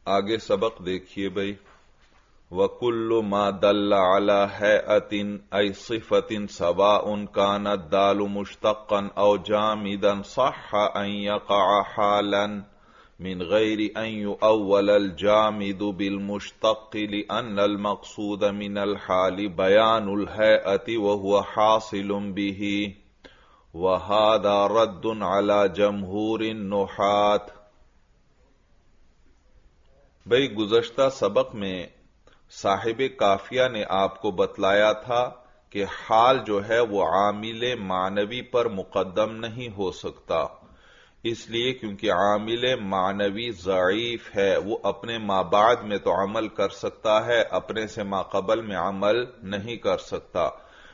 آگے سبق دیکھیے بھائی. وَكُلُّ مَا دَلَّ عَلَى هَيْئَةٍ أَيْ صِفَةٍ سَوَاءٌ كَانَ الدَّالُ مُشْتَقًّا أَوْ جَامِدًا صَحَّ أَنْ يَقَعَ حَالًا من غير أن يؤول الجامد بالمشتق لأن المقصود من الحال بيان الهيئة وهو حاصل به وهذا رد على جمهور النحاة. بھئی گزشتہ سبق میں صاحب کافیہ نے آپ کو بتلایا تھا کہ حال جو ہے وہ عامل معنوی پر مقدم نہیں ہو سکتا، اس لیے کیونکہ عامل معنوی ضعیف ہے، وہ اپنے مابعد میں تو عمل کر سکتا ہے، اپنے سے ماقبل میں عمل نہیں کر سکتا،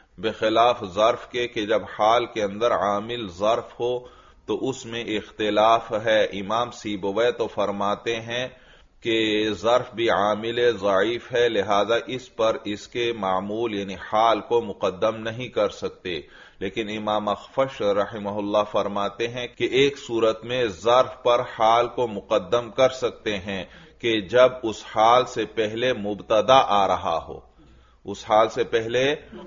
بخلاف ظرف کے کہ جب حال کے اندر عامل ظرف ہو تو اس میں اختلاف ہے. امام سیبویہ تو فرماتے ہیں کہ ظرف بھی عامل ضعیف ہے، لہذا اس پر اس کے معمول یعنی حال کو مقدم نہیں کر سکتے، لیکن امام اخفش رحمہ اللہ فرماتے ہیں کہ ایک صورت میں ظرف پر حال کو مقدم کر سکتے ہیں کہ جب اس حال سے پہلے مبتدا آ رہا ہو، اس حال سے پہلے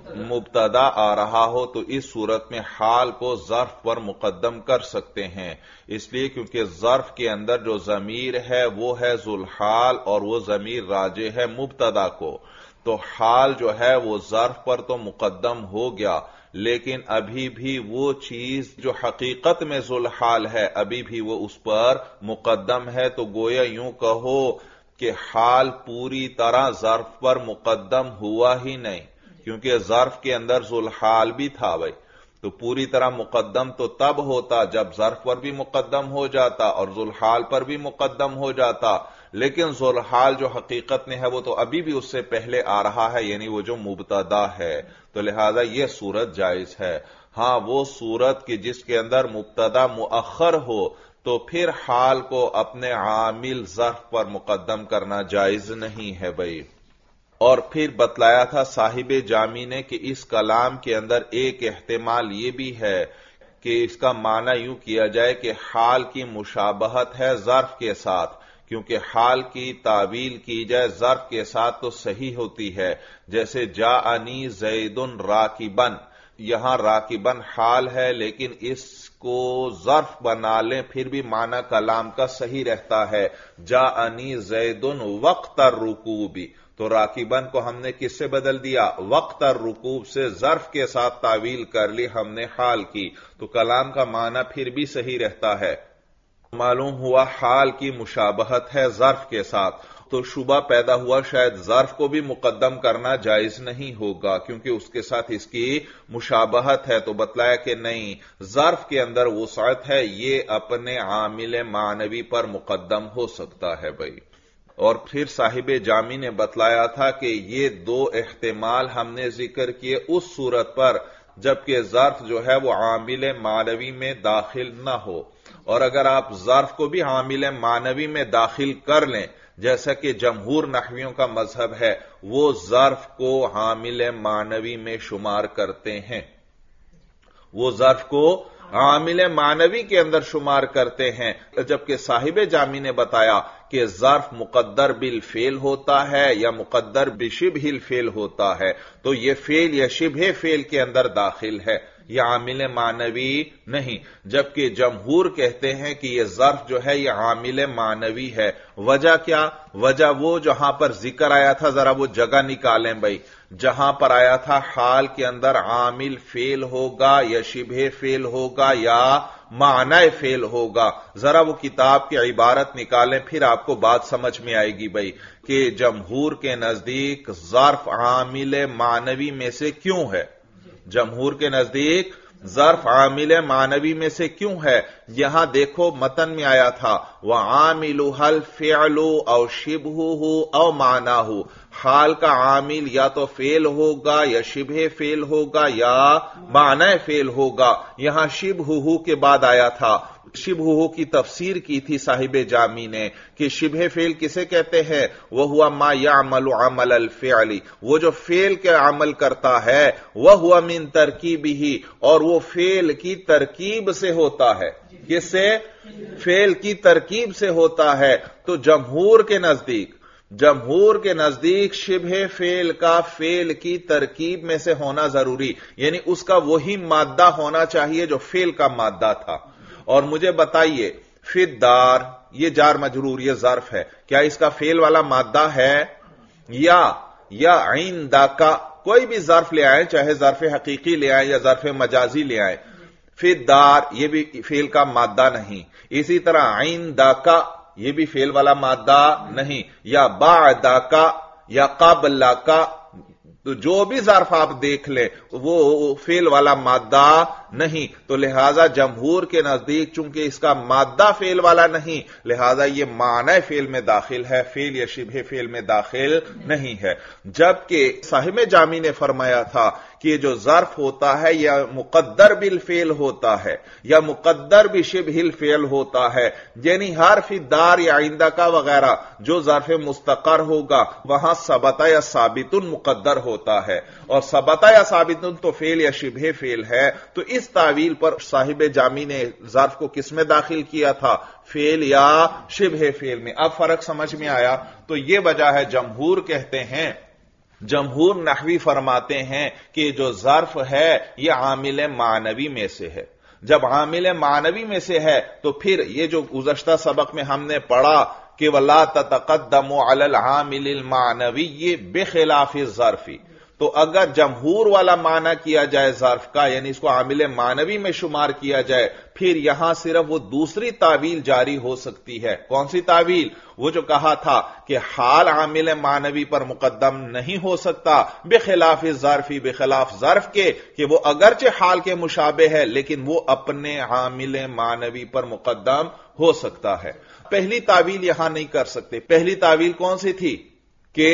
مبتدا آ رہا ہو تو اس صورت میں حال کو ظرف پر مقدم کر سکتے ہیں، اس لیے کیونکہ ظرف کے اندر جو ضمیر ہے وہ ہے ذوالحال اور وہ ضمیر راجع ہے مبتدا کو، تو حال جو ہے وہ ظرف پر تو مقدم ہو گیا، لیکن ابھی بھی وہ چیز جو حقیقت میں ذوالحال ہے ابھی بھی وہ اس پر مقدم ہے. تو گویا یوں کہو کہ حال پوری طرح ظرف پر مقدم ہوا ہی نہیں، کیونکہ ظرف کے اندر ذوالحال بھی تھا بھائی، تو پوری طرح مقدم تو تب ہوتا جب ظرف پر بھی مقدم ہو جاتا اور ذوالحال پر بھی مقدم ہو جاتا، لیکن ذوالحال جو حقیقت میں ہے وہ تو ابھی بھی اس سے پہلے آ رہا ہے، یعنی وہ جو مبتدا ہے، تو لہذا یہ صورت جائز ہے. ہاں وہ صورت کہ جس کے اندر مبتدا مؤخر ہو تو پھر حال کو اپنے عامل ظرف پر مقدم کرنا جائز نہیں ہے بھائی. اور پھر بتلایا تھا صاحب جامی نے کہ اس کلام کے اندر ایک احتمال یہ بھی ہے کہ اس کا معنی یوں کیا جائے کہ حال کی مشابہت ہے ظرف کے ساتھ، کیونکہ حال کی تعویل کی جائے ظرف کے ساتھ تو صحیح ہوتی ہے، جیسے جاءنی زید راکبن، یہاں راکبن حال ہے لیکن اس کو ظرف بنا لیں پھر بھی معنی کلام کا صحیح رہتا ہے. جاءنی زید وقت الرکوب، تو راکبن کو ہم نے کس سے بدل دیا؟ وقت الرکوب سے، ظرف کے ساتھ تعویل کر لی ہم نے حال کی، تو کلام کا معنی پھر بھی صحیح رہتا ہے. معلوم ہوا حال کی مشابہت ہے ظرف کے ساتھ، تو شبہ پیدا ہوا شاید ظرف کو بھی مقدم کرنا جائز نہیں ہوگا کیونکہ اس کے ساتھ اس کی مشابہت ہے، تو بتلایا کہ نہیں، ظرف کے اندر وسعت ہے، یہ اپنے عامل معنوی پر مقدم ہو سکتا ہے بھائی. اور پھر صاحب جامی نے بتلایا تھا کہ یہ دو احتمال ہم نے ذکر کیے اس صورت پر جبکہ ظرف جو ہے وہ عامل معنوی میں داخل نہ ہو، اور اگر آپ ظرف کو بھی عامل معنوی میں داخل کر لیں جیسا کہ جمہور نحویوں کا مذہب ہے، وہ ظرف کو عامل معنوی میں شمار کرتے ہیں، وہ ظرف کو عامل معنوی کے اندر شمار کرتے ہیں، جبکہ صاحب جامی نے بتایا کہ ظرف مقدر بالفعل ہوتا ہے یا مقدر بشبہ الفعل ہوتا ہے، تو یہ فعل یا شبہ فعل کے اندر داخل ہے، یہ عامل معنوی نہیں. جبکہ جمہور کہتے ہیں کہ یہ ظرف جو ہے یہ عامل معنوی ہے. وجہ کیا؟ وجہ وہ جہاں پر ذکر آیا تھا ذرا وہ جگہ نکالیں بھائی، جہاں پر آیا تھا حال کے اندر عامل فعل ہوگا یا شبہ فعل ہوگا یا معنی فعل ہوگا، ذرا وہ کتاب کی عبارت نکالیں پھر آپ کو بات سمجھ میں آئے گی بھائی کہ جمہور کے نزدیک ظرف عامل معنوی میں سے کیوں ہے. جمہور کے نزدیک ظرف عامل معنوی میں سے کیوں ہے؟ یہاں دیکھو متن میں آیا تھا وَعَامِلُهَا الْفِعْلُ أَوْ شِبْهُهُ أَوْ مَعْنَاهُ، حال کا عامل یا تو فعل ہوگا یا شبہ فعل ہوگا یا معنی فعل ہوگا. یہاں شبہہ کے بعد آیا تھا शिबहु की तफसीर की थी साहिब जामी ने कि शिबह फेल किसे कहते हैं, वह हुआ मा यामलु अमल अल फ़िअली, वो जो फेल के अमल करता है, वह हुआ मिन तरकीबिही, और वो फेल की तरकीब से होता है। किससे? फेल की तरकीब से होता है। तो जमहूर के नजदीक शिबह फेल का फेल की तरकीब में से होना जरूरी, यानी उसका वही मादा होना चाहिए जो फेल का मादा था। और मुझे बताइए, फिद्दार, ये जार मजरूर, ये ज़र्फ है, क्या इसका फेल वाला मादा है? या आइंदा का कोई भी ज़र्फ ले आए, चाहे ज़र्फ हकीकी ले आए या ज़र्फ मजाजी ले आए, फिद्दार ये भी फेल का मादा नहीं। इसी तरह आइंदा का ये भी फेल वाला मादा नहीं, या बादा का या काबला का, तो जो भी ज़र्फ आप देख लें वो फेल वाला मादा नहीं। तो लिहाजा जमहूर के नजदीक चूंकि इसका मादा फेल वाला नहीं, लिहाजा ये माना फेल में दाखिल है, फेल या शिबह फेल में दाखिल नहीं है। जबकि साहिब जामी ने फरमाया था कि ये जो ज़र्फ होता है या मुक़द्दर बिल फेल होता है या मुक़द्दर भी शिबहिल फेल होता है, यानी हर फिदार या आइंदा का वगैरह जो ज़र्फ मुस्तक़र होगा वहां सबता या साबितुन मुक़द्दर होता है, और सबता या साबितुन तो फेल या शिबह फेल है। तो इस तावील पर साहिब जामी ने ज़र्फ को किस में दाखिल किया था, फेल या शिबह फेल में। अब फर्क समझ में आया। तो यह वजह है, जमहूर कहते हैं, जमहूर नहवी फरमाते हैं कि जो ज़र्फ है यह आमिल मानवी में से है। जब आमिल मानवी में से है तो फिर ये जो गुज़श्ता सबक में हमने पढ़ा कि वला ततक़द्दमु अलल आमिलिल मानवी बिखिलाफ़ ज़र्फ़ी, तो अगर जमहूर वाला माना किया जाए ज़र्फ का, यानी इसको आमिल मानवी में शुमार किया जाए, फिर यहां सिर्फ वो दूसरी तावील जारी हो सकती है। कौन सी तावील? वो जो कहा था कि हाल आमिल मानवी पर मुकद्दम नहीं हो सकता, बेखिलाफ ज़र्फ़ी, बेखिलाफ ज़र्फ के कि वो अगरचे हाल के मुशाबे है लेकिन वो अपने आमिल मानवी पर मुकद्दम हो सकता है। पहली तावील यहां नहीं कर सकते। पहली तावील कौन सी थी कि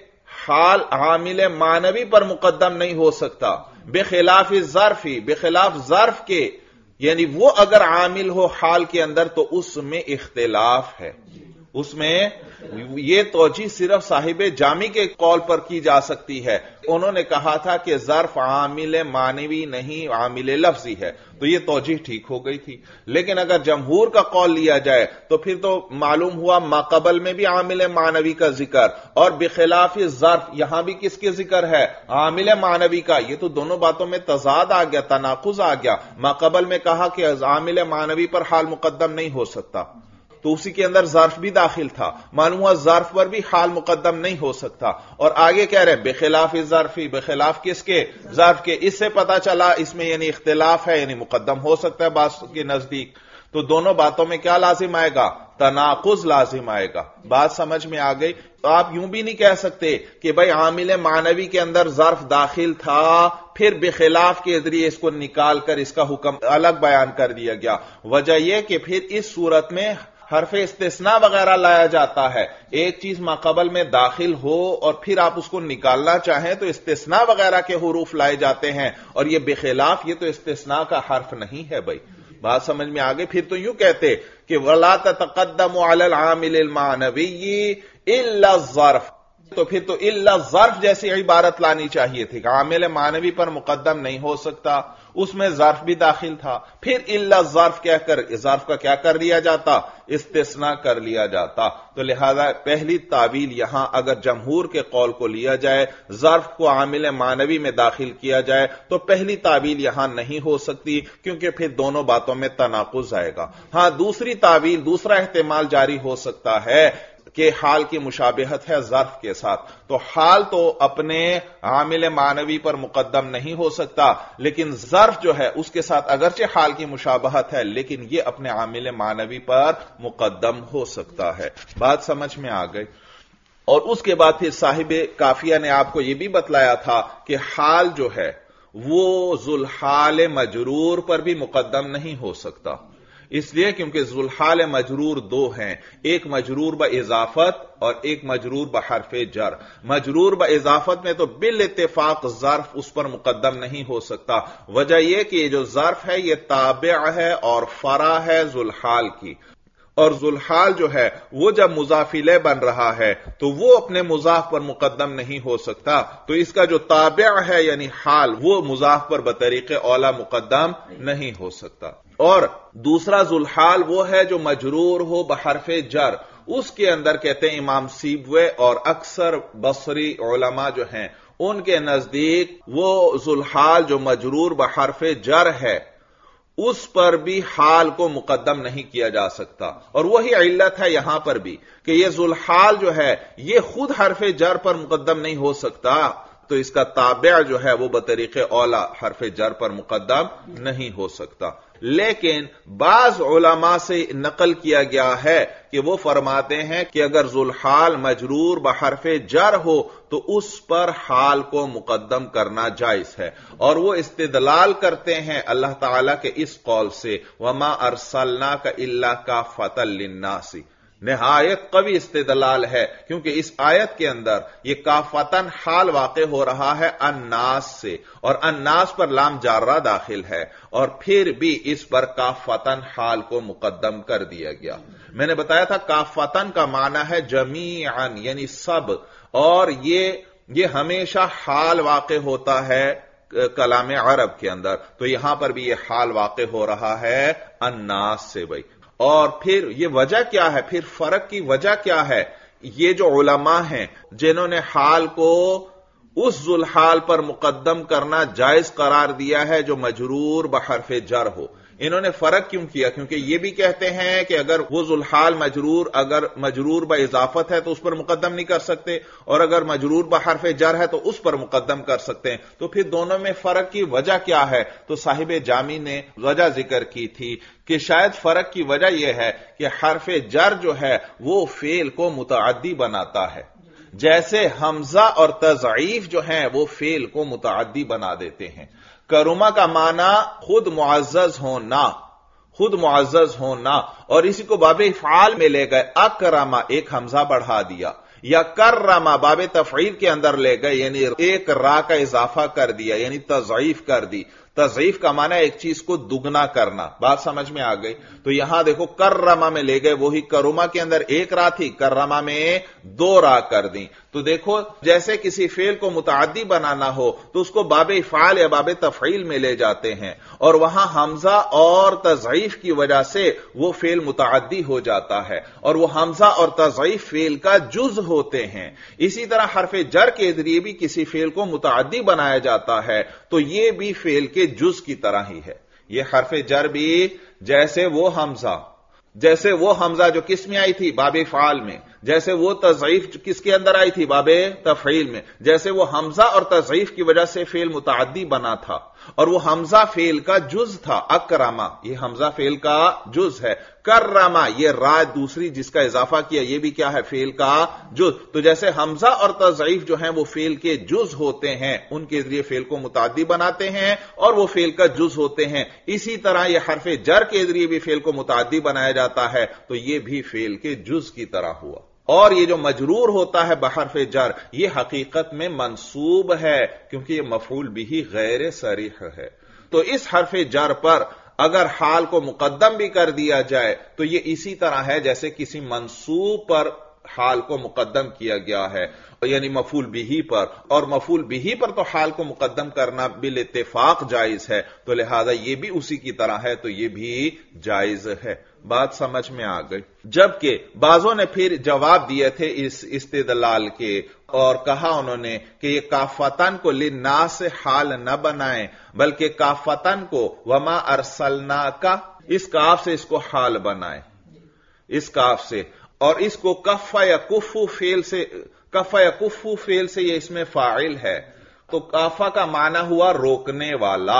हाल आमिल मानवी पर मुकद्दम नहीं हो सकता, बेखिलाफ ज़र्फ़ी, बेखिलाफ ज़र्फ के, यानी वो अगर आमिल हो हाल के अंदर तो उसमें इख्तिलाफ है। उसमें यह तौजीह सिर्फ साहिब जामी के कौल पर की जा सकती है। उन्होंने कहा था कि ज़र्फ आमिल मानवी नहीं, आमिल लफ्जी है, तो यह तौजीह ठीक हो गई थी। लेकिन अगर जमहूर का कौल लिया जाए तो फिर तो मालूम हुआ माकबल में भी आमिल मानवी का जिक्र और बिखिलाफ ज़र्फ यहां भी किसके जिक्र है, आमिल मानवी का। यह तो दोनों बातों में तजाद आ गया, तनाकुज आ गया। माकबल में कहा कि आमिल मानवी पर हाल मुकद्दम नहीं हो सकता, तो उसी के अंदर ज़र्फ भी दाखिल था। मालूम हुआ ज़र्फ पर भी हाल मुकद्दम नहीं हो सकता, और आगे कह रहे हैं बेखिलाफ ज़र्फ़ी, बेखिलाफ किसके, ज़र्फ के। इससे पता चला इसमें यानी इख्तिलाफ है, यानी मुकद्दम हो सकता है बास के नजदीक। तो दोनों बातों में क्या लाजिम आएगा, तनाकुज लाजिम आएगा। बात समझ में आ गई। तो आप यूं भी नहीं कह सकते कि भाई आमिल मानवी के अंदर ज़र्फ दाखिल था फिर बेखिलाफ के जरिए इसको निकाल कर इसका हुक्म अलग बयान कर दिया गया। वजह यह कि फिर इस सूरत में हरफ इस्तिस्ना वगैरह लाया जाता है। एक चीज माकबल में दाखिल हो और फिर आप उसको निकालना चाहें तो इस्तिस्ना वगैरह के हुरूफ लाए जाते हैं, और ये बेखिलाफ, ये तो इस्तिस्ना का हर्फ नहीं है। भाई बात समझ में आ गई। फिर तो यूं कहते कि वला ततक़द्दमु अलल आमिलिल मानवी इल्ला ज़र्फ, तो फिर तो इल्ला ज़र्फ जैसी इबारत लानी चाहिए थी कि आमिल मानवी पर मुकद्दम नहीं हो सकता, उसमें ज़र्फ भी दाखिल था। फिर इल्ला ज़र्फ कहकर ज़र्फ का क्या कर लिया जाता, इस्तिस्ना कर लिया जाता। तो लिहाजा पहली तावील यहां अगर जमहूर के कौल को लिया जाए, ज़र्फ को आमिल मानवी में दाखिल किया जाए, तो पहली तावील यहां नहीं हो सकती, क्योंकि फिर दोनों बातों में तनाकुज़ आएगा। हां, दूसरी तावील, दूसरा एहतिमाल जारी हो सकता है कि हाल की मुशाबहत है ज़र्फ के साथ। तो हाल तो अपने आमिल मानवी पर मुकद्दम नहीं हो सकता, लेकिन ज़र्फ जो है उसके साथ अगरचे हाल की मुशाबहत है लेकिन यह अपने आमिल मानवी पर मुकद्दम हो सकता है। बात समझ में आ गई। और उसके बाद फिर साहिब काफिया ने आपको यह भी बतलाया था कि हाल जो है वो ज़ुल हाल मजरूर पर भी मुकद्दम नहीं हो सकता, اس لیے کیونکہ ذوالحال مجرور دو ہیں، ایک مجرور باضافت اور ایک مجرور بحرف جر۔ مجرور باضافت میں تو بالاتفاق ظرف اس پر مقدم نہیں ہو سکتا، وجہ یہ کہ یہ جو ظرف ہے یہ تابع ہے اور فرع ہے ذوالحال کی، اور ذوالحال جو ہے وہ جب مضاف الیہ بن رہا ہے تو وہ اپنے مضاف پر مقدم نہیں ہو سکتا، تو اس کا جو تابع ہے یعنی حال وہ مضاف پر بطریق اولا مقدم نہیں ہو سکتا۔ اور دوسرا ذوالحال وہ ہے جو مجرور ہو بحرف جر، اس کے اندر کہتے ہیں امام سیبوے اور اکثر بصری علماء جو ہیں ان کے نزدیک وہ ذوالحال جو مجرور بحرف جر ہے اس پر بھی حال کو مقدم نہیں کیا جا سکتا، اور وہی علت ہے یہاں پر بھی کہ یہ ذوالحال جو ہے یہ خود حرف جر پر مقدم نہیں ہو سکتا، تو اس کا تابع جو ہے وہ بطریق اولا حرف جر پر مقدم نہیں ہو سکتا۔ لیکن بعض علماء سے نقل کیا گیا ہے کہ وہ فرماتے ہیں کہ اگر ذوالحال مجرور بحرف جر ہو تو اس پر حال کو مقدم کرنا جائز ہے، اور وہ استدلال کرتے ہیں اللہ تعالیٰ کے اس قول سے وَمَا أَرْسَلْنَاكَ إِلَّا كَافَّةً لِلنَّاسِ، نہایت قوی استدلال ہے، کیونکہ اس آیت کے اندر یہ کافتن حال واقع ہو رہا ہے الناس سے، اور الناس پر لام جارہ داخل ہے، اور پھر بھی اس پر کافتن حال کو مقدم کر دیا گیا۔ میں نے بتایا تھا کافتن کا معنی ہے جمیعاً یعنی سب، اور یہ ہمیشہ حال واقع ہوتا ہے کلام عرب کے اندر، تو یہاں پر بھی یہ حال واقع ہو رہا ہے الناس سے بھائی۔ اور پھر یہ وجہ کیا ہے، پھر فرق کی وجہ کیا ہے؟ یہ جو علماء ہیں جنہوں نے حال کو اس ذوالحال پر مقدم کرنا جائز قرار دیا ہے جو مجرور بحرف جر ہو، انہوں نے فرق کیوں کیا؟ کیونکہ یہ بھی کہتے ہیں کہ اگر وہ ذوالحال اگر مجرور باضافت ہے تو اس پر مقدم نہیں کر سکتے، اور اگر مجرور بحرف جر ہے تو اس پر مقدم کر سکتے ہیں، تو پھر دونوں میں فرق کی وجہ کیا ہے؟ تو صاحب جامی نے وجہ ذکر کی تھی کہ شاید فرق کی وجہ یہ ہے کہ حرف جر جو ہے وہ فعل کو متعدی بناتا ہے، جیسے حمزہ اور تضعیف جو ہیں وہ فعل کو متعدی بنا دیتے ہیں۔ کرما کا معنی خود معزز ہونا، اور اسی کو باب افعال میں لے گئے، اکرما ایک حمزہ بڑھا دیا، یا کرما باب تفعیل کے اندر لے گئے یعنی ایک را کا اضافہ کر دیا یعنی تضعیف کر دی۔ تضعیف کا معنی ایک چیز کو دگنا کرنا، بات سمجھ میں آ گئی؟ تو یہاں دیکھو کرما میں لے گئے، وہی کرما کے اندر ایک را تھی، کرما میں دو را کر دی، تو دیکھو جیسے کسی فعل کو متعدی بنانا ہو تو اس کو باب افعال یا باب تفعیل میں لے جاتے ہیں، اور وہاں حمزہ اور تضعیف کی وجہ سے وہ فعل متعدی ہو جاتا ہے، اور وہ حمزہ اور تضعیف فعل کا جز ہوتے ہیں۔ اسی طرح حرف جر کے ذریعے بھی کسی فعل کو متعدی بنایا جاتا ہے، تو یہ بھی فعل کے جز کی طرح ہی ہے۔ یہ حرف جر بھی جیسے وہ حمزہ جو کس میں آئی تھی؟ باب افعال میں، جیسے وہ تضعیف کس کے اندر آئی تھی؟ باب تفعیل میں، جیسے وہ حمزہ اور تضعیف کی وجہ سے فعل متعدی بنا تھا، اور وہ حمزہ فعل کا جز تھا، اکرما یہ حمزہ فعل کا جز ہے، کرما یہ را دوسری جس کا اضافہ کیا یہ بھی کیا ہے؟ فعل کا جز۔ تو جیسے حمزہ اور تضعیف جو ہیں وہ فعل کے جز ہوتے ہیں، ان کے ذریعے فعل کو متعدی بناتے ہیں اور وہ فعل کا جز ہوتے ہیں، اسی طرح یہ حرف جر کے ذریعے بھی فعل کو متعدی بنایا جاتا ہے، تو یہ بھی فعل کے جز کی طرح ہوا۔ اور یہ جو مجرور ہوتا ہے بحرف جر یہ حقیقت میں منصوب ہے، کیونکہ یہ مفعول بھی غیر صریح ہے، تو اس حرف جر پر اگر حال کو مقدم بھی کر دیا جائے تو یہ اسی طرح ہے جیسے کسی منصوب پر حال کو مقدم کیا گیا ہے، یعنی مفعول بھی پر، اور مفعول بھی پر تو حال کو مقدم کرنا بالاتفاق جائز ہے، تو لہذا یہ بھی اسی کی طرح ہے، تو یہ بھی جائز ہے۔ بات سمجھ میں آ گئی؟ جبکہ بعضوں نے پھر جواب دیے تھے اس استدلال کے، اور کہا انہوں نے کہ یہ کافتن کو للناس سے حال نہ بنائیں، بلکہ کافتن کو وما ارسلناک اس کاف سے اس کو حال بنائیں، اس کاف سے، اور اس کو کف یا کفو فعل سے یہ اس میں فاعل ہے، تو کافا کا معنی ہوا روکنے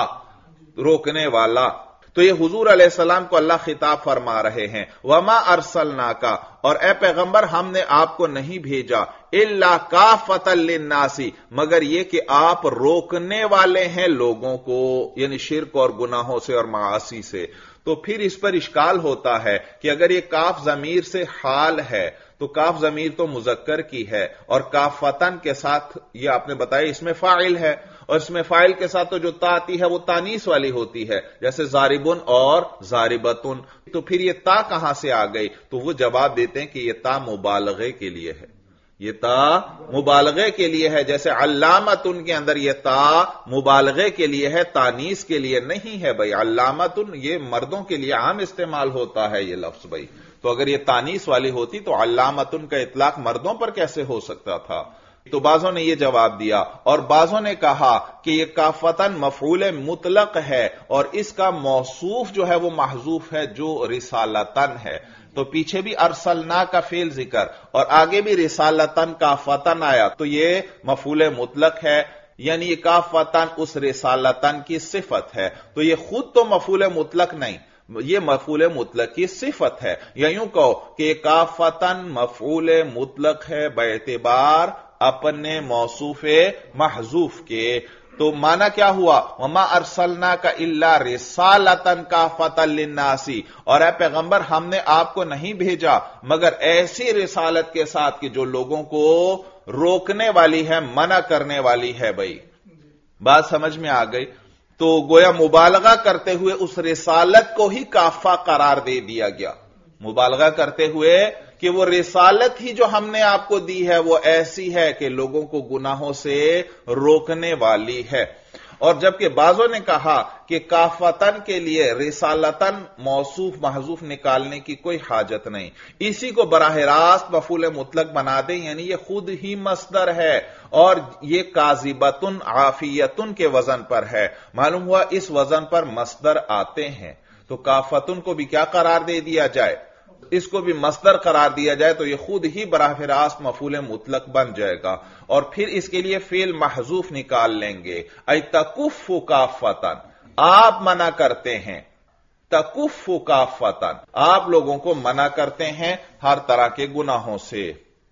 والا، تو یہ حضور علیہ السلام کو اللہ خطاب فرما رہے ہیں، وما ارسلناک، اور اے پیغمبر ہم نے آپ کو نہیں بھیجا، الا کافۃ للناس، مگر یہ کہ آپ روکنے والے ہیں لوگوں کو، یعنی شرک اور گناہوں سے اور معاصی سے، تو پھر اس پر اشکال ہوتا ہے کہ اگر یہ کاف ضمیر سے حال ہے تو کاف ضمیر تو مذکر کی ہے اور کافتن کے ساتھ یہ آپ نے بتایا اس میں فاعل ہے، اور اس میں فاعل کے ساتھ تو جو تا آتی ہے وہ تانیث والی ہوتی ہے، جیسے ضاربن اور ضاربتن، تو پھر یہ تا کہاں سے آ گئی؟ تو وہ جواب دیتے ہیں کہ یہ تا مبالغے کے لیے ہے، یہ تا مبالغے کے لیے ہے، جیسے علامتن کے اندر یہ تا مبالغے کے لیے ہے، تانیث کے لیے نہیں ہے بھائی۔ علامتن یہ مردوں کے لیے عام استعمال ہوتا ہے یہ لفظ بھائی، تو اگر یہ تانیث والی ہوتی تو علامتن کا اطلاق مردوں پر کیسے ہو سکتا تھا؟ تو بعضوں نے یہ جواب دیا، اور بعضوں نے کہا کہ یہ کافتن مفعول مطلق ہے اور اس کا موصوف جو ہے وہ محذوف ہے جو رسالتن ہے، تو پیچھے بھی ارسلنا کا فعل ذکر اور آگے بھی رسالتن کافتن آیا، تو یہ مفعول مطلق ہے، یعنی یہ کافتن اس رسالتن کی صفت ہے، تو یہ خود تو مفعول مطلق نہیں، یہ مفعول مطلق کی صفت ہے، یا یوں کہو کہ کافتن مفعول مطلق ہے باعتبار اپنے موصوف محذوف کے۔ تو معنی کیا ہوا؟ وما ارسلناک الا رسالۃ کافۃ للناس، اور اے پیغمبر ہم نے آپ کو نہیں بھیجا مگر ایسی رسالت کے ساتھ کہ جو لوگوں کو روکنے والی ہے، منع کرنے والی ہے۔ بھائی بات سمجھ میں آ گئی؟ تو گویا مبالغہ کرتے ہوئے اس رسالت کو ہی کافہ قرار دے دیا گیا، مبالغہ کرتے ہوئے کہ وہ رسالت ہی جو ہم نے آپ کو دی ہے وہ ایسی ہے کہ لوگوں کو گناہوں سے روکنے والی ہے۔ اور جبکہ بعضوں نے کہا کہ کافتن کے لیے رسالتن موصوف محذوف نکالنے کی کوئی حاجت نہیں، اسی کو براہ راست مفعول مطلق بنا دیں، یعنی یہ خود ہی مصدر ہے اور یہ کاذبتن عافیتن کے وزن پر ہے۔ معلوم ہوا اس وزن پر مصدر آتے ہیں، تو کافتن کو بھی کیا قرار دے دیا جائے؟ اس کو بھی مصدر قرار دیا جائے تو یہ خود ہی براہ راست مفعول مطلق بن جائے گا، اور پھر اس کے لیے فعل محذوف نکال لیں گے، ای تکف کافتن، آپ منع کرتے ہیں، تکف کافتن آپ لوگوں کو منع کرتے ہیں ہر طرح کے گناہوں سے۔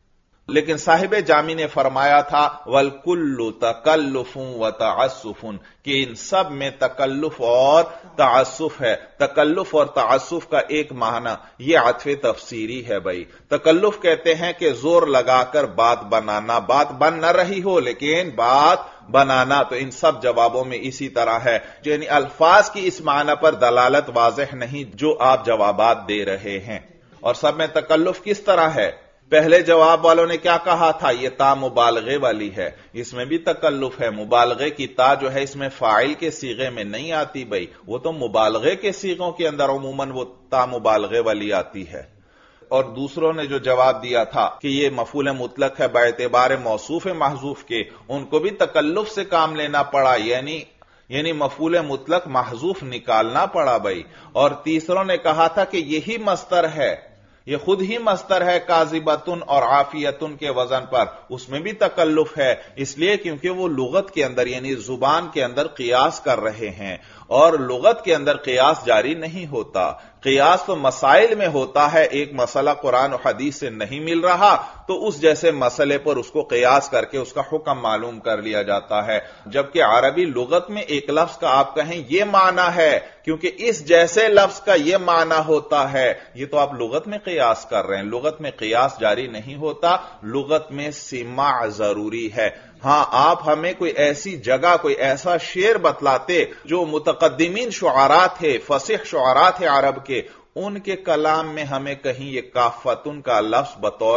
لیکن صاحب جامی نے فرمایا تھا والکل تکلف و تعسف، کہ ان سب میں تکلف اور تعسف ہے۔ تکلف اور تعسف کا ایک معنی یہ عطف تفسیری ہے بھائی۔ تکلف کہتے ہیں کہ زور لگا کر بات بنانا، بات بن نہ رہی ہو لیکن بات بنانا، تو ان سب جوابوں میں اسی طرح ہے، یعنی الفاظ کی اس معنی پر دلالت واضح نہیں جو آپ جوابات دے رہے ہیں۔ اور سب میں تکلف کس طرح ہے؟ پہلے جواب والوں نے کیا کہا تھا؟ یہ تا مبالغے والی ہے، اس میں بھی تکلف ہے، مبالغے کی تا جو ہے اس میں فاعل کے صیغے میں نہیں آتی بھائی، وہ تو مبالغے کے صیغوں کے اندر عموماً وہ تا مبالغے والی آتی ہے۔ اور دوسروں نے جو جواب دیا تھا کہ یہ مفعول مطلق ہے باعتبار موصوف محذوف کے، ان کو بھی تکلف سے کام لینا پڑا، یعنی مفعول مطلق محذوف نکالنا پڑا بھائی۔ اور تیسروں نے کہا تھا کہ یہی مصدر ہے، یہ خود ہی مصدر ہے کاذبتن اور عافیتن کے وزن پر، اس میں بھی تکلف ہے، اس لیے کیونکہ وہ لغت کے اندر یعنی زبان کے اندر قیاس کر رہے ہیں، اور لغت کے اندر قیاس جاری نہیں ہوتا، قیاس تو مسائل میں ہوتا ہے، ایک مسئلہ قرآن و حدیث سے نہیں مل رہا تو اس جیسے مسئلے پر اس کو قیاس کر کے اس کا حکم معلوم کر لیا جاتا ہے، جبکہ عربی لغت میں ایک لفظ کا آپ کہیں یہ معنی ہے کیونکہ اس جیسے لفظ کا یہ معنی ہوتا ہے، یہ تو آپ لغت میں قیاس کر رہے ہیں، لغت میں قیاس جاری نہیں ہوتا، لغت میں سماع ضروری ہے۔ ہاں آپ ہمیں کوئی ایسی جگہ کوئی ایسا شعر بتلاتے جو متقدمین شعراء تھے، فصیح شعراء تھے عرب کے، ان کے کلام میں ہمیں کہیں یہ کافتن کا لفظ بطور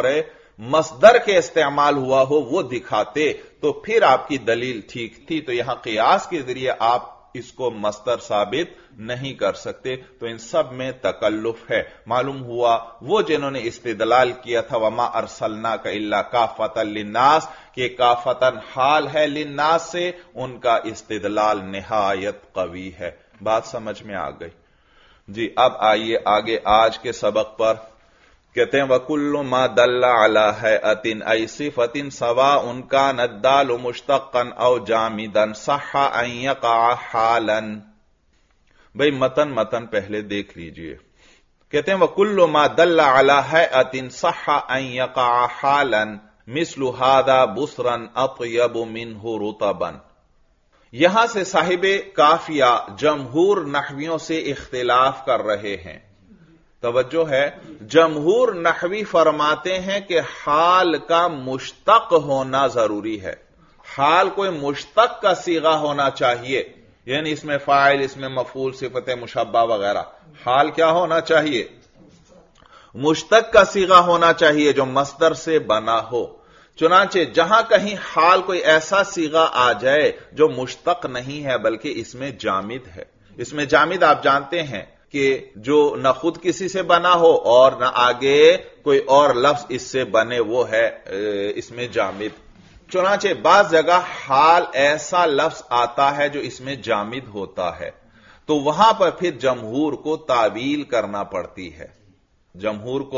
مصدر کے استعمال ہوا ہو وہ دکھاتے تو پھر آپ کی دلیل ٹھیک تھی، تو یہاں قیاس کے ذریعے آپ اس کو مصدر ثابت نہیں کر سکتے، تو ان سب میں تکلف ہے۔ معلوم ہوا وہ جنہوں نے استدلال کیا تھا وما ارسلناک الا کافۃ للناس کہ کافتن حال ہے للناس سے، ان کا استدلال نہایت قوی ہے۔ بات سمجھ میں آ گئی؟ جی اب آئیے آگے آج کے سبق پر۔ کہتے ہیں وَكُلُّ مَا دَلَّ عَلَى هَيْئَةٍ أَيْ صِفَةٍ سَوَاءٌ كَانَ الدَّالُ مُشْتَقًّا أَوْ جَامِدًا صَحَّ أَن يَقَعَ حَالًا۔ بھئی متن پہلے دیکھ لیجئے۔ کہتے ہیں وَكُلُّ مَا دَلَّ عَلَى هَيْئَةٍ صَحَّ أَن يَقَعَ حَالًا مِثْلُ هَذَا بُصْرًا أَطْيَبُ مِنْهُ رُطَبًا۔ यहां से साहिब काफिया जमहूर नहवियों से इख्तिलाफ कर रहे हैं। तवज्जो है, जमहूर नहवी फरमाते हैं कि हाल का मुश्तक होना जरूरी है। हाल कोई मुश्तक का सीगा होना चाहिए, यानी इसमें फाइल, इसमें मफूल, सिफत मुशब्बा वगैरह। हाल क्या होना चाहिए? मुश्तक का सीगा होना चाहिए जो मस्दर से बना हो। चुनांचे जहां कहीं हाल कोई ऐसा सीगा आ जाए जो मुश्तक नहीं है बल्कि इसमें जामिद है। इसमें जामिद आप जानते हैं कि जो न खुद किसी से बना हो और न आगे कोई और लफ्ज इससे बने, वो है इसमें जामिद। चुनांचे बाज जगह हाल ऐसा लफ्ज आता है जो इसमें जामिद होता है, तो वहां पर फिर जमहूर को तावील करना पड़ती है। जमहूर को,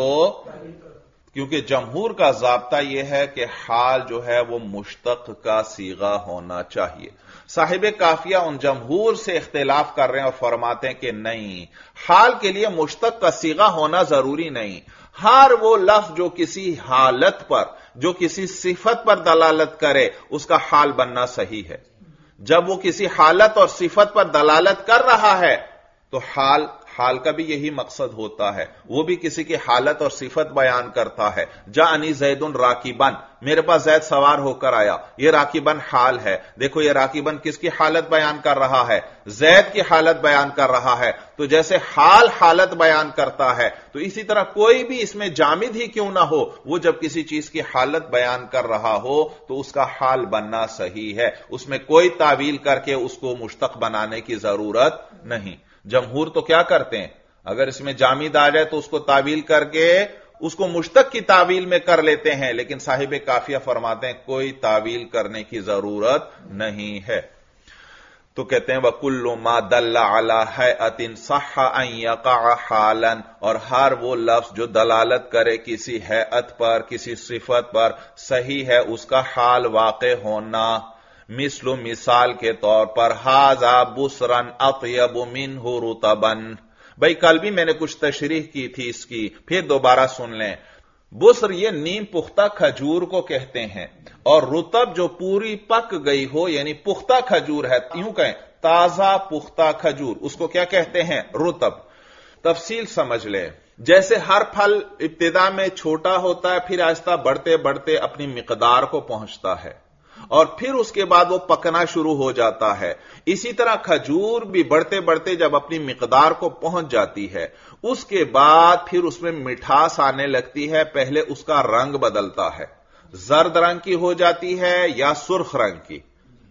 क्योंकि जमहूर का ज़ाब्ता यह है कि हाल जो है वो मुश्तक का सीगा होना चाहिए। साहिब काफिया उन जमहूर से इख्तिलाफ कर रहे हैं और फरमाते हैं कि नहीं, हाल के लिए मुश्तक का सीगा होना जरूरी नहीं। हर वो लफ्ज जो किसी हालत पर, जो किसी सिफत पर दलालत करे, उसका हाल बनना सही है। जब वो किसी हालत और सिफत पर दलालत कर रहा है तो हाल का भी यही मकसद होता है। वो भी किसी की हालत और सिफत बयान करता है। जानी ज़ैदुन राकिबन, मेरे पास जैद सवार होकर आया, ये राकिबन हाल है। देखो ये राकिबन किसकी हालत बयान कर रहा है? जैद की हालत बयान कर रहा है। तो जैसे हाल हालत बयान करता है, तो इसी तरह कोई भी इसमें जामिद ही क्यों ना हो, वो जब किसी चीज की हालत बयान कर रहा हो तो उसका हाल बनना सही है। उसमें कोई तावील करके उसको मुश्तक बनाने की जरूरत नहीं। जमहूर तो क्या करते हैं, अगर इसमें जामिद आ जाए तो उसको तावील करके उसको मुश्तक की तावील में कर लेते हैं, लेकिन साहिब काफिया फरमाते हैं कोई तावील करने की जरूरत नहीं है। तो कहते हैं वकुल्लु मा दल्ला अला हैअतिन सह्हा अन यक़अ हालन, और हर वो लफ्ज जो दलालत करे किसी हैअत पर, किसी सिफत पर, सही है उसका हाल वाक़े होना। मिसलु, मिसाल के तौर पर, हाजा बुसरन अत्यब मिन्हु रुतबन। भाई कल भी मैंने कुछ तशरीह की थी इसकी, फिर दोबारा सुन लें। बुसर ये नीम पुख्ता खजूर को कहते हैं, और रुतब जो पूरी पक गई हो यानी पुख्ता खजूर है, यूं कहें ताजा पुख्ता खजूर, उसको क्या कहते हैं? रुतब। तफसील समझ ले। जैसे हर फल इब्तिदा में छोटा होता है, फिर आहिस्ता बढ़ते बढ़ते अपनी मिकदार को पहुंचता है और फिर उसके बाद वो पकना शुरू हो जाता है। इसी तरह खजूर भी बढ़ते बढ़ते जब अपनी मिकदार को पहुंच जाती है, उसके बाद फिर उसमें मिठास आने लगती है। पहले उसका रंग बदलता है, जर्द रंग की हो जाती है या सुर्ख रंग की।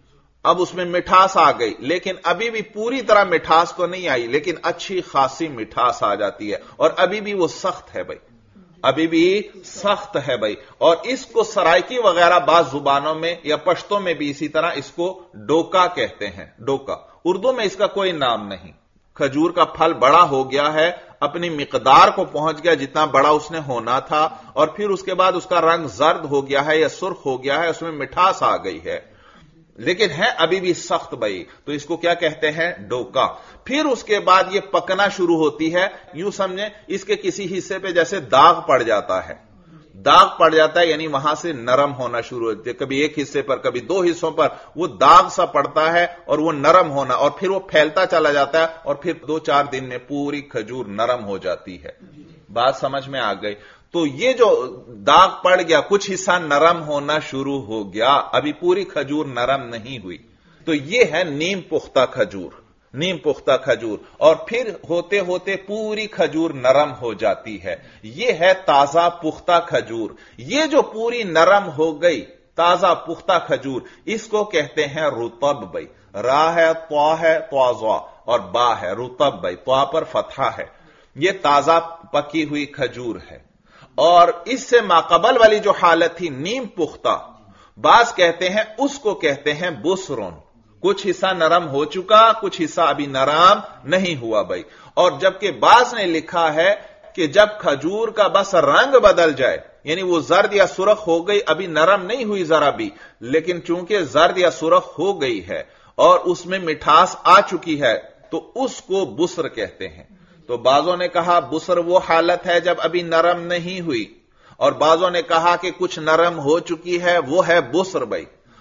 अब उसमें मिठास आ गई, लेकिन अभी भी पूरी तरह मिठास तो नहीं आई, लेकिन अच्छी खासी मिठास आ जाती है, और अभी भी वो सख्त है भाई, अभी भी सख्त है भाई। और इसको सराइकी वगैरह बाज जुबानों में या पश्तों में भी इसी तरह इसको डोका कहते हैं। डोका, उर्दू में इसका कोई नाम नहीं। खजूर का फल बड़ा हो गया है, अपनी मिकदार को पहुंच गया जितना बड़ा उसने होना था, और फिर उसके बाद उसका रंग जर्द हो गया है या सुर्ख हो गया है, उसमें मिठास आ गई है, लेकिन है अभी भी सख्त भाई, तो इसको क्या कहते हैं? डोका। फिर उसके बाद ये पकना शुरू होती है। यूं समझें इसके किसी हिस्से पे जैसे दाग पड़ जाता है, दाग पड़ जाता है यानी वहां से नरम होना शुरू होती है। कभी एक हिस्से पर, कभी दो हिस्सों पर वो दाग सा पड़ता है और वो नरम होना, और फिर वो फैलता चला जाता है, और फिर 2-4 दिन में पूरी खजूर नरम हो जाती है। बात समझ में आ गई? तो ये जो दाग पड़ गया, कुछ हिस्सा नरम होना शुरू हो गया, अभी पूरी खजूर नरम नहीं हुई, तो ये है नीम पुख्ता खजूर, नीम पुख्ता खजूर। और फिर होते होते पूरी खजूर नरम हो जाती है, ये है ताजा पुख्ता खजूर। ये जो पूरी नरम हो गई ताजा पुख्ता खजूर, इसको कहते हैं रुतब भाई। रा है, त्वा है, त्वाज़ा, और बा है रुतब भाई, त्वा पर फतहा है। ये ताजा पकी हुई खजूर है। और इससे माकबल वाली जो हालत थी नीम पुख्ता, बाज कहते हैं उसको कहते हैं बुसरुन। कुछ हिस्सा नरम हो चुका, कुछ हिस्सा अभी नरम नहीं हुआ भाई। और जबकि बाज ने लिखा है कि जब खजूर का बस रंग बदल जाए, यानी वो जर्द या सुरख हो गई, अभी नरम नहीं हुई जरा भी, लेकिन चूंकि जर्द या सुरख हो गई है और उसमें मिठास आ चुकी है, तो उसको बुसर कहते हैं। तो बाजों ने कहा बुसर वो हालत है जब अभी नरम नहीं हुई, और बाजों ने कहा कि कुछ नरम हो चुकी है, वो है बुसर भाई।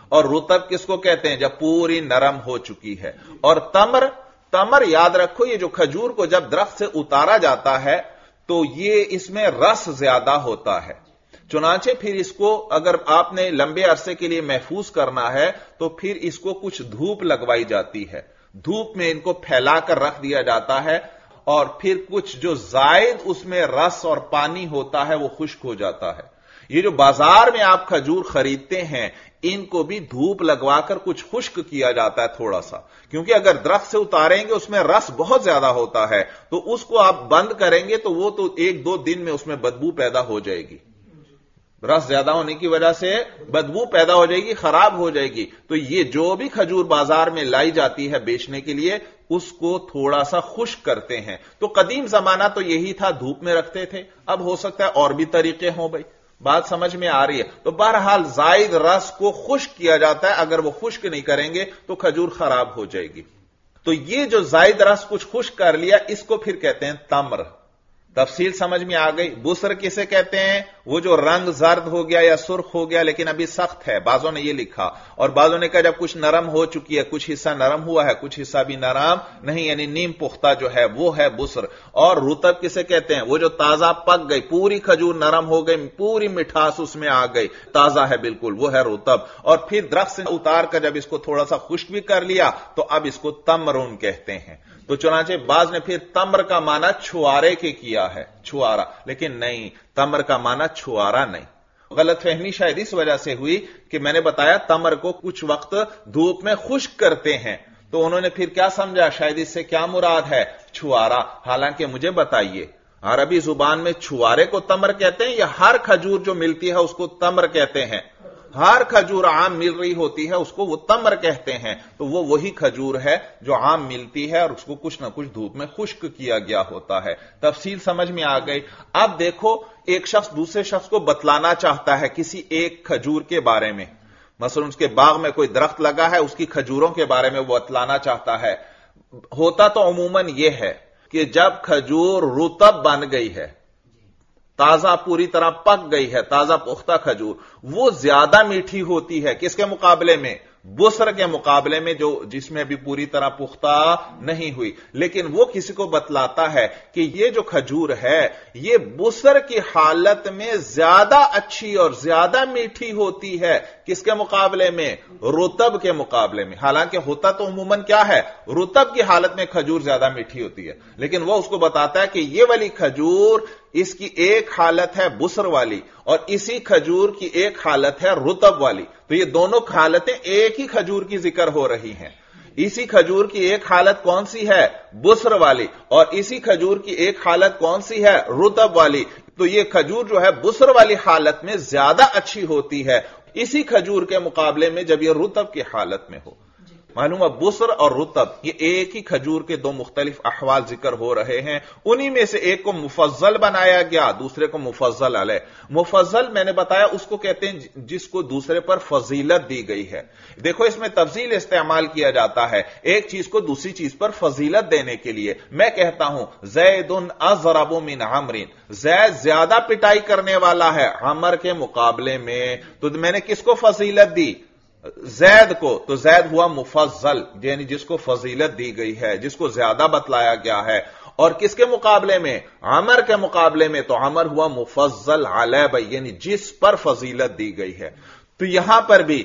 और रुतब किसको कहते हैं? जब पूरी नरम हो चुकी है। और तमर याद रखो, ये जो खजूर को जब दरख्त से उतारा जाता है तो ये इसमें रस ज्यादा होता है, चुनांचे फिर इसको अगर आपने लंबे अरसे के लिए महफूज करना है तो फिर इसको कुछ धूप लगवाई जाती है, धूप में इनको फैलाकर रख दिया जाता है और फिर कुछ जो जायद उसमें रस और पानी होता है वो खुश्क हो जाता है। ये जो बाजार में आप खजूर खरीदते हैं इनको भी धूप लगवाकर कुछ खुश्क किया जाता है थोड़ा सा, क्योंकि अगर दरख्त से उतारेंगे उसमें रस बहुत ज्यादा होता है तो उसको आप बंद करेंगे तो वो तो 1-2 दिन में उसमें बदबू पैदा हो जाएगी, रस ज्यादा होने की वजह से बदबू पैदा हो जाएगी, खराब हो जाएगी। तो ये जो भी खजूर बाजार में लाई जाती है बेचने के लिए उसको थोड़ा सा खुश्क करते हैं। तो कदीम जमाना तो यही था, धूप में रखते थे, अब हो सकता है और भी तरीके हों। भाई बात समझ में आ रही है? तो बहरहाल जायद रस को खुश्क किया जाता है, अगर वो खुश्क नहीं करेंगे तो खजूर खराब हो जाएगी। तो ये जो जायद रस कुछ खुश्क कर लिया इसको फिर कहते हैं तम्र। तफसील समझ में आ गई? बुसर किसे कहते हैं? वो जो रंग जर्द हो गया या सुर्ख हो गया लेकिन अभी सख्त है, बाजों ने ये लिखा, और बाजों ने कहा जब कुछ नरम हो चुकी है, कुछ हिस्सा नरम हुआ है कुछ हिस्सा भी नरम नहीं, यानी नीम पुख्ता जो है वो है बुसर। और रुतब किसे कहते हैं? वो जो ताजा पक गई, पूरी खजूर नरम हो गई, पूरी मिठास उसमें आ गई, ताजा है बिल्कुल, वो है रुतब। और फिर दरख्त से उतार कर जब इसको थोड़ा सा खुश्क भी कर लिया तो अब इसको तमरून कहते हैं। तो चुनांचे बाज ने फिर तम्र का माना छुआरे के किया है, छुआरा, लेकिन नहीं, तम्र का माना छुआरा नहीं। गलतफहमी शायद इस वजह से हुई कि मैंने बताया तम्र को कुछ वक्त धूप में खुश्क करते हैं, तो उन्होंने फिर क्या समझा शायद इससे क्या मुराद है? छुआरा। हालांकि मुझे बताइए अरबी जुबान में छुआरे को तम्र कहते हैं या हर खजूर जो मिलती है उसको तम्र कहते हैं? हर खजूर आम मिल रही होती है उसको वो तम्र कहते हैं, तो वो वही खजूर है जो आम मिलती है और उसको कुछ ना कुछ धूप में खुश्क किया गया होता है। तफसील समझ में आ गई? अब देखो, एक शख्स दूसरे शख्स को बतलाना चाहता है किसी एक खजूर के बारे में, मसलन उसके बाग में कोई दरख्त लगा है उसकी खजूरों के बारे में वो बतलाना चाहता है। होता तो अमूमन यह है कि जब खजूर रुतब बन गई है, ताजा पूरी तरह पक गई है, ताजा पुख्ता खजूर, वो ज्यादा मीठी होती है किसके मुकाबले में? बुसर के मुकाबले में, जो जिसमें अभी पूरी तरह पुख्ता नहीं हुई। लेकिन वो किसी को बतलाता है कि ये जो खजूर है ये बुसर की हालत में ज्यादा अच्छी और ज्यादा मीठी होती है किसके मुकाबले में? रुतब के मुकाबले में। हालांकि होता तो अमूमन क्या है, रुतब की हालत में खजूर ज्यादा मीठी होती है, लेकिन वो उसको बताता है कि ये वाली खजूर इसकी एक हालत है बुसर वाली और इसी खजूर की एक हालत है रुतब वाली। तो ये दोनों हालतें एक ही खजूर की जिक्र हो रही हैं। इसी खजूर की एक हालत कौन सी है? बुसर वाली, और इसी खजूर की एक हालत कौन सी है? रुतब वाली। तो ये खजूर जो है बुसर वाली हालत में ज्यादा अच्छी होती है इसी खजूर के मुकाबले में जब ये रुतब की हालत में हो। मालूम है बुसर और रुतब ये एक ही खजूर के दो मुख्तलिफ अहवाल जिक्र हो रहे हैं, उन्हीं में से एक को मुफज्जल बनाया गया, दूसरे को मुफज्जल अलैह। मुफज्जल मैंने बताया उसको कहते हैं जिसको दूसरे पर फजीलत दी गई है। देखो इसमें तफजील इस्तेमाल किया जाता है एक चीज को दूसरी चीज पर फजीलत देने के लिए। मैं कहता हूं ज़ैदुन अज़रबु मिन अमरिन, ज़ैद ज्यादा पिटाई करने वाला है अमर के मुकाबले में, तो मैंने किसको फजीलत दी? जैद को। तो जैद हुआ मुफज्जल, यानी जिसको फजीलत दी गई है, जिसको ज्यादा बतलाया गया है। और किसके मुकाबले में? अमर के मुकाबले में, तो अमर हुआ मुफज्जल अलैह, यानी जिस पर फजीलत दी गई है। तो यहां पर भी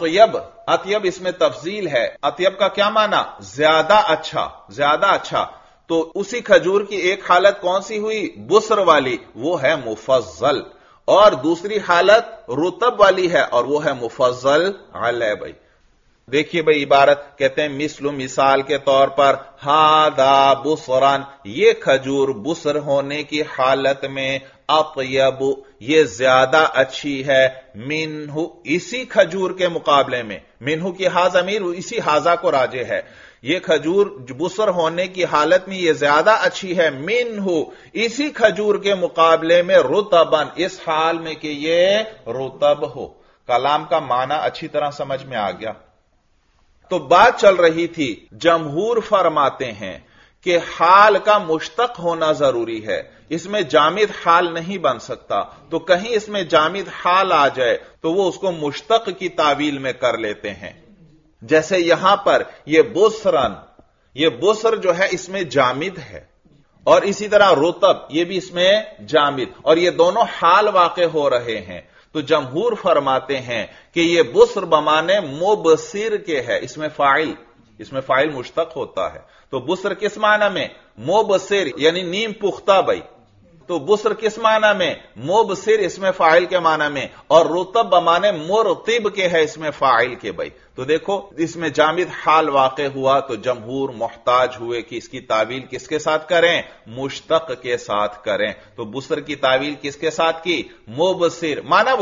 अत्यब इसमें तफजील है। अत्यब का क्या माना? ज्यादा अच्छा, ज्यादा अच्छा। तो उसी खजूर की एक हालत कौन सी हुई? बुसर वाली, वो है मुफज्जल, और दूसरी हालत रुतब वाली है और वो है मुफज्जल अलैह। भाई देखिए भाई इबारत कहते हैं मिसलु, मिसाल के तौर पर, हादा बुसरान, ये खजूर बुसर होने की हालत में, अत्यबु, ये ज्यादा अच्छी है, मिन्हु, इसी खजूर के मुकाबले में। मिन्हु की हा ज़मीर इसी हाजा को राजे है। ये खजूर बुसर होने की हालत में ये ज्यादा अच्छी है, मिन्हु, इसी खजूर के मुकाबले में, रुतबन, इस हाल में कि ये रुतब हो। कलाम का माना अच्छी तरह समझ में आ गया। तो बात चल रही थी, जमहूर फरमाते हैं کہ حال کا مشتق ہونا ضروری ہے، اس میں جامد حال نہیں بن سکتا، تو کہیں اس میں جامد حال آ جائے تو وہ اس کو مشتق کی تعویل میں کر لیتے ہیں۔ جیسے یہاں پر یہ بسرن، یہ بسر جو ہے اس میں جامد ہے، اور اسی طرح رطب یہ بھی اس میں جامد، اور یہ دونوں حال واقع ہو رہے ہیں، تو جمہور فرماتے ہیں کہ یہ بسر بمانے مبصر کے ہے، اس میں فاعل مشتق ہوتا ہے، تو بسر کس معنی میں؟ مبصر یعنی نیم پختہ بھائی، تو بسر کس معنی میں؟ مبصر اس میں فاعل کے معنی میں، اور رطب بمانے مرطب کے ہے اس میں فاعل کے بھائی۔ تو دیکھو اس میں جامد حال واقع ہوا تو جمہور محتاج ہوئے کہ اس کی تعویل کس کے ساتھ کریں؟ مشتق کے ساتھ کریں۔ تو بسر کی تعویل کس کے ساتھ کی؟ مبصر، معنی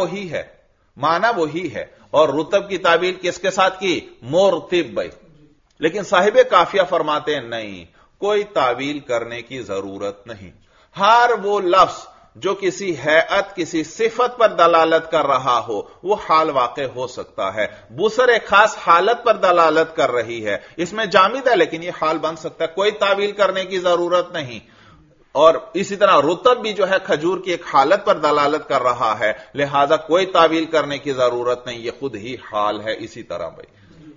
وہی ہے، اور رطب کی تعویل کس کے ساتھ کی؟ مرطب بھائی۔ لیکن صاحب کافیہ فرماتے ہیں نہیں، کوئی تعویل کرنے کی ضرورت نہیں، ہر وہ لفظ جو کسی ہیئت کسی صفت پر دلالت کر رہا ہو وہ حال واقع ہو سکتا ہے۔ بسر ایک خاص حالت پر دلالت کر رہی ہے، اس میں جامد ہے لیکن یہ حال بن سکتا ہے، کوئی تعویل کرنے کی ضرورت نہیں۔ اور اسی طرح رطب بھی جو ہے کھجور کی ایک حالت پر دلالت کر رہا ہے، لہذا کوئی تعویل کرنے کی ضرورت نہیں، یہ خود ہی حال ہے۔ اسی طرح بھائی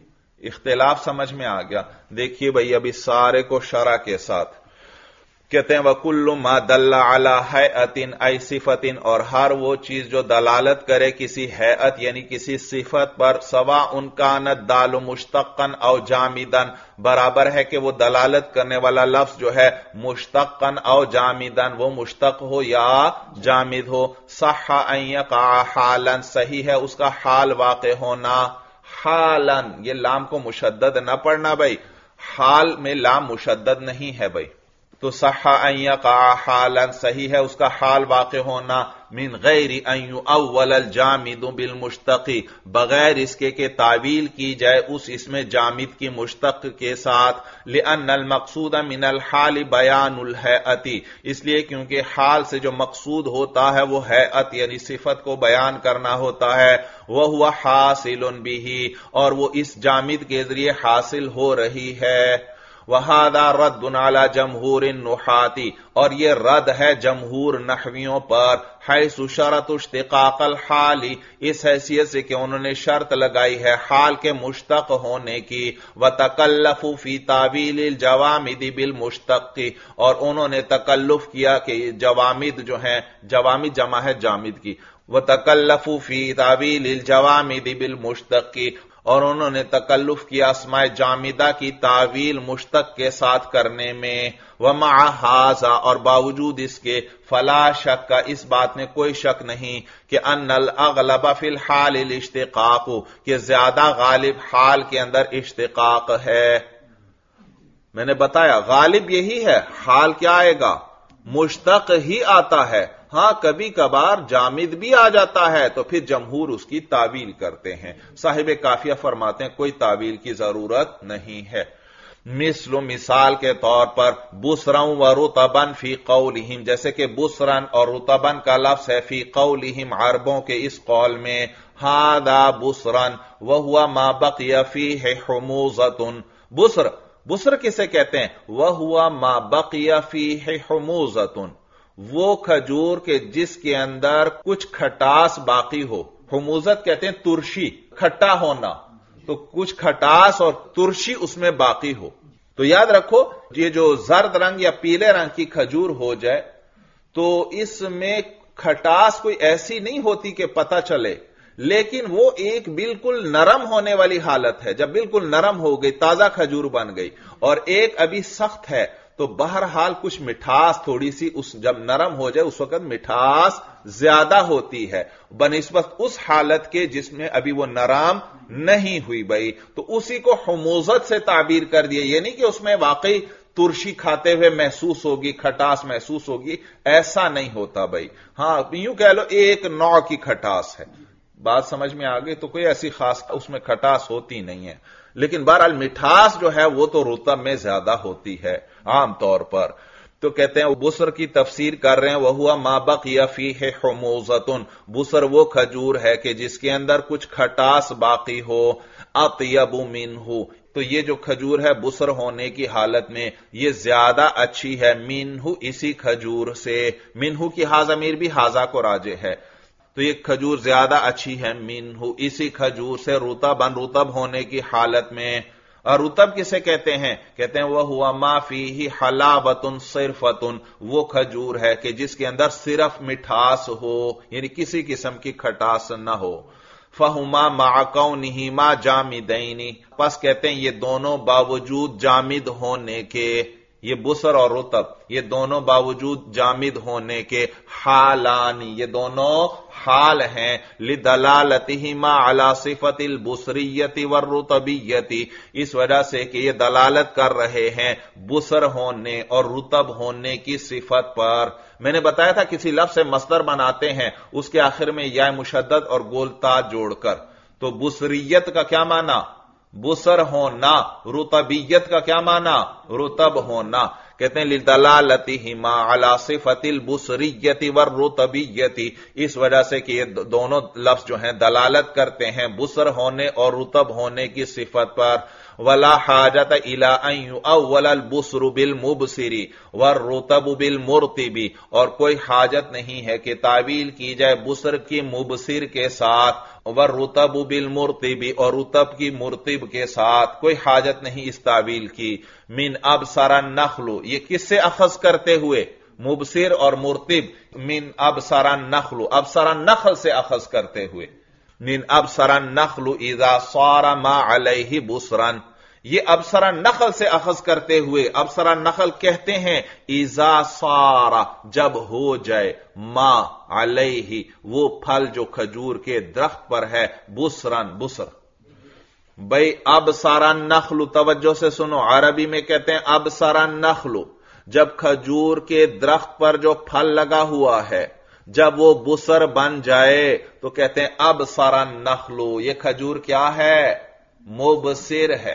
اختلاف سمجھ میں آ گیا۔ دیکھیے بھائی ابھی سارے کو شرح کے ساتھ کہتے ہیں وَكُلُّ مَا دَلَّ عَلَى حَيْئَةٍ أَيْ صِفَةٍ، اور ہر وہ چیز جو دلالت کرے کسی حیئت یعنی کسی صفت پر، سواء كانت دال مشتقاً او جامداً، برابر ہے کہ وہ دلالت کرنے والا لفظ جو ہے مشتقاً او جامداً، وہ مشتق ہو یا جامد ہو، صح ان يقع حالاً، صحیح ہے اس کا حال واقع ہونا، حالاً یہ لام کو مشدد نہ پڑھنا بھائی، حال میں لام مشدد نہیں ہے بھائی، تو صح ان يقع حالا، صحیح ہے اس کا حال واقع ہونا، من غیر ان يؤول الجامد بالمشتق، بغیر اس کے کہ تعویل کی جائے اس اسم جامد کی مشتق کے ساتھ، لأن المقصود من الحال بیان الہیئت، اس لیے کیونکہ حال سے جو مقصود ہوتا ہے وہ ہیئت یعنی صفت کو بیان کرنا ہوتا ہے، وہو حاصل بہ، اور وہ اس جامد کے ذریعے حاصل ہو رہی ہے۔ وَهَذَا رَدٌّ عَلَى جَمْهُورِ النُّحَاةِ، اور یہ رد ہے جمہور نحویوں پر، حیث شرط اشتقاق الحال، اس حیثیت سے کہ انہوں نے شرط لگائی ہے حال کے مشتق ہونے کی، وَتَكَلَّفُوا فِي تَعْوِيلِ الْجَوَامِدِ بِالْمُشْتَقِ، اور انہوں نے تکلف کیا کہ جوامد جو ہیں، جوامد جمع ہے جامد کی، وَتَكَلَّفُوا فِي تَعْوِيلِ الْجَوَامِدِ بِالْمُشْتَقِ، اور انہوں نے تکلف کیا اسماء جامدہ کی تعویل مشتق کے ساتھ کرنے میں، ومع ھذا، اور باوجود اس کے، فلا شک کا، اس بات میں کوئی شک نہیں کہ ان الاغلب فی الحال الاشتقاق، کہ زیادہ غالب حال کے اندر اشتقاق ہے۔ میں نے بتایا غالب یہی ہے، حال کیا آئے گا؟ مشتق ہی آتا ہے، ہاں کبھی کبھار جامد بھی آ جاتا ہے تو پھر جمہور اس کی تعویل کرتے ہیں۔ صاحب کافیہ فرماتے ہیں کوئی تعویل کی ضرورت نہیں ہے۔ مثال کے طور پر بسرا و رطبا فی قولہم، جیسے کہ بسرن اور رطبا کا لفظ ہے فی قولہم، عربوں کے اس قول میں، ھذا بسرن وہو ما بقی فیہ حموضۃ، بسر کسے کہتے ہیں؟ وہو ما بقی فیہ حموضۃ، وہ کھجور کے جس کے اندر کچھ کھٹاس باقی ہو، حموضت کہتے ہیں ترشی، کھٹا ہونا، تو کچھ کھٹاس اور ترشی اس میں باقی ہو۔ تو یاد رکھو یہ جو زرد رنگ یا پیلے رنگ کی کھجور ہو جائے تو اس میں کھٹاس کوئی ایسی نہیں ہوتی کہ پتہ چلے، لیکن وہ ایک بالکل نرم ہونے والی حالت ہے، جب بالکل نرم ہو گئی تازہ کھجور بن گئی، اور ایک ابھی سخت ہے، تو بہرحال کچھ مٹھاس تھوڑی سی اس جب نرم ہو جائے اس وقت مٹھاس زیادہ ہوتی ہے بنسبت اس حالت کے جس میں ابھی وہ نرم نہیں ہوئی بھائی، تو اسی کو حموضت سے تعبیر کر دیا، یعنی کہ اس میں واقعی ترشی کھاتے ہوئے محسوس ہوگی، کھٹاس محسوس ہوگی، ایسا نہیں ہوتا بھائی، ہاں یوں کہہ لو ایک نوع کی کھٹاس ہے، بات سمجھ میں آگئی، تو کوئی ایسی خاص اس میں کھٹاس ہوتی نہیں ہے، لیکن بہرحال مٹھاس جو ہے وہ تو رطب میں زیادہ ہوتی ہے عام طور پر۔ تو کہتے ہیں بسر کی تفسیر کر رہے ہیں وَهُوَ مَا بَقِيَ فِيهِ حُمُوضَةٌ، بسر وہ کھجور ہے کہ جس کے اندر کچھ کھٹاس باقی ہو، اطیب منہ، تو یہ جو کھجور ہے بسر ہونے کی حالت میں یہ زیادہ اچھی ہے منہو اسی کھجور سے. منہو کی ہا ضمیر بھی ہاذا کو راجع ہے، تو یہ کھجور زیادہ اچھی ہے منہو اسی کھجور سے رطبن رطب ہونے کی حالت میں. اور رطب کسے کہتے ہیں؟ کہتے ہیں وہ ہوا ما فیہ حلاوۃ صرفۃ، وہ کھجور ہے کہ جس کے اندر صرف مٹھاس ہو، یعنی کسی قسم کی کھٹاس نہ ہو. فہما مع کونہما جامدین، پس کہتے ہیں یہ دونوں باوجود جامد ہونے کے، یہ بسر اور رطب یہ دونوں باوجود جامد ہونے کے حالان، یہ دونوں حال ہیں لدلالتہما علی صفت البصریت والرطبیت، اس وجہ سے کہ یہ دلالت کر رہے ہیں بسر ہونے اور رطب ہونے کی صفت پر. میں نے بتایا تھا کسی لفظ سے مصدر بناتے ہیں اس کے آخر میں یا مشدد اور گول تا جوڑ کر، تو بصریت کا کیا معنی؟ بسر ہونا. رطبیت کا کیا معنی؟ رطب ہونا. کہتے ہیں لدلالتہما علی صفت البصریت والرطبیت، اس وجہ سے کہ یہ دونوں لفظ جو ہیں دلالت کرتے ہیں بسر ہونے اور رطب ہونے کی صفت پر. ولا حاجت الی ان یؤول البصر بالمبصر والرطب بالمرطب، اور کوئی حاجت نہیں ہے کہ تعویل کی جائے بسر کی مبصر کے ساتھ والرطب بالمرطب اور رطب کی مرطب کے ساتھ، کوئی حاجت نہیں اس تعویل کی. من ابصر النخل، یہ کس سے اخذ کرتے ہوئے؟ مبصر اور مرطب. من ابصر النخل، ابصر النخل سے اخذ کرتے ہوئے. من ابصر النخل اذا صار ما علیہ بصرا، یہ ابصر النخل سے اخذ کرتے ہوئے ابصر النخل کہتے ہیں اذا صار، جب ہو جائے ما علیہ، وہ پھل جو کھجور کے درخت پر ہے بصرا بصر. بھئی ابصر النخل، توجہ سے سنو، عربی میں کہتے ہیں ابصر النخل، جب کھجور کے درخت پر جو پھل لگا ہوا ہے جب وہ بسر بن جائے تو کہتے ہیں ابصر النخل، یہ کھجور کیا ہے؟ مبصر ہے.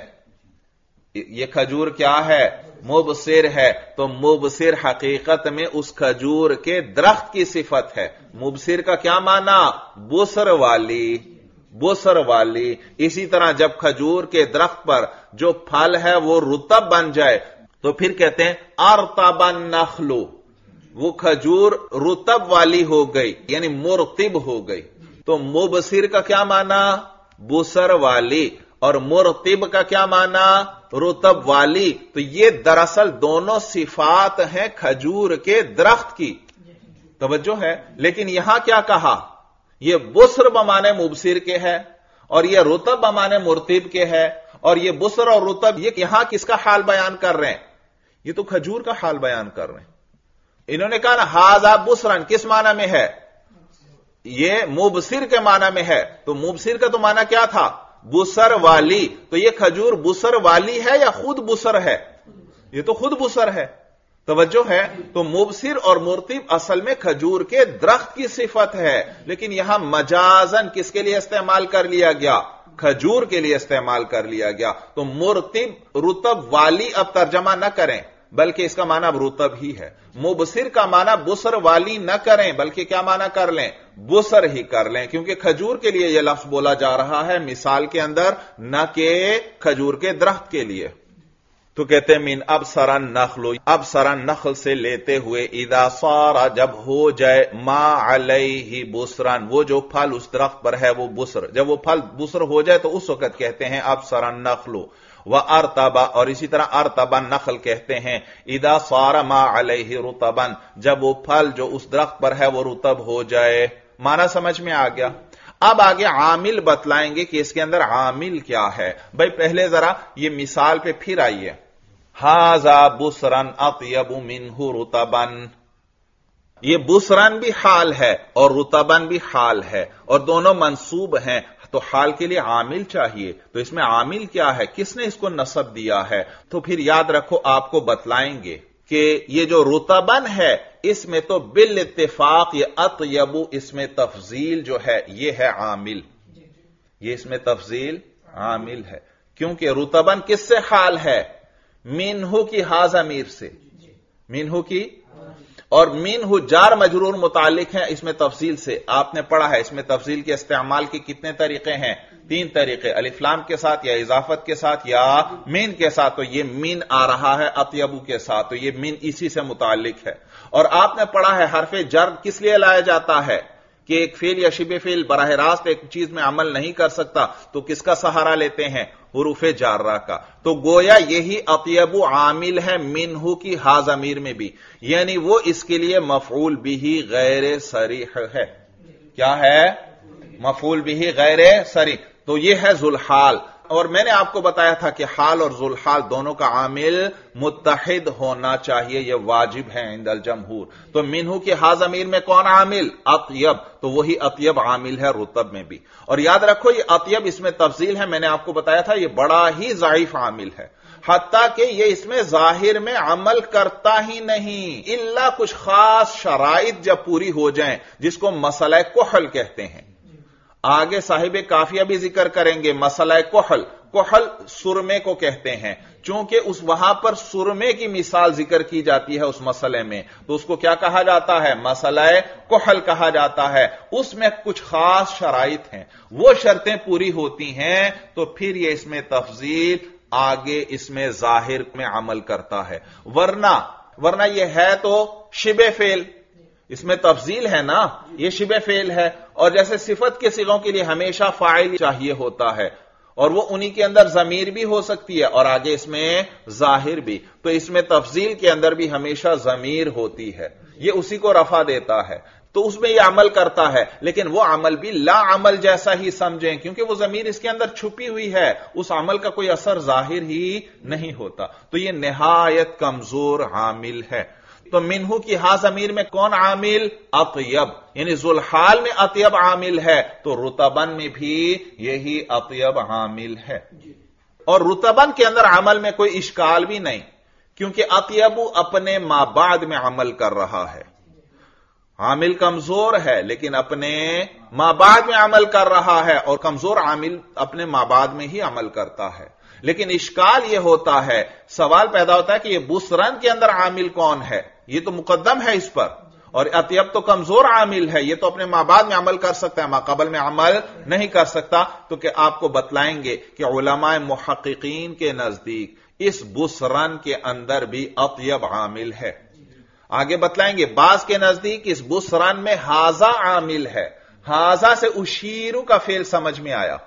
یہ کھجور کیا ہے؟ مبصر ہے. تو مبصر حقیقت میں اس کھجور کے درخت کی صفت ہے. مبصر کا کیا معنی؟ بسر والی، بسر والی. اسی طرح جب کھجور کے درخت پر جو پھل ہے وہ رطب بن جائے تو پھر کہتے ہیں ارطب النخل، وہ کھجور رطب والی ہو گئی یعنی مرطب ہو گئی. تو مبصر کا کیا معنی؟ بسر والی، اور مرطب کا کیا معنی؟ رطب والی. تو یہ دراصل دونوں صفات ہیں کھجور کے درخت کی. توجہ ہے. لیکن یہاں کیا کہا؟ یہ بسر بمانے مبصر کے ہے اور یہ رطب بمانے مرطب کے ہے، اور یہ بسر اور رطب یہ یہاں کس کا حال بیان کر رہے ہیں؟ یہ تو کھجور کا حال بیان کر رہے ہیں. انہوں نے کہا نا ہاذا بسرن، کس معنی میں ہے؟ یہ مبصر کے معنی میں ہے. تو مبصر کا تو معنی کیا تھا؟ بسر والی. تو یہ کھجور بسر والی ہے یا خود بسر ہے؟ یہ تو خود بسر ہے. توجہ ہے. تو مبصر اور مرطب اصل میں کھجور کے درخت کی صفت ہے، لیکن یہاں مجازن کس کے لیے استعمال کر لیا گیا؟ کھجور کے لیے استعمال کر لیا گیا. تو مرطب رطب والی اب ترجمہ نہ کریں بلکہ اس کا معنی اب رطب ہی ہے. مبصر کا معنی بسر والی نہ کریں بلکہ کیا معنی کر لیں؟ بسر ہی کر لیں، کیونکہ کھجور کے لیے یہ لفظ بولا جا رہا ہے مثال کے اندر، نہ کہ کھجور کے درخت کے لیے. تو کہتے ہیں من ابصر النخل، ابصر النخل سے لیتے ہوئے اذا صار، جب ہو جائے ما علیہ بصرا، وہ جو پھل اس درخت پر ہے وہ بسر، جب وہ پھل بسر ہو جائے تو اس وقت کہتے ہیں ابصر النخل. وارتبا، اور اسی طرح ارتبا النخل کہتے ہیں اذا صار ما علیہ رطبا، جب وہ پھل جو اس درخت پر ہے وہ رطب ہو جائے. معنی سمجھ میں آ گیا. اب آگے عامل بتلائیں گے کہ اس کے اندر عامل کیا ہے. بھائی پہلے ذرا یہ مثال پہ پھر آئیے. ہاذا بسرن اطیب منہ رطبن، یہ بسرن بھی حال ہے اور رطبن بھی حال ہے اور دونوں منصوب ہیں. تو حال کے لیے عامل چاہیے، تو اس میں عامل کیا ہے؟ کس نے اس کو نصب دیا ہے؟ تو پھر یاد رکھو آپ کو بتلائیں گے کہ یہ جو رطبن ہے اس میں تو بالاتفاق یہ اطیب اس میں تفضیل جو ہے یہ ہے عامل، یہ اس میں تفضیل عامل ہے. کیونکہ رطبن کس سے حال ہے؟ منہو کی ہا ضمیر سے، منہو کی. اور منہ جار مجرور متعلق ہے اس میں تفصیل سے آپ نے پڑھا ہے. اس میں تفصیل کے استعمال کے کتنے طریقے ہیں؟ 3 طریقے، الف لام کے ساتھ یا اضافت کے ساتھ یا من کے ساتھ. تو یہ من آ رہا ہے اطیبو کے ساتھ، تو یہ من اسی سے متعلق ہے. اور آپ نے پڑھا ہے حرف جر کس لیے لایا جاتا ہے کہ ایک فعل یا شبہ فعل براہ راست ایک چیز میں عمل نہیں کر سکتا تو کس کا سہارا لیتے ہیں؟ حروف جارہ کا. تو گویا یہی اطیب عامل ہے منہ کی ہا ضمیر میں بھی، یعنی وہ اس کے لیے مفعول بھی غیر صریح ہے. کیا ہے؟ مفعول بھی غیر صریح. تو یہ ہے ذوالحال. اور میں نے آپ کو بتایا تھا کہ حال اور ذوالحال دونوں کا عامل متحد ہونا چاہیے، یہ واجب ہے عند الجمہور. تو منہ کی ہا ضمیر میں کون عامل؟ اطیب. تو وہی اطیب عامل ہے رطب میں بھی. اور یاد رکھو یہ اطیب اس میں تفضیل ہے، میں نے آپ کو بتایا تھا یہ بڑا ہی ضعیف عامل ہے، حتیٰ کہ یہ اس میں ظاہر میں عمل کرتا ہی نہیں الا کچھ خاص شرائط جب پوری ہو جائیں، جس کو مسئلہ کحل کہتے ہیں. آگے صاحب کافیہ بھی ذکر کریں گے. مسئلہ کحل، کحل سرمے کو کہتے ہیں. چونکہ اس وہاں پر سرمے کی مثال ذکر کی جاتی ہے اس مسئلے میں، تو اس کو کیا کہا جاتا ہے؟ مسئلہ کحل کہا جاتا ہے. اس میں کچھ خاص شرائط ہیں، وہ شرطیں پوری ہوتی ہیں تو پھر یہ اس میں تفضیل آگے اس میں ظاہر میں عمل کرتا ہے. ورنہ یہ ہے تو شبہ فعل، اس میں تفضیل ہے نا، یہ شبہ فعل ہے. اور جیسے صفت کے صیغوں کے لیے ہمیشہ فاعل چاہیے ہوتا ہے، اور وہ انہی کے اندر ضمیر بھی ہو سکتی ہے اور آگے اس میں ظاہر بھی. تو اس میں تفضیل کے اندر بھی ہمیشہ ضمیر ہوتی ہے، یہ اسی کو رفع دیتا ہے. تو اس میں یہ عمل کرتا ہے، لیکن وہ عمل بھی لا عمل جیسا ہی سمجھیں، کیونکہ وہ ضمیر اس کے اندر چھپی ہوئی ہے، اس عمل کا کوئی اثر ظاہر ہی نہیں ہوتا. تو یہ نہایت کمزور عامل ہے. تو منہ کی ہا ضمیر میں کون عامل؟ اطیب. یعنی ذوالحال میں اطیب عامل ہے تو رطبن میں بھی یہی اطیب عامل ہے. اور رطبن کے اندر عمل میں کوئی اشکال بھی نہیں، کیونکہ اطیب اپنے ما بعد میں عمل کر رہا ہے. عامل کمزور ہے لیکن اپنے ما بعد میں عمل کر رہا ہے، اور کمزور عامل اپنے ما بعد میں ہی عمل کرتا ہے. لیکن اشکال یہ ہوتا ہے، سوال پیدا ہوتا ہے کہ یہ بسرن کے اندر عامل کون ہے؟ یہ تو مقدم ہے اس پر، اور اطیب تو کمزور عامل ہے، یہ تو اپنے ما بعد میں عمل کر سکتا ہے، ما قبل میں عمل نہیں کر سکتا. تو کہ آپ کو بتلائیں گے کہ علماء محققین کے نزدیک اس بسرن کے اندر بھی اطیب عامل ہے. آگے بتلائیں گے بعض کے نزدیک اس بسرن میں ہاذا عامل ہے. ہاذا سے اشیرو کا فعل سمجھ میں آیا،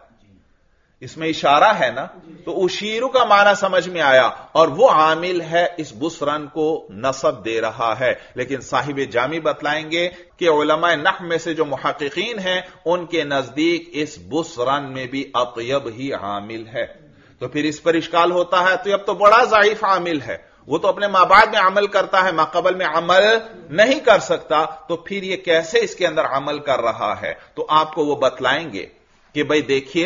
اس میں اشارہ ہے نا، تو اشیرو کا معنی سمجھ میں آیا، اور وہ عامل ہے اس بسرن کو نصب دے رہا ہے. لیکن صاحب جامی بتلائیں گے کہ علماء نحو میں سے جو محققین ہیں ان کے نزدیک اس بسرن میں بھی اطیب ہی عامل ہے. تو پھر اس پر اشکال ہوتا ہے، اطیب تو بڑا ضعیف عامل ہے، وہ تو اپنے ما بعد میں عمل کرتا ہے، ما قبل میں عمل نہیں کر سکتا. تو پھر یہ کیسے اس کے اندر عمل کر رہا ہے؟ تو آپ کو وہ بتلائیں گے کہ بھئی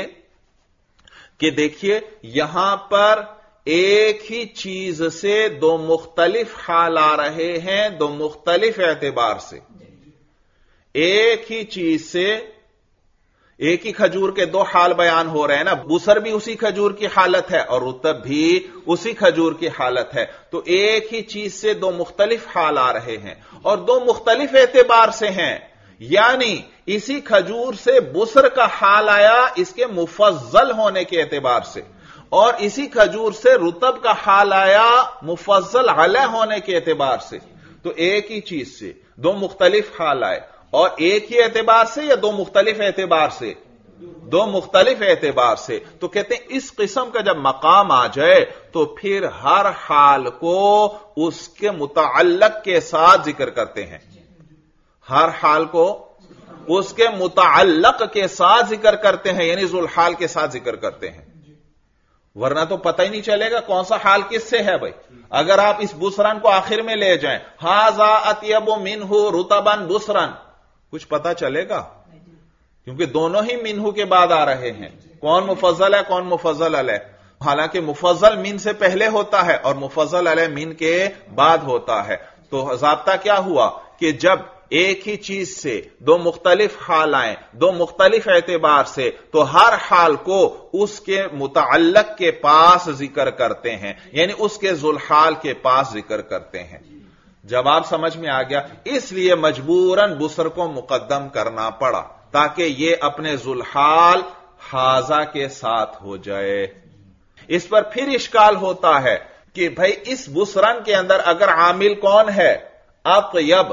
دیکھیے یہاں پر ایک ہی چیز سے دو مختلف حال آ رہے ہیں، دو مختلف اعتبار سے. ایک ہی چیز سے ایک ہی کھجور کے دو حال بیان ہو رہے ہیں نا، بسر بھی اسی کھجور کی حالت ہے اور رطب بھی اسی کھجور کی حالت ہے. تو ایک ہی چیز سے دو مختلف حال آ رہے ہیں اور دو مختلف اعتبار سے ہیں. یعنی اسی کھجور سے بسر کا حال آیا اس کے مفضل ہونے کے اعتبار سے، اور اسی کھجور سے رطب کا حال آیا مفضل علیہ ہونے کے اعتبار سے. تو ایک ہی چیز سے دو مختلف حال آئے، اور ایک ہی اعتبار سے یا دو مختلف اعتبار سے؟ دو مختلف اعتبار سے. تو کہتے ہیں اس قسم کا جب مقام آ جائے تو پھر ہر حال کو اس کے متعلق کے ساتھ ذکر کرتے ہیں. ہر حال کو اس کے متعلق کے ساتھ ذکر کرتے ہیں، یعنی ذوالحال کے ساتھ ذکر کرتے ہیں. ورنہ تو پتہ ہی نہیں چلے گا کون سا حال کس سے ہے. بھائی اگر آپ اس بسرن کو آخر میں لے جائیں، ہاذا اطیب منہ رطبن بسرن، کچھ پتہ چلے گا؟ کیونکہ دونوں ہی منہ کے بعد آ رہے ہیں. کون مفضل ہے کون مفضل علیہ؟ حالانکہ مفضل من سے پہلے ہوتا ہے اور مفضل علیہ من کے بعد ہوتا ہے. تو ضابطہ کیا ہوا کہ جب ایک ہی چیز سے دو مختلف حال آئیں دو مختلف اعتبار سے، تو ہر حال کو اس کے متعلق کے پاس ذکر کرتے ہیں، یعنی اس کے ذوالحال کے پاس ذکر کرتے ہیں. جواب سمجھ میں آ گیا. اس لیے مجبوراً بسر کو مقدم کرنا پڑا تاکہ یہ اپنے ذوالحال حاضہ کے ساتھ ہو جائے. اس پر پھر اشکال ہوتا ہے کہ بھائی اس بسرن کے اندر اگر عامل کون ہے؟ اطیب.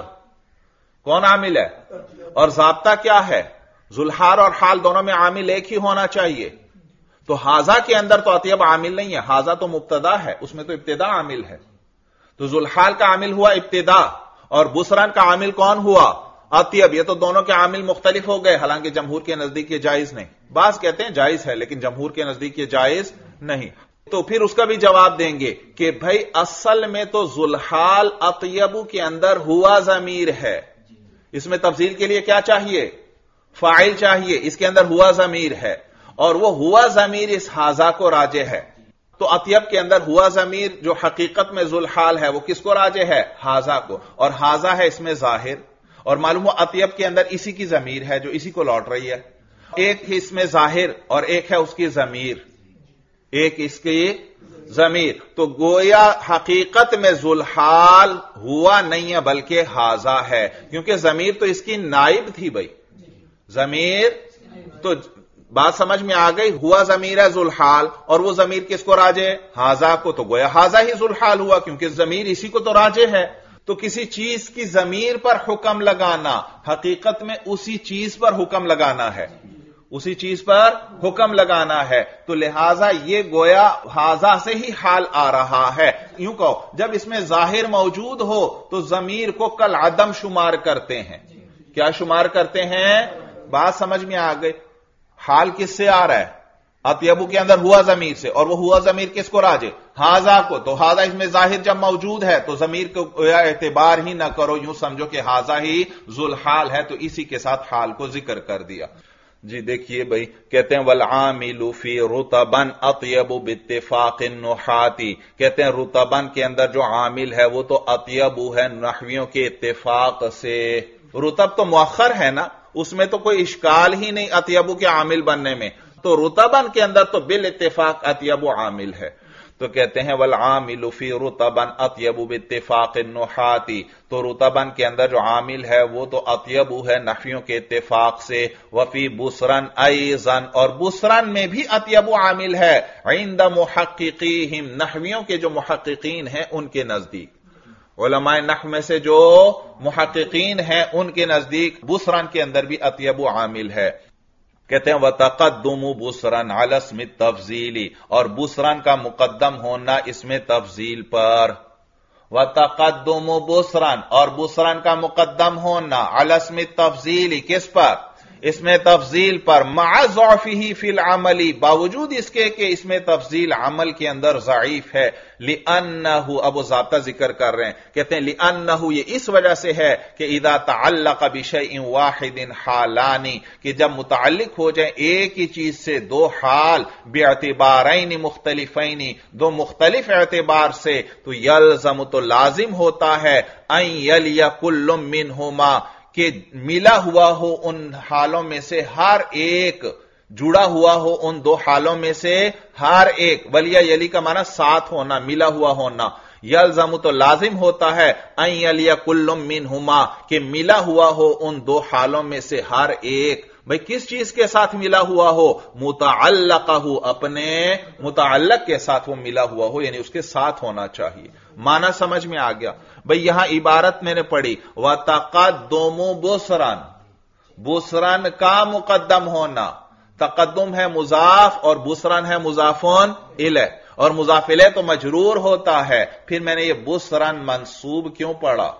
کون عامل ہے؟ اور ضابطہ کیا ہے؟ ذوالحال اور حال دونوں میں عامل ایک ہی ہونا چاہیے. تو حاضہ کے اندر تو اطیب عامل نہیں ہے، حاضہ تو مبتدا ہے، اس میں تو ابتدا عامل ہے. تو ذوالحال کا عامل ہوا ابتدا اور بسرن کا عامل کون ہوا؟ اطیب. یہ تو دونوں کے عامل مختلف ہو گئے، حالانکہ جمہور کے نزدیک یہ جائز نہیں. بعض کہتے ہیں جائز ہے لیکن جمہور کے نزدیک یہ جائز نہیں. تو پھر اس کا بھی جواب دیں گے کہ بھائی اصل میں تو ذوالحال اطیبو کے اندر ہوا ضمیر ہے. اس میں تفضیل کے لیے کیا چاہیے؟ فاعل چاہیے. اس کے اندر ہوا ضمیر ہے اور وہ ہوا ضمیر اس حاضہ کو راجع ہے. تو اطیب کے اندر ہوا ضمیر جو حقیقت میں ذوالحال ہے وہ کس کو راجع ہے؟ حاضہ کو. اور حاضہ ہے اس میں ظاہر، اور معلوم ہو اطیب کے اندر اسی کی ضمیر ہے جو اسی کو لوٹ رہی ہے. ایک اس میں ظاہر اور ایک ہے اس کی ضمیر، ایک اس کی ضمیر. تو گویا حقیقت میں ذوالحال ہوا نہیں ہے بلکہ حاضہ ہے، کیونکہ ضمیر تو اس کی نائب تھی. بھائی ضمیر تو بات سمجھ میں آ گئی. ہوا ضمیر ہے ذوالحال اور وہ ضمیر کس کو راجع ہے؟ حاضہ کو. تو گویا حاضہ ہی ذوالحال ہوا کیونکہ ضمیر اسی کو تو راجع ہے. تو کسی چیز کی ضمیر پر حکم لگانا حقیقت میں اسی چیز پر حکم لگانا ہے، اسی چیز پر حکم لگانا ہے. تو لہذا یہ گویا حاضہ سے ہی حال آ رہا ہے. یوں کہو جب اس میں ظاہر موجود ہو تو ضمیر کو کل عدم شمار کرتے ہیں. کیا شمار کرتے ہیں؟ بات سمجھ میں آ گئی. حال کس سے آ رہا ہے؟ اطیبو کے اندر ہوا ضمیر سے، اور وہ ہوا ضمیر کس کو راجع؟ حاضہ کو. تو حاضہ اس میں ظاہر جب موجود ہے تو ضمیر کو اعتبار ہی نہ کرو، یوں سمجھو کہ حاضہ ہی ذوالحال ہے، تو اسی کے ساتھ حال کو ذکر کر دیا. جی دیکھیے بھائی کہتے ہیں والعامل فی رطبن اطیب باتفاق النحاۃ. کہتے ہیں رطبن کے اندر جو عامل ہے وہ تو اطیب ہے نحویوں کے اتفاق سے. رطب تو مؤخر ہے نا، اس میں تو کوئی اشکال ہی نہیں اطیبو کے عامل بننے میں. تو رطبن کے اندر تو بالاتفاق اطیب عامل ہے. تو کہتے ہیں والعامل فی رطبن اطیب باتفاق النحاۃ. تو رطبن کے اندر جو عامل ہے وہ تو اطیب ہے نحویوں کے اتفاق سے. وفی بسرن ایضا، اور بسرن میں بھی اطیب عامل ہے عند محققیہم، نحویوں کے جو محققین ہیں ان کے نزدیک. علماء نحو میں سے جو محققین ہیں ان کے نزدیک بسرن کے اندر بھی اطیب عامل ہے. کہتے ہیں وَتَقَدُّمُ بُسْرًا عَلَى اسْمِ التَّفْضِيلِ، اور بسرن کا مقدم ہونا اس میں تفضیل پر. وَتَقَدُّمُ بُسْرًا، اور بسرن کا مقدم ہونا عَلَى اسْمِ التَّفْضِيلِ، کس پر؟ اس میں تفضیل پر. مع ضعفه فی العمل، باوجود اس کے کہ اس میں تفضیل عمل کے اندر ضعیف ہے. لِأَنَّهُ، اب وہ ضابطہ ذکر کر رہے ہیں، کہتے ہیں لِأَنَّهُ، یہ اس وجہ سے ہے کہ اذا تعلق بشیء واحد حالان، کہ جب متعلق ہو جائیں ایک ہی چیز سے دو حال باعتبارین مختلفین، دو مختلف اعتبار سے، تو یلزم، تو لازم ہوتا ہے ان یلی کل منہما، کہ ملا ہوا ہو ان حالوں میں سے ہر ایک، جڑا ہوا ہو ان دو حالوں میں سے ہر ایک. ولیہ یلی کا معنی ساتھ ہونا، ملا ہوا ہونا. یلزم، تو لازم ہوتا ہے ان یلی کل منہما، کہ ملا ہوا ہو ان دو حالوں میں سے ہر ایک. بھئی کس چیز کے ساتھ ملا ہوا ہو؟ متعلقہ، اپنے متعلق کے ساتھ وہ ملا ہوا ہو، یعنی اس کے ساتھ ہونا چاہیے. معنی سمجھ میں آ گیا. بھئی یہاں عبارت میں نے پڑھی وَتَقَدُّمُ بُسْرًا، بسرن کا مقدم ہونا. تقدم ہے مضاف اور بسرن ہے مضافون الیہ، اور مضاف الیہ تو مجرور ہوتا ہے. پھر میں نے یہ بسرن منصوب کیوں پڑھا؟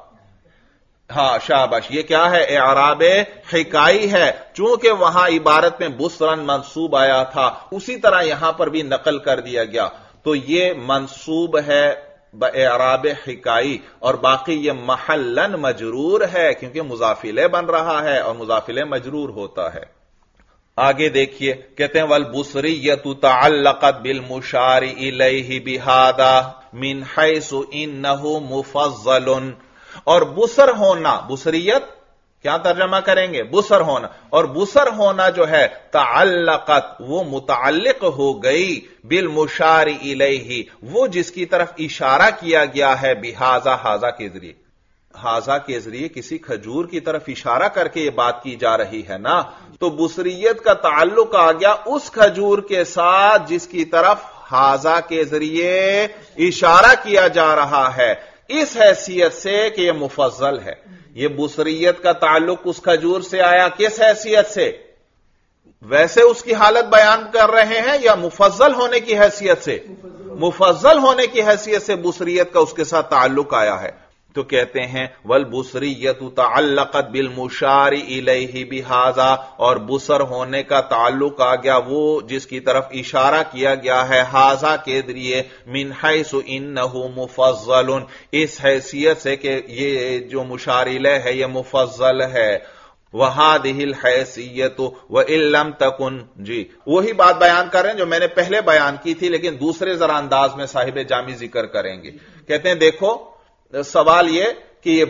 ہاں شاباش، یہ کیا ہے؟ اعراب حکائی ہے. چونکہ وہاں عبارت میں بسرن منصوب آیا تھا اسی طرح یہاں پر بھی نقل کر دیا گیا، تو یہ منصوب ہے اعراب حکائی، اور باقی یہ محلن مجرور ہے کیونکہ مضاف الیہ بن رہا ہے اور مضاف الیہ مجرور ہوتا ہے. آگے دیکھیے کہتے ہیں والبصریۃ تعلقت بالمشار الیہ بہذا من حیث انہ مفضل، اور بسر ہونا، بصریت کیا ترجمہ کریں گے؟ بسر ہونا. اور بسر ہونا جو ہے تعلقت، وہ متعلق ہو گئی بالمشار الیہ، وہ جس کی طرف اشارہ کیا گیا ہے بہذا، حاذا کے ذریعے. حاضہ کے ذریعے کسی کھجور کی طرف اشارہ کر کے یہ بات کی جا رہی ہے نا، تو بصریت کا تعلق آ گیا اس کھجور کے ساتھ جس کی طرف حاضہ کے ذریعے اشارہ کیا جا رہا ہے، اس حیثیت سے کہ یہ مفضل ہے۔ یہ بصریت کا تعلق اس کھجور سے آیا کس حیثیت سے؟ ویسے اس کی حالت بیان کر رہے ہیں یا مفضل ہونے کی حیثیت سے؟ مفضل ہونے کی حیثیت سے بصریت کا اس کے ساتھ تعلق آیا ہے۔ تو کہتے ہیں والبصریۃ تعلقت بالمشار الیہ بہذا، اور بصر ہونے کا تعلق آ گیا وہ جس کی طرف اشارہ کیا گیا ہے حاذا کے ذریعے، من حیث انہ مفضل، اس حیثیت سے کہ یہ جو مشار الیہ ہے یہ مفضل ہے۔ وَهَذِهِ الْحَيْثِيَّةُ وَإِن لَّمْ تَكُن، جی وہی بات بیان کر رہے ہیں جو میں نے پہلے بیان کی تھی، لیکن دوسرے ذرا انداز میں صاحب جامی ذکر کریں گے۔ کہتے ہیں دیکھو سوال یہ کہ یہ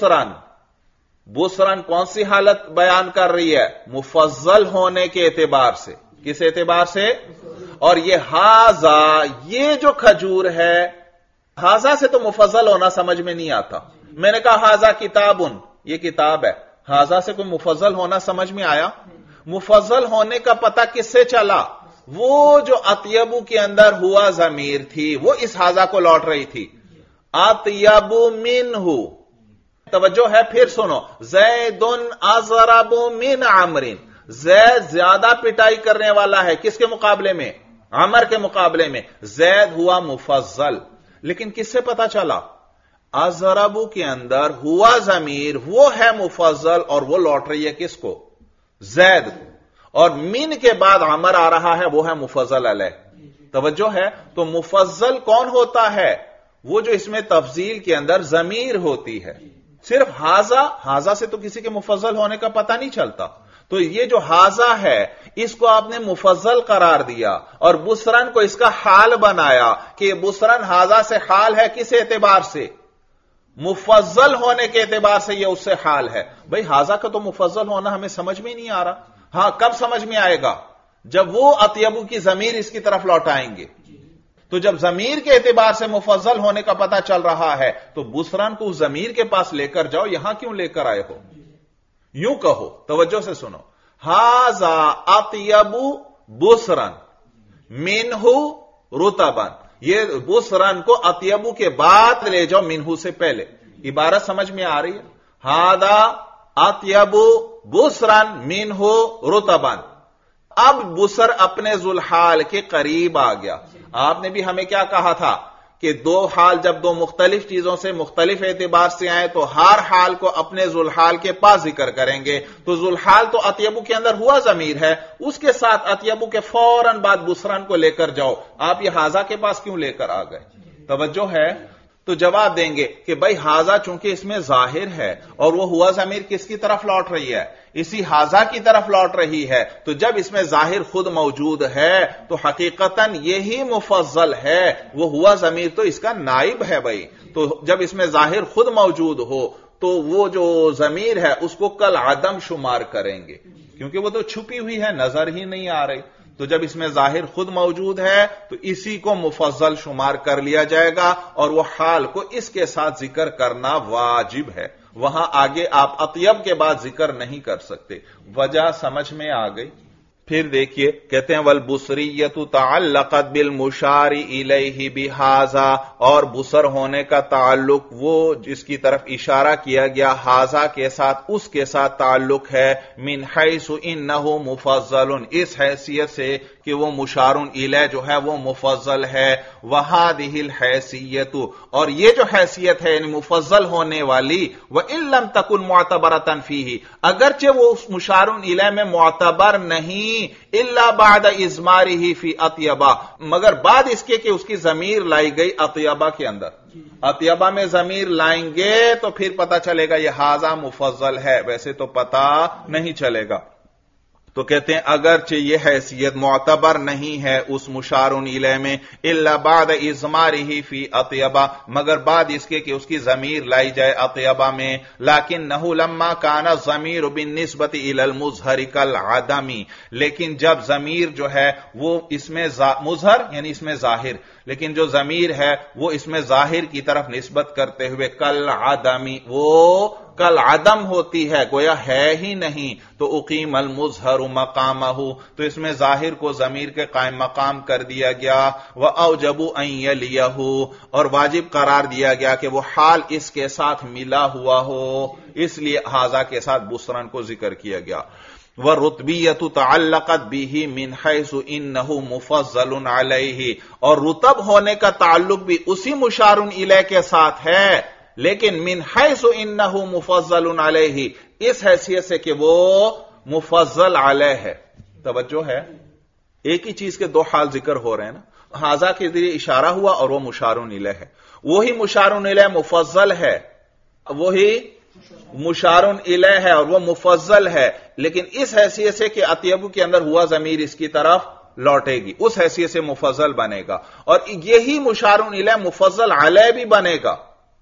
بصرن کون سی حالت بیان کر رہی ہے؟ مفضل ہونے کے اعتبار سے۔ کس اعتبار سے؟ اور یہ حاذا، یہ جو کھجور ہے، حاذا سے تو مفضل ہونا سمجھ میں نہیں آتا۔ میں نے کہا حاذا کتابن، یہ کتاب ہے، حاذا سے کوئی مفضل ہونا سمجھ میں آیا؟ مفضل ہونے کا پتہ کس سے چلا؟ وہ جو اطیبو کے اندر ہوا ضمیر تھی وہ اس حاذا کو لوٹ رہی تھی، اطیب منہ۔ توجہ ہے، پھر سنو، زید اضرب من عمر، زید زیادہ پٹائی کرنے والا ہے کس کے مقابلے میں؟ عمر کے مقابلے میں۔ زید ہوا مفضل، لیکن کس سے پتا چلا؟ اضرب کے اندر ہوا ضمیر وہ ہے مفضل، اور وہ لوٹ رہی ہے کس کو؟ زید، اور من کے بعد عمر آ رہا ہے وہ ہے مفضل علیہ۔ توجہ ہے، تو مفضل کون ہوتا ہے؟ وہ جو اس میں تفضیل کے اندر ضمیر ہوتی ہے۔ صرف حاذا سے تو کسی کے مفضل ہونے کا پتہ نہیں چلتا، تو یہ جو حاذا ہے اس کو آپ نے مفضل قرار دیا اور بصرن کو اس کا حال بنایا کہ بصرن حاذا سے حال ہے۔ کس اعتبار سے؟ مفضل ہونے کے اعتبار سے یہ اس سے حال ہے۔ بھئی حاذا کا تو مفضل ہونا ہمیں سمجھ میں نہیں آ رہا۔ ہاں کب سمجھ میں آئے گا؟ جب وہ اطیبو کی ضمیر اس کی طرف لوٹائیں گے۔ تو جب ضمیر کے اعتبار سے مفضل ہونے کا پتہ چل رہا ہے تو بصرن کو اس ضمیر کے پاس لے کر جاؤ، یہاں کیوں لے کر آئے ہو؟ یوں کہو، توجہ سے سنو، ھذا اطیب بصرن منہ رطبا، یہ بصرن کو اطیبو کے بعد لے جاؤ منہ سے پہلے۔ عبارت سمجھ میں آ رہی ہے؟ ھذا اطیب بصرن منہ رطبا، اب بصر اپنے ذوالحال کے قریب آ گیا۔ آپ نے بھی ہمیں کیا کہا تھا کہ دو حال جب دو مختلف چیزوں سے مختلف اعتبار سے آئیں تو ہر حال کو اپنے ذوالحال کے پاس ذکر کریں گے۔ تو ذوالحال تو اطیبو کے اندر ہوا ضمیر ہے، اس کے ساتھ اطیبو کے فوراً بعد بصرن کو لے کر جاؤ۔ آپ یہ حاذا کے پاس کیوں لے کر آ گئے؟ توجہ ہے، تو جواب دیں گے کہ بھائی حاذا چونکہ اس میں ظاہر ہے اور وہ ہوا ضمیر کس کی طرف لوٹ رہی ہے؟ اسی حاذا کی طرف لوٹ رہی ہے، تو جب اس میں ظاہر خود موجود ہے تو حقیقتاً یہی مفضل ہے، وہ ہوا ضمیر تو اس کا نائب ہے بھائی۔ تو جب اس میں ظاہر خود موجود ہو تو وہ جو ضمیر ہے اس کو کل عدم شمار کریں گے، کیونکہ وہ تو چھپی ہوئی ہے، نظر ہی نہیں آ رہی۔ تو جب اس میں ظاہر خود موجود ہے تو اسی کو مفضل شمار کر لیا جائے گا، اور وہ حال کو اس کے ساتھ ذکر کرنا واجب ہے۔ وہاں آگے آپ اطیب کے بعد ذکر نہیں کر سکتے۔ وجہ سمجھ میں آ گئی؟ پھر دیکھیے، کہتے ہیں والبصریۃ تعلقت بالمشار الیہ بہذا، اور بصر ہونے کا تعلق وہ جس کی طرف اشارہ کیا گیا حاذا کے ساتھ، اس کے ساتھ تعلق ہے من حیث انہ مفضل، اس حیثیت سے کہ وہ مشار الیہ جو ہے وہ مفضل ہے۔ وہذہ الحیثیۃ، اور یہ جو حیثیت ہے یعنی مفضل ہونے والی، وان لم تکن معتبرۃ فیہ، اگرچہ وہ اس مشار الیہ میں معتبر نہیں، الا بعد اضمارہ فی اطیبہ، مگر بعد اس کے کہ اس کی ضمیر لائی گئی اطیبہ کے اندر۔ اطیبہ میں ضمیر لائیں گے تو پھر پتہ چلے گا یہ حاذا مفضل ہے، ویسے تو پتہ نہیں چلے گا۔ تو کہتے ہیں اگرچہ یہ حیثیت معتبر نہیں ہے اس مشار الیہ میں، الا بعد اضمارہ فی اطیبہ، مگر بعد اس کے کہ اس کی ضمیر لائی جائے اطیبہ میں، لیکنہ لما کان الضمیر بالنسبۃ الی المظہر کالعدم، لیکن جب ضمیر جو ہے وہ اس میں مظہر یعنی اس میں ظاہر، لیکن جو ضمیر ہے وہ اس میں ظاہر کی طرف نسبت کرتے ہوئے کل عدمی، وہ کل عدم ہوتی ہے، گویا ہے ہی نہیں، تو اقیم المظہر مقامہ، تو اس میں ظاہر کو ضمیر کے قائم مقام کر دیا گیا، وَأَوْجَبُ أَن يَلِيَهُ، اور واجب قرار دیا گیا کہ وہ حال اس کے ساتھ ملا ہوا ہو، اس لیے ہاذا کے ساتھ بسرن کو ذکر کیا گیا۔ وَالرُّتْبِيَّةُ تَعَلَّقَتْ بِهِ مِنْ حَيْثُ إِنَّهُ مُفَضَّلٌ عَلَيْهِ، اور رتب ہونے کا تعلق بھی اسی مشار الیہ کے ساتھ ہے، لیکن من حیث انہ مفضل علیہ، اس حیثیت سے کہ وہ مفضل علیہ ہے۔ توجہ ہے، ایک ہی چیز کے دو حال ذکر ہو رہے ہیں نا، ہاذا کے ذریعے اشارہ ہوا اور وہ مشار الیہ ہے، وہی مشار الیہ مفضل ہے، وہی مشار الیہ ہے اور وہ مفضل ہے، لیکن اس حیثیت سے کہ اطیبو کے اندر ہوا ضمیر اس کی طرف لوٹے گی، اس حیثیت سے مفضل بنے گا، اور یہی مشار الیہ مفضل علیہ بھی بنے گا،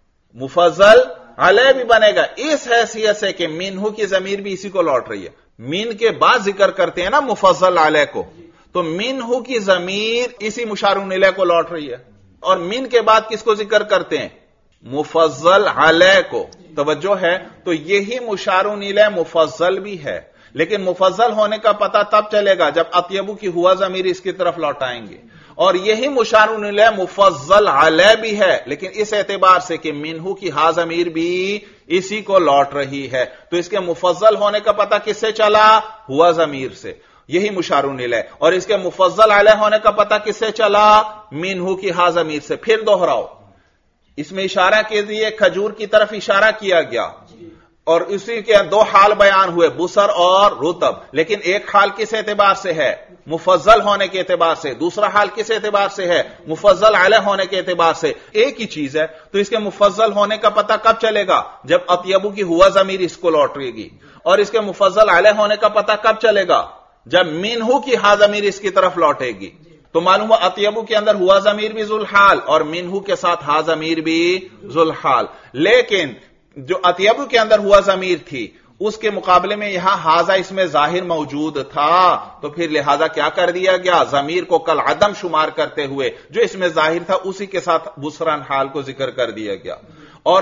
مفضل علیہ بھی بنے گا، اس حیثیت سے کہ منہ کی ضمیر بھی اسی کو لوٹ رہی ہے۔ من کے بعد ذکر کرتے ہیں نا مفضل علیہ کو، تو منہ کی ضمیر اسی مشار الیہ کو لوٹ رہی ہے، اور من کے بعد کس کو ذکر کرتے ہیں؟ مفضل علیہ کو۔ توجہ ہے، تو یہی مشار الیہ مفضل بھی ہے، لیکن مفضل ہونے کا پتہ تب چلے گا جب اطیبو کی ہوا ضمیر اس کی طرف لوٹائیں گے، اور یہی مشار الیہ مفضل علیہ بھی ہے، لیکن اس اعتبار سے کہ منہ کی ہا ضمیر بھی اسی کو لوٹ رہی ہے، تو اس کے مفضل ہونے کا پتہ کس سے چلا؟ ہوا ضمیر سے، یہی مشار الیہ، اور اس کے مفضل علیہ ہونے کا پتہ کس سے چلا؟ منہ کی ہا ضمیر سے۔ پھر دوہراؤ، اس میں اشارہ کے لیے کھجور کی طرف اشارہ کیا گیا، اور اسی کے دو حال بیان ہوئے، بسر اور رطب، لیکن ایک حال کس اعتبار سے ہے؟ مفضل ہونے کے اعتبار سے، دوسرا حال کس اعتبار سے ہے؟ مفضل علیہ ہونے کے اعتبار سے، ایک ہی چیز ہے، تو اس کے مفضل ہونے کا پتہ کب چلے گا؟ جب اطیبو کی ہوا ضمیر اس کو لوٹ رہے گی، اور اس کے مفضل علیہ ہونے کا پتہ کب چلے گا؟ جب منہ کی ہا ضمیر اس کی طرف لوٹے گی۔ تو معلوم ہوا اطیبو کے اندر ہوا ضمیر بھی ذوالحال اور منہ کے ساتھ ہا ضمیر بھی ذوالحال، لیکن جو اطیبو کے اندر ہوا ضمیر تھی اس کے مقابلے میں یہاں ہاذا اس میں ظاہر موجود تھا، تو پھر لہذا کیا کر دیا گیا؟ ضمیر کو کل عدم شمار کرتے ہوئے جو اس میں ظاہر تھا اسی کے ساتھ بسران حال کو ذکر کر دیا گیا، اور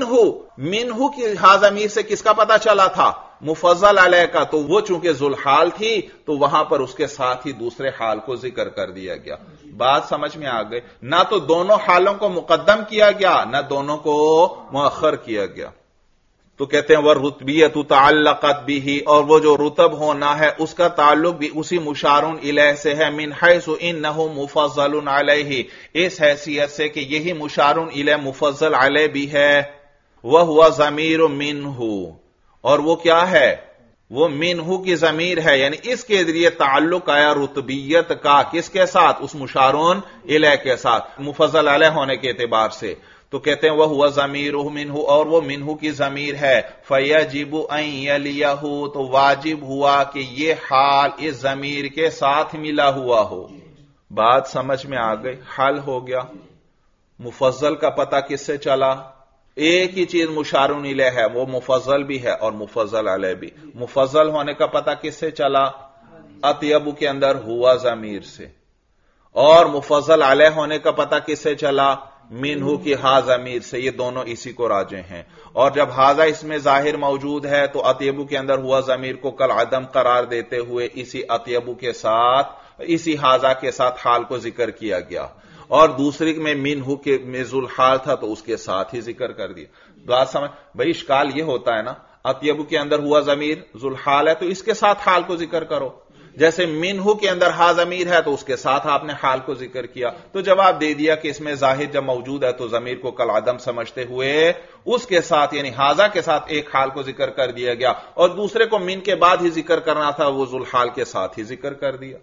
منہ کی ہا ضمیر سے کس کا پتہ چلا تھا؟ مفضل علیہ کا، تو وہ چونکہ ذوالحال تھی تو وہاں پر اس کے ساتھ ہی دوسرے حال کو ذکر کر دیا گیا۔ بات سمجھ میں آ گئی؟ نہ تو دونوں حالوں کو مقدم کیا گیا نہ دونوں کو مؤخر کیا گیا۔ تو کہتے ہیں وَالرُّتْبِيَّةُ تَعَلَّقَتْ بِهِ، اور وہ جو رتب ہونا ہے اس کا تعلق بھی اسی مشار الیہ سے ہے، مِنْ حَيْثُ إِنَّهُ مُفَضَّلٌ عَلَيْهِ، اس حیثیت سے کہ یہی مشار الیہ مفضل علیہ بھی ہے، وَهُوَ ضَمِيرٌ مِنْهُ، اور وہ کیا ہے؟ وہ منہ کی ضمیر ہے، یعنی اس کے ذریعے تعلق آیا رتبیت کا، کس کے ساتھ؟ اس مشار الیہ کے ساتھ، مفضل علیہ ہونے کے اعتبار سے۔ تو کہتے ہیں وَهُوَ ضَمِيرُهُ مِنْهُ، اور وہ منہ کی ضمیر ہے، فَيَجِبُ أَن يَلِيَهُ، تو واجب ہوا کہ یہ حال اس ضمیر کے ساتھ ملا ہوا ہو۔ بات سمجھ میں آ گئی؟ حل ہو گیا۔ مفضل کا پتہ کس سے چلا؟ ایک ہی چیز مشار الیہ ہے، وہ مفضل بھی ہے اور مفضل علیہ بھی۔ مفضل ہونے کا پتہ کس سے چلا؟ اطیبو کے اندر ہوا ضمیر سے، اور مفضل علیہ ہونے کا پتہ کس سے چلا؟ منہ کی ہا ضمیر سے، یہ دونوں اسی کو راجع ہیں، اور جب ہاذا اس میں ظاہر موجود ہے تو اطیبو کے اندر ہوا ضمیر کو کل عدم قرار دیتے ہوئے اسی اطیبو کے ساتھ، اسی ہاذا کے ساتھ حال کو ذکر کیا گیا، اور دوسری میں منہ کے میں ذوالحال تھا تو اس کے ساتھ ہی ذکر کر دیا۔ بات سمجھ بھائی؟ اشکال یہ ہوتا ہے نا، اطیبو کے اندر ہوا ضمیر ذوالحال ہے تو اس کے ساتھ حال کو ذکر کرو، جیسے منہ کے اندر ہا ضمیر ہے تو اس کے ساتھ آپ نے حال کو ذکر کیا، تو جواب دے دیا کہ اس میں ظاہر جب موجود ہے تو ضمیر کو کل عدم سمجھتے ہوئے اس کے ساتھ یعنی ہاذا کے ساتھ ایک حال کو ذکر کر دیا گیا، اور دوسرے کو من کے بعد ہی ذکر کرنا تھا، وہ ذوالحال کے ساتھ ہی ذکر کر دیا۔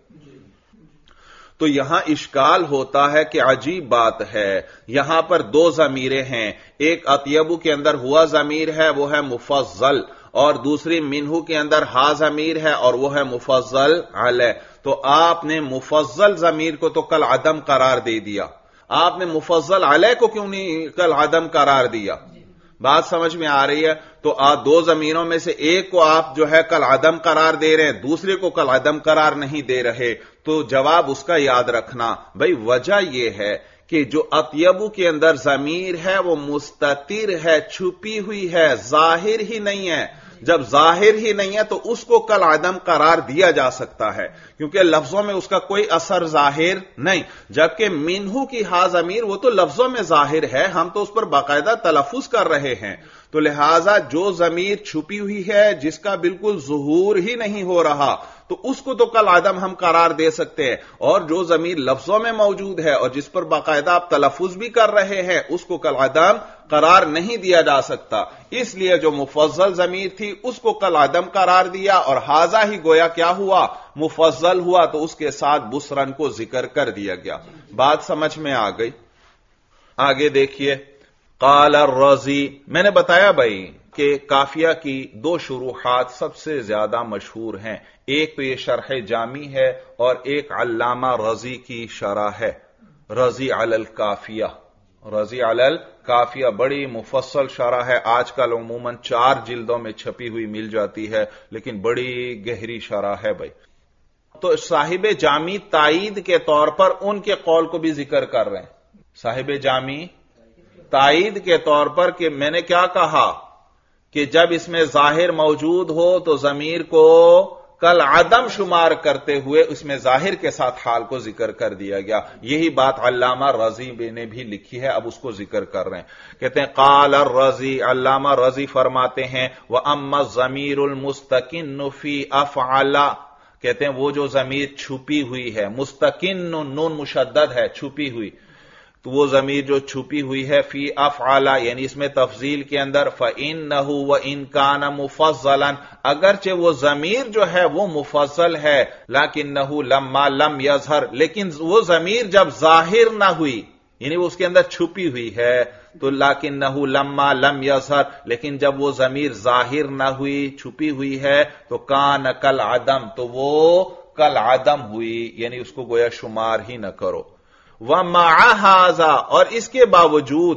تو یہاں اشکال ہوتا ہے کہ عجیب بات ہے، یہاں پر دو ضمیریں ہیں، ایک اطیبو کے اندر ہوا ضمیر ہے وہ ہے مفضل، اور دوسری منہ کے اندر ہا ضمیر ہے اور وہ ہے مفضل علیہ، تو آپ نے مفضل ضمیر کو تو کل عدم قرار دے دیا، آپ نے مفضل علیہ کو کیوں نہیں کل عدم قرار دیا؟ बात समझ में आ रही है? तो आप दो जमीरों में से एक को आप जो है कल अदम करार दे रहे हैं, दूसरे को कल अदम करार नहीं दे रहे, तो जवाब उसका याद रखना। भाई वजह यह है कि जो अतयबु के अंदर जमीर है वो मुस्ततिर है, छुपी हुई है, जाहिर ही नहीं है। जब जाहिर ही नहीं है तो उसको कल आदम करार दिया जा सकता है, क्योंकि लफ्जों में उसका कोई असर जाहिर नहीं। जबकि मिन्हू की हा जमीर वो तो लफ्जों में जाहिर है, हम तो उस पर बाकायदा तलफुज कर रहे हैं। तो लिहाजा जो जमीर छुपी हुई है, जिसका बिल्कुल ज़ुहूर ही नहीं हो रहा, तो उसको तो कल आदम हम करार दे सकते हैं। और जो जमीर लफ्जों में मौजूद है और जिस पर बाकायदा आप तलफुज भी कर रहे हैं, उसको कल आदम करार नहीं दिया जा सकता। इसलिए जो मुफज्जल जमीर थी उसको कल आदम करार दिया, और हाजा ही गोया क्या हुआ, मुफज्जल हुआ, तो उसके साथ बुसरन को जिक्र कर दिया गया। बात समझ में आ गई? आगे देखिए, काल रजी, मैंने बताया भाई कि काफिया की दो शुरूहात सबसे ज्यादा मशहूर हैं। एक तो ये शरह जामी है और एक अल्लामा रजी की शरह है, रजी अलल काफिया। रजी अलल काफिया बड़ी मुफस्सल शरह है, आजकल उमूमन 4 जिल्दों में छपी हुई मिल जाती है, लेकिन बड़ी गहरी शरह है भाई। तो साहिब जामी ताईद के तौर पर उनके कौल को भी जिक्र कर रहे हैं। साहिब जामी ताईद के तौर पर कि मैंने क्या कहा कि जब इसमें जाहिर मौजूद हो तो जमीर को कल आदम शुमार करते हुए उसमें जाहिर के साथ हाल को जिक्र कर दिया गया। यही बात अल्लामा रजी ने भी लिखी है, अब उसको जिक्र कर रहे हैं। कहते हैं काल रजी, अल्लामा रजी फरमाते हैं व अम्मा जमीरुल मुस्तकिन फी अफ़अला, कहते हैं वो जो जमीर छुपी हुई है, मुस्तकिन नून मुशद्दद है, छुपी हुई, तो वो जमीर जो छुपी हुई है फी अफ़अला, यानी इसमें तफजील के अंदर फ़इन्नहु व इन कान मुफ़ज़्ज़लन, अगरचे वो जमीर जो है वो मुफ़ज़्ज़ल है, लाकिन्नहु लम्मा लम यज़हर, लेकिन वो जमीर जब जाहिर ना हुई, यानी वो उसके अंदर छुपी हुई है, तो लाकिन्नहु लम्मा लम यज़हर, लेकिन जब वो जमीर जाहिर ना हुई, छुपी हुई है, तो कान कल आदम, तो वो कल आदम हुई, यानी उसको गोया शुमार ही न करो। व माहाजा, और इसके बावजूद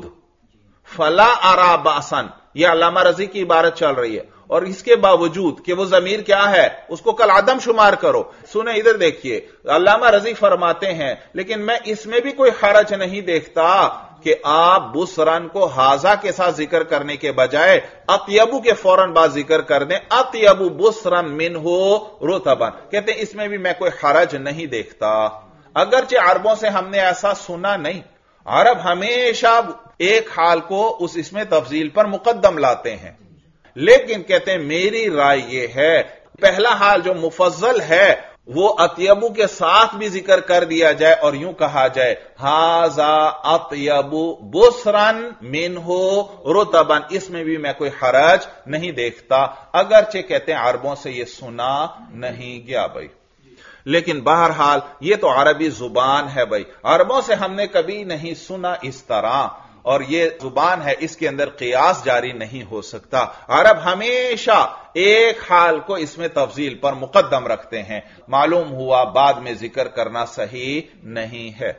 फला अरा बासन, यह अल्लामा रजी की इबारत चल रही है, और इसके बावजूद कि वो जमीर क्या है उसको कल आदम शुमार करो। सुने इधर देखिए, अल्लामा रजी फरमाते हैं लेकिन मैं इसमें भी कोई हरज नहीं देखता कि आप बुसरन को हाजा के साथ जिक्र करने के बजाय अतयबु के फौरन बाद जिक्र कर दें, अतयबु बुसरन मिन्हु रुतबन। कहते हैं इसमें भी मैं कोई हरज नहीं देखता, अगरचे अरबों से हमने ऐसा सुना नहीं। अरब हमेशा एक हाल को उस इसमें तफजील पर मुकद्दम लाते हैं, लेकिन कहते हैं मेरी राय यह है पहला हाल जो मुफज्जल है वो अतयबु के साथ भी जिक्र कर दिया जाए और यूं कहा जाए हाजा अतयबु बुसरन मिन्हु रुतबन, इसमें भी मैं कोई हरज नहीं देखता, अगरचे कहते हैं अरबों से यह सुना नहीं गया भाई। लेकिन बहरहाल ये तो अरबी जुबान है भाई, अरबों से हमने कभी नहीं सुना इस तरह, और ये जुबान है, इसके अंदर कियास जारी नहीं हो सकता। अरब हमेशा एक हाल को इसमें तफजील पर मुकद्दम रखते हैं, मालूम हुआ बाद में जिक्र करना सही नहीं है।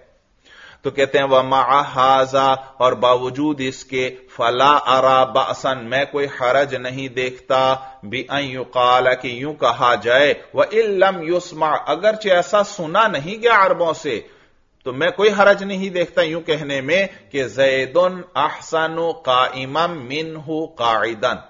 तो कहते हैं वह माहाजा, और बावजूद इसके फला अरा बासन, मैं कोई हरज नहीं देखता बि अन युकाल, कि यूं कहा जाए व इल्लम युस्मा, अगरचे ऐसा सुना नहीं गया अरबों से, तो मैं कोई हरज नहीं देखता यूं कहने में कि ज़ैदुन अहसनु काइमम मिन्हु काइदन,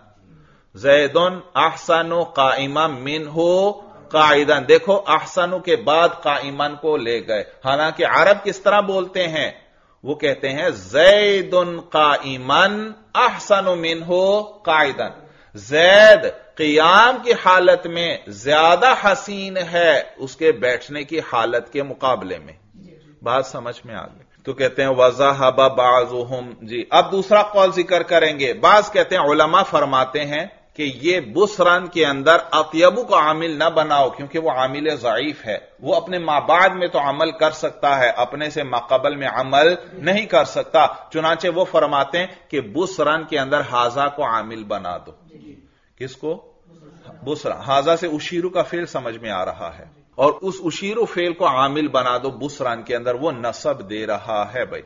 ज़ैदुन अहसनु काइमम मिन्हु काइदन। देखो अहसनु के बाद काइमन को ले गए, हालांकि अरब किस तरह बोलते हैं, वो कहते हैं ज़ैदुन काइमन अहसनु मिन्हु काइदन, ज़ैद क़ियाम की हालत में ज्यादा हसीन है उसके बैठने की हालत के मुकाबले में। बात समझ में आ गई? तो कहते हैं वज़हब बाज़ुहुम, जी अब दूसरा कौल जिक्र करेंगे। बाज कहते हैं उलमा फरमाते हैं कि ये बुसरन के अंदर अतयबु को आमिल न बनाओ, क्योंकि वो आमिल ज़ईफ है, वो अपने माबाद में तो अमल कर सकता है, अपने से माकबल में अमल नहीं कर सकता। चुनाचे वो फरमाते हैं कि बुसरन के अंदर हाजा को आमिल बना दो। किसको? बुसरा। हाजा से उशीरू का फेल समझ में आ रहा है, और उस उशीरू फेल को आमिल बना दो बुसरन के अंदर, वो नसब दे रहा है भाई।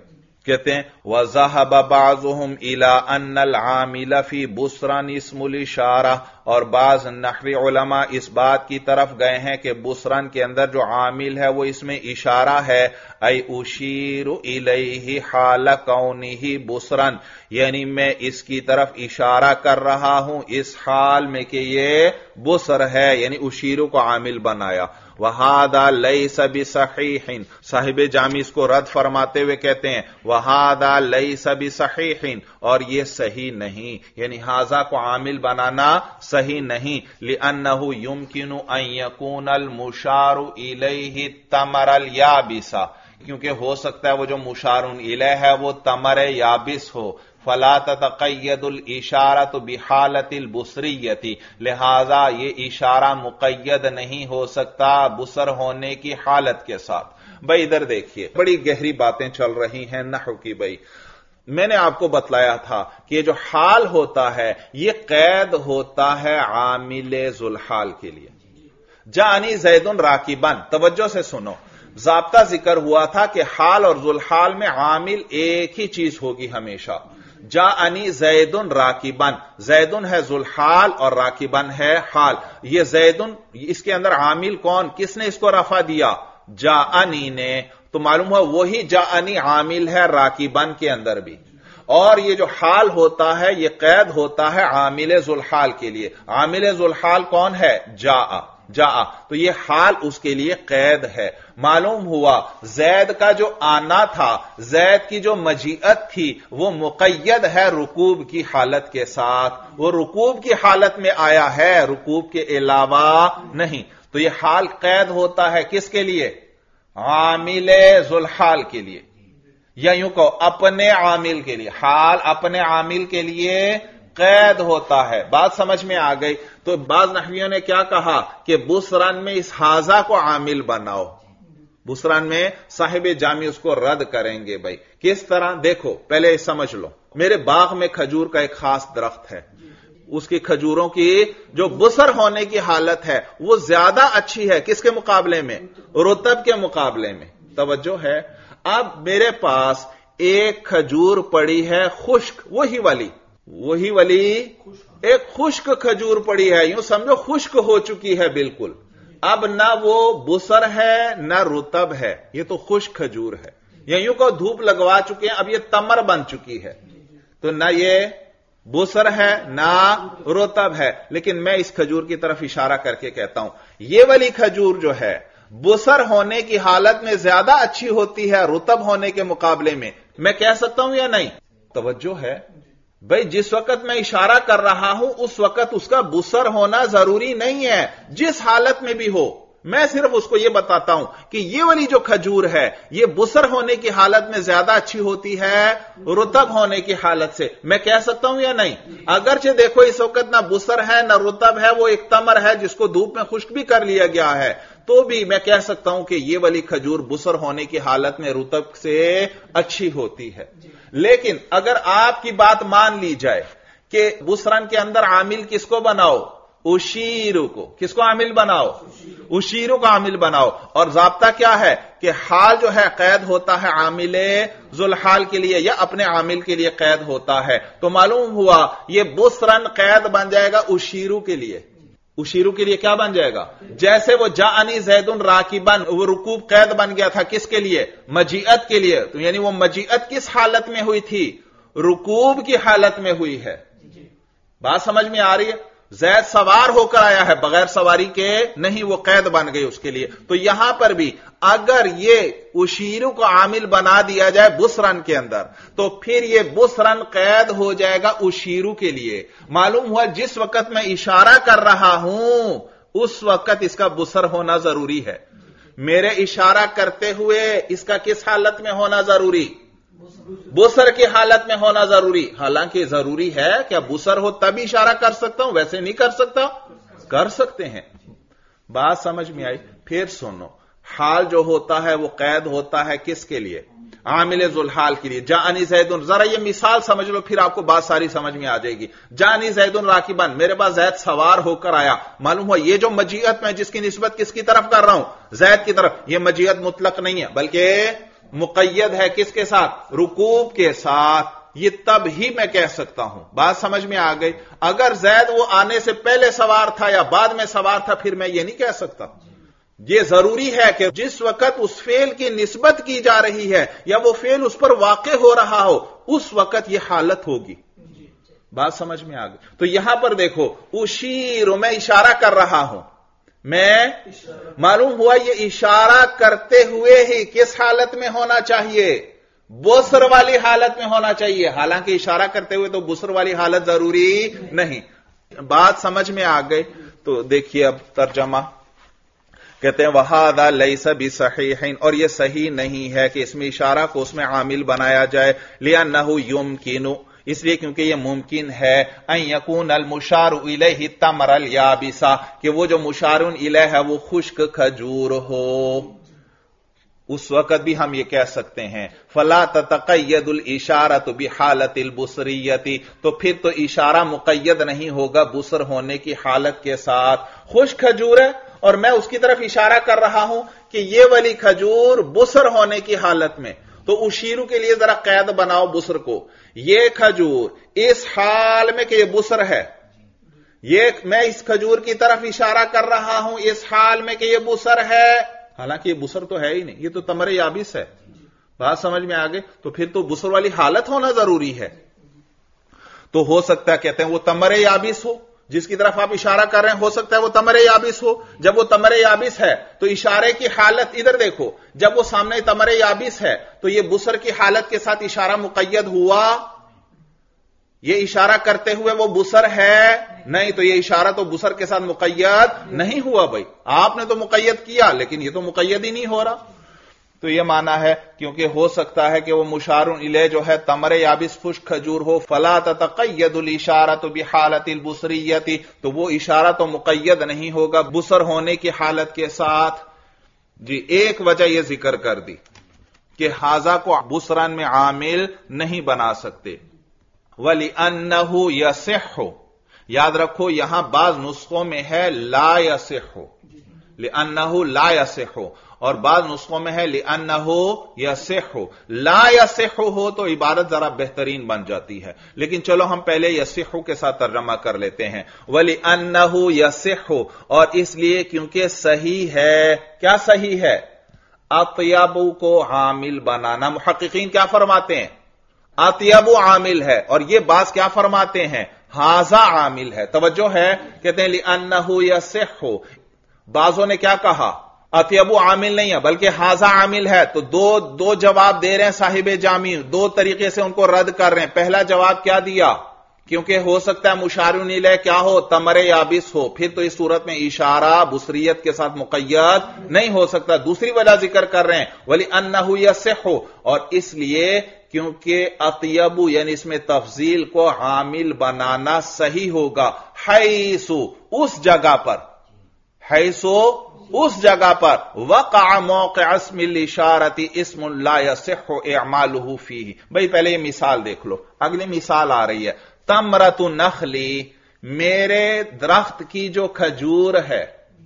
कहते हैं वज़हब बाज़ुहुम इला अन्नल आमिल फी बुसरन इस्मुल इशारा, और बाज नहवी उलमा इस बात की तरफ गए हैं कि बुसरन के अंदर जो आमिल है वो इसमें इशारा है। ऐ उशीरु इलैहि हाल कौनिही बुसरन, यानी मैं इसकी तरफ इशारा कर रहा हूं इस हाल में कि ये बुसर है, यानी उशीरु को आमिल बनाया। वहादा लैसा बिसहीहिन, साहिब जामी इसको रद्द फरमाते हुए कहते हैं वहादा लैसा बिसहीहिन, और ये सही नहीं, यानी हाजा को आमिल बनाना सही नहीं। लिअन्नहु युमकिनु अन यकूनल मुशारु इलैहि तमरल याबिसा, क्योंकि हो सकता है वो जो मुशारुन इलैह है वो तमर याबिस हो। फला ततक़य्यदुल इशारतु बिहालतिल बुसरियति, लिहाजा ये इशारा मुक़य्यद नहीं हो सकता बुसर होने की हालत के साथ। भाई इधर देखिए, बड़ी गहरी बातें चल रही हैं नहव की। भाई मैंने आपको बतलाया था कि ये जो हाल होता है ये कैद होता है आमिले जुलहाल के लिए। जानी ज़ैदुन राकिबन, तवज्जो से सुनो, ज़ाब्ता जिक्र हुआ था कि हाल और जुलहाल में आमिल एक ही चीज होगी हमेशा। जाअनी ज़ैदुन राकिबन, ज़ैदुन है जुलहाल और राकिबन है हाल। ये ज़ैदुन, इसके अंदर आमिल कौन, किसने इसको रफा दिया? जाअनी ने। तो मालूम हुआ वही जाअनी आमिल है राकिबन के अंदर भी। और ये जो हाल होता है ये कैद होता है आमिल जुलहाल के लिए। आमिल जुलहाल कौन है? जाआ। जा, तो ये हाल उसके लिए कैद है। मालूम हुआ जैद का जो आना था, जैद की जो मजीअत थी, वो मुक़य्यद है रुकूब की हालत के साथ। वो रुकूब की हालत में आया है, रुकूब के अलावा नहीं। तो ये हाल कैद होता है किसके लिए? आमिले जुलहाल के लिए, या यूं कहो अपने आमिल के लिए। हाल अपने आमिल के लिए कैद होता है। बात समझ में आ गई? तो बाज नहवियों ने क्या कहा कि बुसरन में इस हाजा को आमिल बनाओ। बुसरन में साहिब जामी उसको रद्द करेंगे। भाई किस तरह? देखो पहले समझ लो, मेरे बाग में खजूर का एक खास दरख्त है, उसकी खजूरों की जो बुसर होने की हालत है वो ज्यादा अच्छी है किसके मुकाबले में? रुतब के मुकाबले में। तवज्जो है। अब मेरे पास एक खजूर पड़ी है खुश्क, वही वाली एक खुश्क खजूर पड़ी है, यूं समझो खुश्क हो चुकी है बिल्कुल। अब ना वो बुसर है ना रुतब है, ये तो खुश्क खजूर है। या यूं को धूप लगवा चुके हैं, अब ये तमर बन चुकी है, तो ना ये बुसर है ना रुतब है। लेकिन मैं इस खजूर की तरफ इशारा करके कहता हूं ये वाली खजूर जो है बुसर होने की हालत में ज्यादा अच्छी होती है रुतब होने के मुकाबले में। मैं कह सकता हूं या नहीं? तवज्जो है भाई, जिस वक्त मैं इशारा कर रहा हूं उस वक्त उसका बुसर होना जरूरी नहीं है, जिस हालत में भी हो। मैं सिर्फ उसको यह बताता हूं कि ये वाली जो खजूर है ये बुसर होने की हालत में ज्यादा अच्छी होती है रुतब होने की हालत से। मैं कह सकता हूं या नहीं? अगरचे देखो इस वक्त ना बुसर है ना रुतब है, वो एक तमर है जिसको धूप में खुश्क भी कर लिया गया है, तो भी मैं कह सकता हूं कि ये वाली खजूर बुसर होने की हालत में रुतब से अच्छी होती है। लेकिन अगर आपकी बात मान ली जाए कि बुसरन के अंदर आमिल किसको बनाओ? उशीरू को। किसको आमिल बनाओ? उशीरू को आमिल बनाओ। और ज़ाब्ता क्या है कि हाल जो है कैद होता है आमिले जुलहाल के लिए या अपने आमिल के लिए कैद होता है। तो मालूम हुआ ये बुसरन कैद बन जाएगा उशीरू के लिए। उशीरू के लिए क्या बन जाएगा? जैसे वो जाअनी ज़ैदुन राकिबन, वो रुकूब कैद बन गया था किसके लिए? मजीअत के लिए। तो यानी वो मजीअत किस हालत में हुई थी? रुकूब की हालत में हुई है। बात समझ में आ रही है? ज़ैद सवार होकर आया है, बगैर सवारी के नहीं, वो कैद बन गई उसके लिए। तो यहां पर भी अगर ये उशीरू को आमिल बना दिया जाए बुसरन के अंदर, तो फिर ये बुसरन कैद हो जाएगा उशीरू के लिए। मालूम हुआ जिस वक्त मैं इशारा कर रहा हूं उस वक्त इसका बुसर होना जरूरी है। मेरे इशारा करते हुए इसका किस हालत में होना जरूरी? बुसर की हालत में होना जरूरी। हालांकि जरूरी है क्या बुसर हो तब इशारा कर सकता हूं, वैसे नहीं कर सकता? कर सकते हैं। बात समझ में आई? फिर सुनो, हाल जो होता है वो कैद होता है किसके लिए? आमिल जुलहाल के लिए। जानी ज़ैदुन, जरा ये मिसाल समझ लो फिर आपको बात सारी समझ में आ जाएगी। जानी ज़ैदुन राकिबन, मेरे पास ज़ैद सवार होकर आया। मालूम हुआ ये जो मजीअत मैं जिसकी निस्बत किसकी तरफ कर रहा हूं? ज़ैद की तरफ। ये मजीअत मुतलक नहीं है बल्कि मुक़य्यद है किसके साथ? रुकूब के साथ। ये तब ही मैं कह सकता हूं। बात समझ में आ गई? अगर ज़ैद वो आने से पहले सवार था या बाद में सवार था, फिर मैं ये नहीं कह सकता। ये जरूरी है कि जिस वक्त उस फेल की निस्बत की जा रही है या वो फेल उस पर वाक़े हो रहा हो, उस वक्त ये हालत होगी। बात समझ में आ गई? तो यहां पर देखो, उशीर, मैं इशारा कर रहा हूं, मैं मालूम हुआ ये इशारा करते हुए ही किस हालत में होना चाहिए? बुसर वाली हालत में होना चाहिए। हालांकि इशारा करते हुए तो बुसर वाली हालत जरूरी नहीं। बात समझ में आ गई? तो देखिए अब तर्जमा कहते हैं वहादा लैसा बिसहीहिन, और यह सही नहीं है कि इसमें इशारा को उसमें आमिल बनाया जाए। लिअन्नहु युमकिनु, इसलिए क्योंकि यह मुमकिन है, अन यकून अल मुशारु इलैहि तमरल याबिसा, कि वो जो मुशारुन इलैह है वो खुश्क खजूर हो। उस वक्त भी हम ये कह सकते हैं फला ततक़य्यदुल इशारतु बिहालतिल बुसरियति, तो फिर तो इशारा मुक़य्यद नहीं होगा बुसर होने की हालत के साथ। खुश खजूर है और मैं उसकी तरफ इशारा कर रहा हूं कि ये वाली खजूर बुसर होने की हालत में, तो उशीरू के लिए जरा कैद बनाओ बुसर को। ये खजूर इस हाल में कि ये बुसर है, ये मैं इस खजूर की तरफ इशारा कर रहा हूं इस हाल में कि ये बुसर है, हालांकि ये बुसर तो है ही नहीं, ये तो तमरे याबिस है। बात समझ में आ गई? तो फिर तो बुसर वाली हालत होना जरूरी है। तो हो सकता है, कहते हैं वो तमरे याबिस हो जिसकी तरफ आप इशारा कर रहे हैं, हो सकता है वो तमरे याबिस हो। जब वो तमरे याबिस है तो इशारे की हालत इधर देखो, जब वो सामने तमरे याबिस है तो ये बुसर की हालत के साथ इशारा मुक़य्यद हुआ। ये इशारा करते हुए वो बुसर है नहीं, तो ये इशारा तो बुसर के साथ मुक़य्यद नहीं हुआ। भाई आपने तो मुक़य्यद किया, लेकिन ये तो मुक़य्यद ही नहीं हो रहा। तो ये माना है क्योंकि हो सकता है कि वो मुशारुन इले जो है तमरे याबिस खुश्क खजूर हो। फला ततक़य्यदुल इशारतु बिहालतिल बुसरियति, तो वो इशारा तो मुक़य्यद नहीं होगा बुसर होने की हालत के साथ। जी एक वजह यह जिक्र कर दी कि हाजा को बुसरन में आमिल नहीं बना सकते। वलिअन्नहु यसिह्हु, याद रखो यहां बाज नुस्खों में है ला यसिह्हु, लिअन्नहु ला यसिह्हु, और बाज नुस्खों में है लिअन्नहु यसिह्हु। ला यसिह्हु हो तो इबारत जरा बेहतरीन बन जाती है, लेकिन चलो हम पहले यसिह्हु के साथ तर्जमा कर लेते हैं। वलिअन्नहु यसिह्हु, और इसलिए क्योंकि सही है। क्या सही है? अत्यबु को आमिल बनाना। मुहक्किकीन क्या फरमाते हैं? अत्यबु आमिल है, और ये बात क्या फरमाते हैं? हाजा आमिल है। तवज्जो है, कहते हैं लिअन्नहु यसिह्हु। बाजों ने क्या कहा? अत्यबु आमिल नहीं है बल्कि हाजा आमिल है। तो दो जवाब दे रहे हैं साहिबे जामी, दो तरीके से उनको रद्द कर रहे हैं। पहला जवाब क्या दिया? क्योंकि हो सकता है मुशारुन इलैह क्या हो? तमरे याबिस हो, फिर तो इस सूरत में इशारा बुसरियत के साथ मुक़य्यद नहीं हो सकता। दूसरी वजह जिक्र कर रहे हैं वलिअन्नहु यसिह्हु, और इसलिए क्योंकि अत्यबु यानी इसमें तफजील को आमिल बनाना सही होगा। हैसु, उस जगह पर, हैसु उस जगह पर, वक़अ मौक़िअ इस्मिल इशारति इस्मुन ला यसिह्हु इअमालुहु फीही। भाई पहले ये मिसाल देख लो, अगली मिसाल आ रही है। तमरतु नखली, मेरे दरख्त की जो खजूर है,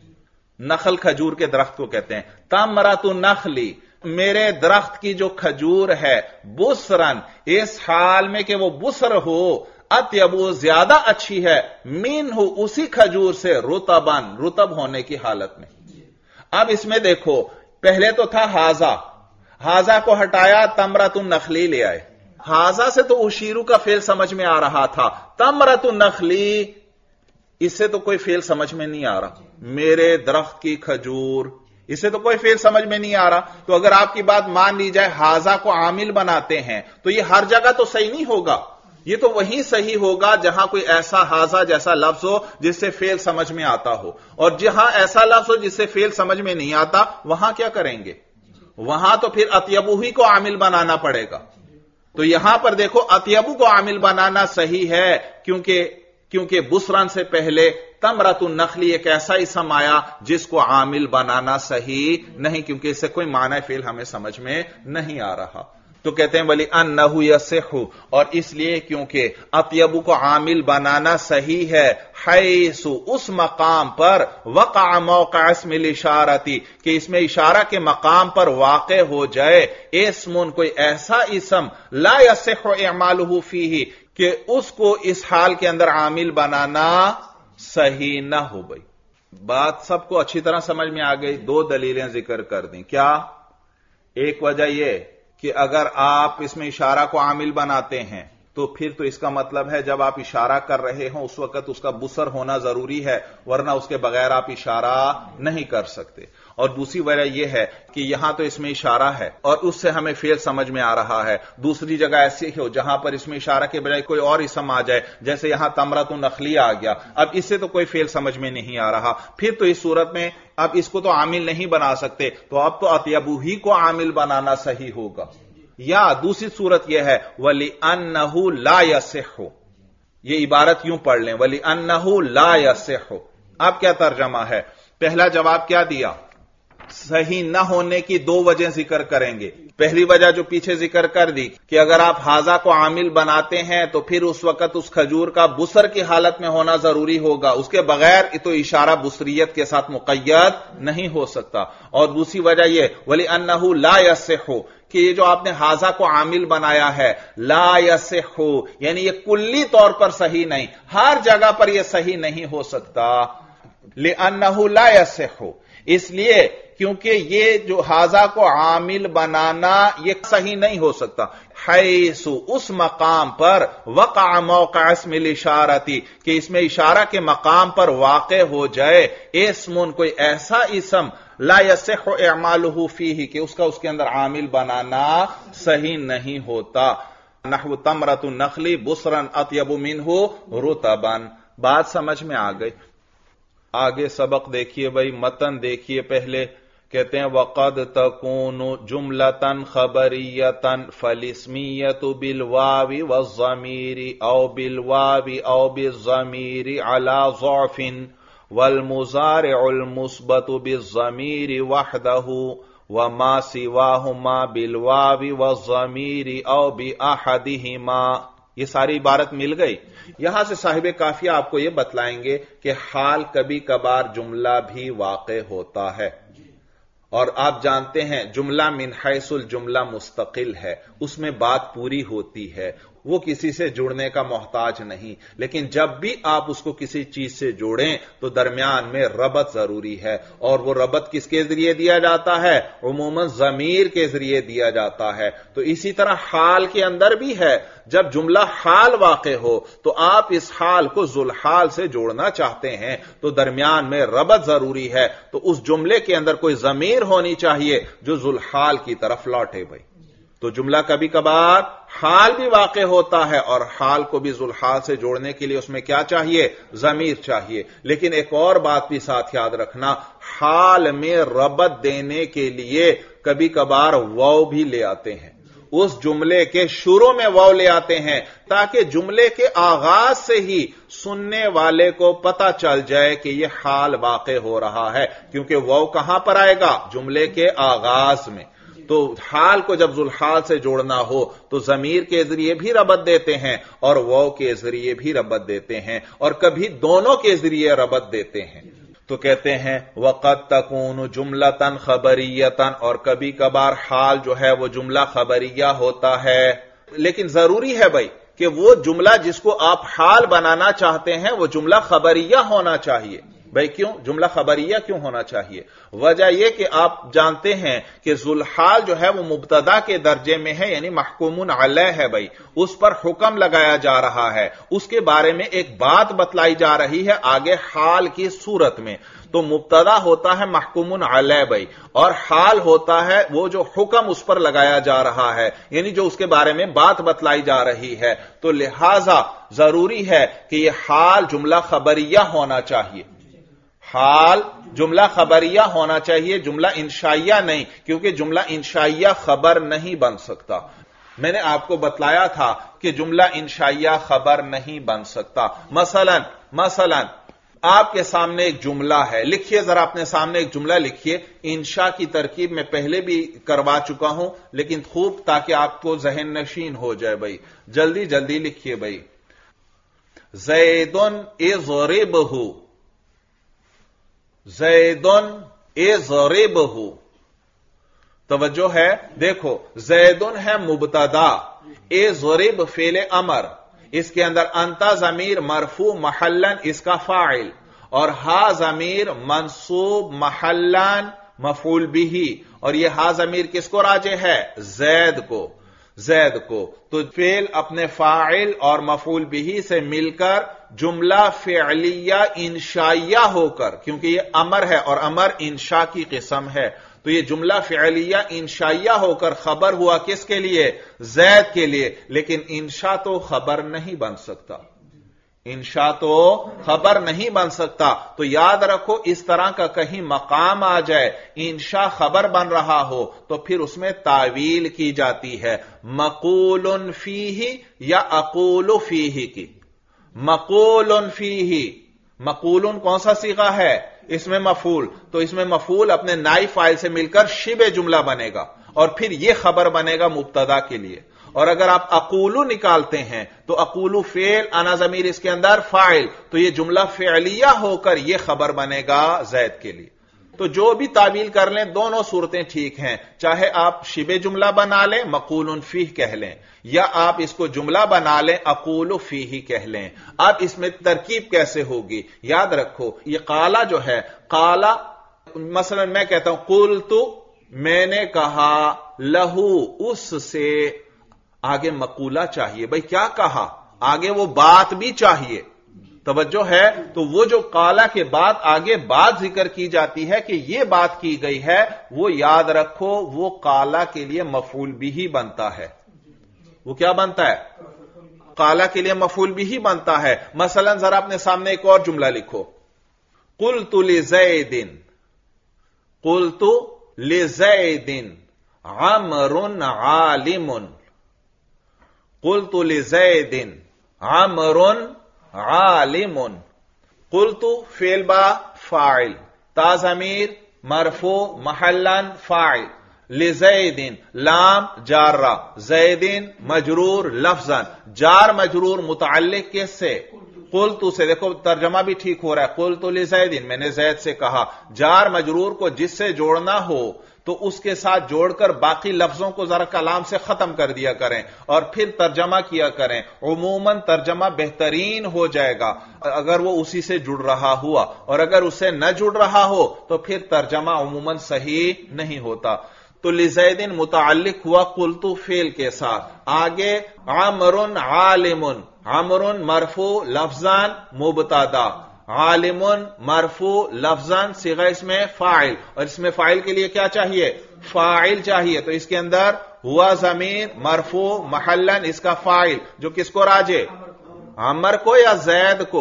नखल खजूर के दरख्त को कहते हैं। तमरतु नखली, मेरे दरख्त की जो खजूर है, बुसरन, इस हाल में कि वो बुसर हो, अत्यबु ज्यादा अच्छी है, मिन्हु उसी खजूर से, रुतबन रुतब होने की हालत में। अब इसमें देखो, पहले तो था हाजा, हाजा को हटाया, तमरतुन नखली ले आए। हाजा से तो उशीरू का फेल समझ में आ रहा था, तमरतुन नखली इससे तो कोई फेल समझ में नहीं आ रहा। मेरे दरख्त की खजूर, इससे तो कोई फेल समझ में नहीं आ रहा। तो अगर आपकी बात मान ली जाए हाजा को आमिल बनाते हैं, तो यह हर जगह तो सही नहीं होगा। यह तो वहीं सही होगा जहां कोई ऐसा हाजा जैसा लफ्ज हो जिससे फेल समझ में आता हो, और जहां ऐसा लफ्ज हो जिससे फेल समझ में नहीं आता, वहां क्या करेंगे? वहां तो फिर अत्यबु ही को आमिल बनाना पड़ेगा। तो यहां पर देखो अत्यबु को आमिल बनाना सही है, क्योंकि बुसरन से पहले तमरतुन नखली एक ऐसा इसम आया जिसको आमिल बनाना सही नहीं, क्योंकि इससे कोई माना फेल हमें समझ में नहीं आ रहा। تو کہتے ہیں ولی انہو یصح، اور اس لیے کیونکہ اطیب کو عامل بنانا صحیح ہے، حیث اس مقام پر وقع موقع اسم الاشارتی کہ اس میں اشارہ کے مقام پر واقع ہو جائے، اسم کوئی ایسا اسم لا یصح اعمالہ فیہ کہ اس کو اس حال کے اندر عامل بنانا صحیح نہ ہو۔ بھائی بات سب کو اچھی طرح سمجھ میں آ گئی؟ دو دلیلیں ذکر کر دیں۔ کیا؟ ایک وجہ یہ کہ اگر آپ اس میں اشارہ کو عامل بناتے ہیں تو پھر تو اس کا مطلب ہے جب آپ اشارہ کر رہے ہوں اس وقت اس کا بصر ہونا ضروری ہے، ورنہ اس کے بغیر آپ اشارہ نہیں کر سکتے۔ اور دوسری وجہ یہ ہے کہ یہاں تو اس میں اشارہ ہے اور اس سے ہمیں فعل سمجھ میں آ رہا ہے، دوسری جگہ ایسی ہو جہاں پر اس میں اشارہ کے بجائے کوئی اور اسم آ جائے، جیسے یہاں تمرۃ نخلی آ گیا، اب اس سے تو کوئی فعل سمجھ میں نہیں آ رہا، پھر تو اس صورت میں اب اس کو تو عامل نہیں بنا سکتے، تو اب تو اطیبو ہی کو عامل بنانا صحیح ہوگا۔ یا دوسری صورت یہ ہے وَلِأَنَّهُ لَا يَصِحُ، یہ عبارت یوں پڑھ لیں وَلِأَنَّهُ لَا يَصِحُ۔ اب کیا ترجمہ ہے؟ پہلا جواب کیا دیا؟ صحیح نہ ہونے کی دو وجہ ذکر کریں گے۔ پہلی وجہ جو پیچھے ذکر کر دی کہ اگر آپ حاضہ کو عامل بناتے ہیں تو پھر اس وقت اس کھجور کا بصر کی حالت میں ہونا ضروری ہوگا، اس کے بغیر تو اشارہ بصریت کے ساتھ مقید نہیں ہو سکتا۔ اور دوسری وجہ یہ وَلِأَنَّهُ لَا يَصِحُ کہ یہ جو آپ نے حاضہ کو عامل بنایا ہے لا یصح، یعنی یہ کلی طور پر صحیح نہیں، ہر جگہ پر یہ صحیح نہیں ہو سکتا۔ لِأَنَّهُ لَا يَصِحُ، اس لیے کیونکہ یہ جو حاضہ کو عامل بنانا یہ صحیح نہیں ہو سکتا، حیث اس مقام پر وقع موقع اسم الاشارتی کہ اس میں اشارہ کے مقام پر واقع ہو جائے، اسم کوئی ایسا اسم لا یصح اعمالہ فیہ کہ اس کا اس کے اندر عامل بنانا صحیح نہیں ہوتا۔ نحو تمرۃ النخل بصرا اطیب منہ رطبا۔ بات سمجھ میں آ گئی؟ آگے سبق دیکھیے بھائی، متن دیکھیے پہلے۔ کہتے ہیں وَقَدْ تَكُونُ جُمْلَةً خَبَرِيَّةً فَالِاسْمِيَّةُ بِالْوَاوِ وَالضَّمِيرِ أَوْ بِالْوَاوِ أَوْ بِالضَّمِيرِ عَلَى ضَعْفٍ وَالْمُضَارِعُ الْمُثْبَتُ بِالضَّمِيرِ وَحْدَهُ وَمَا سِوَاهُمَا بِالْوَاوِ وَالضَّمِيرِ أَوْ بِأَحَدِهِمَا۔ یہ ساری عبارت مل گئی۔ یہاں سے صاحب کافیہ آپ کو یہ بتلائیں گے کہ حال کبھی کبھار جملہ بھی واقع ہوتا ہے، اور آپ جانتے ہیں جملہ من حیث الجملہ مستقل ہے، اس میں بات پوری ہوتی ہے، وہ کسی سے جڑنے کا محتاج نہیں، لیکن جب بھی آپ اس کو کسی چیز سے جوڑیں تو درمیان میں ربط ضروری ہے، اور وہ ربط کس کے ذریعے دیا جاتا ہے؟ عموماً ضمیر کے ذریعے دیا جاتا ہے۔ تو اسی طرح حال کے اندر بھی ہے، جب جملہ حال واقع ہو تو آپ اس حال کو ذوالحال سے جوڑنا چاہتے ہیں تو درمیان میں ربط ضروری ہے، تو اس جملے کے اندر کوئی ضمیر ہونی چاہیے جو ذوالحال کی طرف لوٹے۔ بھائی تو جملہ کبھی کبھار حال بھی واقع ہوتا ہے، اور حال کو بھی ذوالحال سے جوڑنے کے لیے اس میں کیا چاہیے؟ ضمیر چاہیے۔ لیکن ایک اور بات بھی ساتھ یاد رکھنا، حال میں ربط دینے کے لیے کبھی کبھار واو بھی لے آتے ہیں، اس جملے کے شروع میں واو لے آتے ہیں تاکہ جملے کے آغاز سے ہی سننے والے کو پتہ چل جائے کہ یہ حال واقع ہو رہا ہے، کیونکہ واو کہاں پر آئے گا؟ جملے کے آغاز میں۔ تو حال کو جب ذوالحال سے جوڑنا ہو تو ضمیر کے ذریعے بھی ربط دیتے ہیں اور واو کے ذریعے بھی ربط دیتے ہیں، اور کبھی دونوں کے ذریعے ربط دیتے ہیں۔ تو کہتے ہیں وَقَدْ تَكُونُ جُمْلَةً خَبَرِيَّةً، اور کبھی کبھار حال جو ہے وہ جملہ خبریہ ہوتا ہے، لیکن ضروری ہے بھائی کہ وہ جملہ جس کو آپ حال بنانا چاہتے ہیں وہ جملہ خبریہ ہونا چاہیے۔ بھائی کیوں جملہ خبریہ کیوں ہونا چاہیے؟ وجہ یہ کہ آپ جانتے ہیں کہ ذوالحال جو ہے وہ مبتدا کے درجے میں ہے، یعنی محکوم علیہ ہے، بھائی اس پر حکم لگایا جا رہا ہے، اس کے بارے میں ایک بات بتلائی جا رہی ہے آگے حال کی صورت میں۔ تو مبتدا ہوتا ہے محکوم علیہ بھائی، اور حال ہوتا ہے وہ جو حکم اس پر لگایا جا رہا ہے، یعنی جو اس کے بارے میں بات بتلائی جا رہی ہے۔ تو لہذا ضروری ہے کہ یہ حال جملہ خبریہ ہونا چاہیے، حال جملہ خبریہ ہونا چاہیے، جملہ انشائیہ نہیں، کیونکہ جملہ انشائیہ خبر نہیں بن سکتا۔ میں نے آپ کو بتلایا تھا کہ جملہ انشائیہ خبر نہیں بن سکتا۔ مثلا آپ کے سامنے ایک جملہ ہے، لکھیے ذرا اپنے سامنے ایک جملہ لکھیے. انشاء کی ترکیب میں پہلے بھی کروا چکا ہوں لیکن خوب تاکہ آپ کو ذہن نشین ہو جائے. بھائی جلدی جلدی لکھیے. بھائی زیدن اضربہ، زیدن اضربہ. توجہ ہے، دیکھو زیدن ہے مبتدا، اضرب فعل امر، اس کے اندر انتا ضمیر مرفوع محلن اس کا فاعل، اور ہا ضمیر منصوب محلن مفعول بھی، اور یہ ہا ضمیر کس کو راجع ہے؟ زید کو، زید کو. تو فعل اپنے فاعل اور مفعول بھی سے مل کر جملہ فعلیہ انشائیہ ہو کر، کیونکہ یہ امر ہے اور امر انشاء کی قسم ہے، تو یہ جملہ فعلیہ انشائیہ ہو کر خبر ہوا کس کے لیے؟ زید کے لیے. لیکن انشاء تو خبر نہیں بن سکتا، انشاء تو خبر نہیں بن سکتا. تو یاد رکھو اس طرح کا کہیں مقام آ جائے انشاء خبر بن رہا ہو تو پھر اس میں تعویل کی جاتی ہے، مقول فیہ یا اقول فیہ کی. مقول فیہ، مقول کون سا صیغہ ہے؟ اس میں مفعول، تو اس میں مفعول اپنے نائب فاعل سے مل کر شبہ جملہ بنے گا اور پھر یہ خبر بنے گا مبتدا کے لیے. اور اگر آپ اقولو نکالتے ہیں تو اقولو فعل، انا ضمیر اس کے اندر فاعل، تو یہ جملہ فعلیہ ہو کر یہ خبر بنے گا زید کے لیے. تو جو بھی تعویل کر لیں دونوں صورتیں ٹھیک ہیں، چاہے آپ شبہ جملہ بنا لیں مقول فیہ کہہ لیں، یا آپ اس کو جملہ بنا لیں اقول فیہ کہہ لیں. اب اس میں ترکیب کیسے ہوگی؟ یاد رکھو یہ قالا جو ہے، قالا مثلا میں کہتا ہوں قلت، میں نے کہا، لہو اس سے، آگے مقولہ چاہیے. بھئی کیا کہا؟ آگے وہ بات بھی چاہیے. توجہ ہے؟ تو وہ جو قالا کے بعد آگے بات ذکر کی جاتی ہے کہ یہ بات کی گئی ہے، وہ یاد رکھو وہ قالا کے لیے مفعول بھی بنتا ہے. وہ کیا بنتا ہے؟ قالا کے لیے مفعول بھی بنتا ہے. مثلا ذرا اپنے سامنے ایک اور جملہ لکھو، قلت لزید، قلت لزید عمر عالم، قلت لزید عمر عالم. قلت فعل با فاعل، تا ضمیر مرفوع محلن فاعل، لزید لام جارہ، زید مجرور لفظا، جار مجرور متعلق کس سے؟ قلت سے. دیکھو ترجمہ بھی ٹھیک ہو رہا ہے، قلت لزید، میں نے زید سے کہا. جار مجرور کو جس سے جوڑنا ہو تو اس کے ساتھ جوڑ کر باقی لفظوں کو ذرا کلام سے ختم کر دیا کریں اور پھر ترجمہ کیا کریں. عموماً ترجمہ بہترین ہو جائے گا اگر وہ اسی سے جڑ رہا ہوا، اور اگر اس سے نہ جڑ رہا ہو تو پھر ترجمہ عموماً صحیح نہیں ہوتا. تو لزیدن متعلق ہوا قلت فعل کے ساتھ. آگے عمر عالم، عمر مرفوع لفظان مبتدا، عالم مرفوع لفظان صیغہ اس میں فاعل، اور اس میں فاعل کے لیے کیا چاہیے؟ فاعل چاہیے. تو اس کے اندر ہوا ضمیر مرفوع محلن اس کا فاعل، جو کس کو راجع؟ عمر کو یا زید کو؟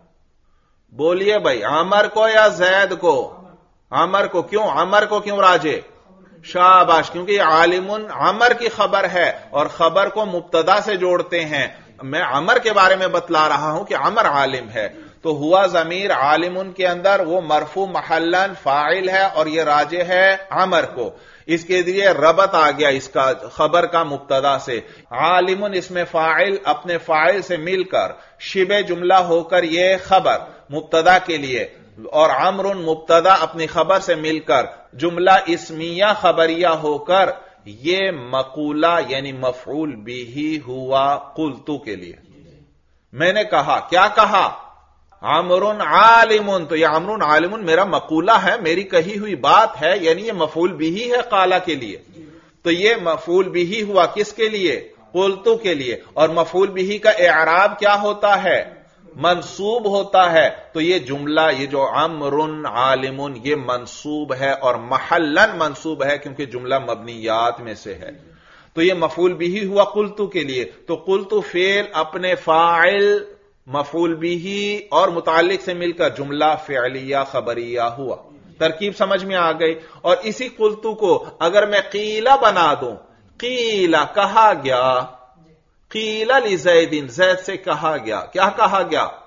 بولیے بھائی، عمر کو یا زید کو؟ عمر کو. کیوں عمر کو کیوں راجع؟ شاباش، کیونکہ یہ عالم عمر کی خبر ہے اور خبر کو مبتدا سے جوڑتے ہیں. میں عمر کے بارے میں بتلا رہا ہوں کہ عمر عالم ہے. تو ہوا ضمیر عالم کے اندر وہ مرفوع محلن فاعل ہے اور یہ راجع ہے عمر کو. اس کے لیے ربط آ گیا اس کا خبر کا مبتدا سے. عالم اس میں فاعل اپنے فاعل سے مل کر شبہ جملہ ہو کر یہ خبر مبتدا کے لیے، اور عمر مبتدا اپنی خبر سے مل کر جملہ اسمیہ خبریہ ہو کر یہ مقولہ یعنی مفعول بھی ہوا قلت کے لیے. میں نے کہا، کیا کہا؟ عمر عالم. تو یہ عمر عالم میرا مقولہ ہے، میری کہی ہوئی بات ہے، یعنی یہ مفعول بھی ہے قالا کے لیے. تو یہ مفعول بھی ہوا کس کے لیے؟ قلت کے لیے. اور مفعول بھی کا اعراب کیا ہوتا ہے؟ منصوب ہوتا ہے. تو یہ جملہ یہ جو عمر عالم یہ منصوب ہے اور محلن منصوب ہے کیونکہ جملہ مبنیات میں سے ہے. تو یہ مفعول بھی ہوا قلت کے لیے. تو قلت فعل اپنے فاعل مفعول بھی اور متعلق سے مل کر جملہ فعلیہ خبریہ ہوا. ترکیب سمجھ میں آ گئی. اور اسی قلت کو اگر میں قیلہ بنا دوں، قیلہ کہا گیا، قیل لزید زید سے کہا گیا. کیا کہا گیا؟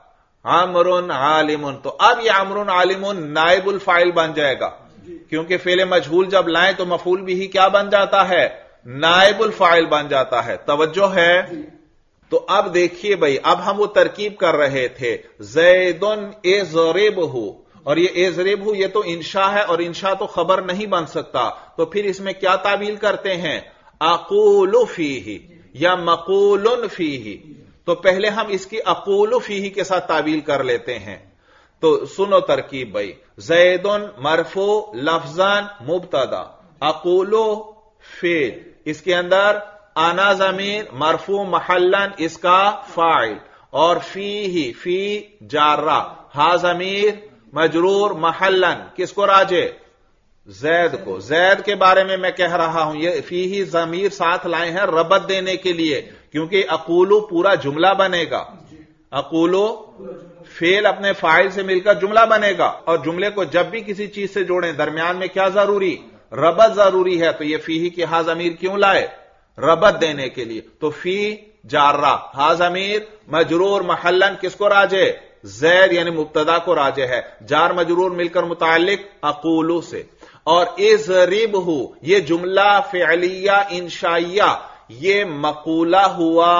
عمرن عالمن، تو اب یہ عمرن عالمن نائب الفاعل بن جائے گا، کیونکہ فعل مجہول جب لائیں تو مفعول بھی کیا بن جاتا ہے؟ نائب الفاعل بن جاتا ہے۔ توجہ ہے؟ تو اب دیکھیے بھائی، اب ہم وہ ترکیب کر رہے تھے زیدن یضربہ، اور یہ یضربہ یہ تو انشاء ہے، اور انشاء تو خبر نہیں بن سکتا، تو پھر اس میں کیا تعبیل کرتے ہیں؟ اقول فیہ یا مقول فیہ، تو پہلے ہم اس کی اقول فیہ کے ساتھ تعبیل کر لیتے ہیں۔ تو سنو ترکیب بھائی، زیدن مرفوع لفظاً مبتدا، اقول فعل، اس کے اندر انا ضمیر مرفوع محلاً اس کا فاعل، اور فیہ فی جارہ، ہا ضمیر مجرور محلاً کس کو راجع؟ زید کو۔ زید کے بارے میں کہہ رہا ہوں، یہ فیہ ضمیر ساتھ لائے ہیں ربط دینے کے لیے، کیونکہ اقولو پورا جملہ بنے گا، اقولو فعل اپنے فاعل سے مل کر جملہ بنے گا، اور جملے کو جب بھی کسی چیز سے جوڑیں درمیان میں کیا ضروری؟ ربط ضروری ہے، تو یہ فیہ کی ہا ضمیر کیوں لائے؟ ربط دینے کے لیے۔ تو فی جارہ، ہا ضمیر مجرور محلاً کس کو راجع؟ زید یعنی مبتدا کو راجع ہے، جار مجرور مل کر متعلق اقولو سے، اور اضربہ یہ جملہ فعلیہ انشائیہ یہ مقولہ ہوا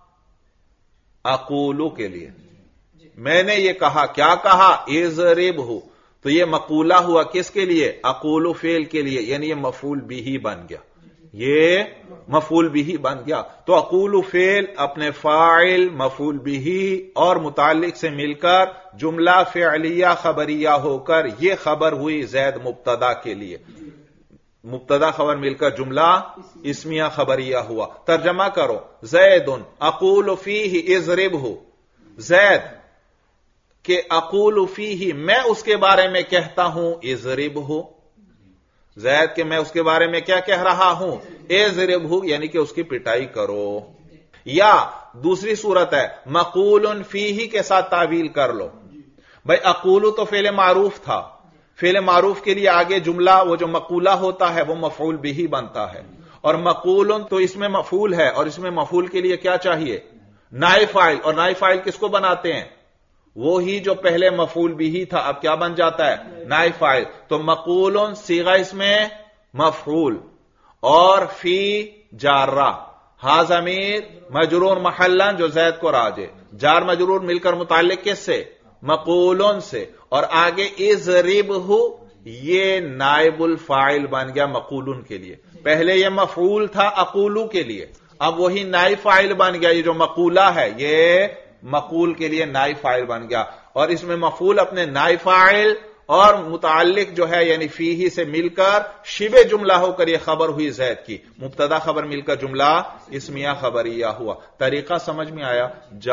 اقولو کے لیے۔ میں نے یہ کہا، کیا کہا؟ اضربہ، تو یہ مقولہ ہوا کس کے لیے؟ اقولو فعل کے لیے، یعنی یہ مفعول بھی بن گیا، یہ مفعول بھی بن گیا۔ تو اقول فعل اپنے فاعل مفعول بھی اور متعلق سے مل کر جملہ فعلیہ خبریہ ہو کر یہ خبر ہوئی زید مبتدا کے لیے، مبتدا خبر مل کر جملہ اسمیہ خبریہ ہوا۔ ترجمہ کرو، زید اقول فیہ اضربہ، زید کہ اقول فیہ میں اس کے بارے میں کہتا ہوں اضربہ، زید کہ میں اس کے بارے میں کیا کہہ رہا ہوں؟ اضربہ، یعنی کہ اس کی پٹائی کرو۔ یا دوسری صورت ہے مقول فیہ کے ساتھ تعویل کر لو، بھائی اقول تو فعل معروف تھا، فعل معروف کے لیے آگے جملہ وہ جو مقولہ ہوتا ہے وہ مفعول بھی بنتا ہے، اور مقول تو اس میں مفعول ہے، اور اس میں مفعول کے لیے کیا چاہیے؟ نائب فاعل، اور نائب فاعل کس کو بناتے ہیں؟ وہی جو پہلے مفعول بھی تھا اب کیا بن جاتا ہے؟ نائب فاعل۔ تو مقول صیغہ اس میں مفعول، اور فی جارہ، ہا ضمیر مجرور محلاً جو زید کو راجع، جار مجرور مل کر متعلق کس سے؟ مقول سے، اور آگے اضربہ یہ نائب الفاعل بن گیا مقول کے لیے، پہلے یہ مفعول تھا اقولو کے لیے، اب وہی نائب فاعل بن گیا، یہ جو مقولہ ہے یہ مقول کے لیے نائب فاعل بن گیا، اور اس میں مفعول اپنے نائب فاعل اور متعلق جو ہے یعنی فیہ سے مل کر شبہ جملہ ہو کر یہ خبر ہوئی زید کی، مبتدا خبر مل کر جملہ اسمیہ خبریہ ہوا۔ طریقہ سمجھ میں آیا؟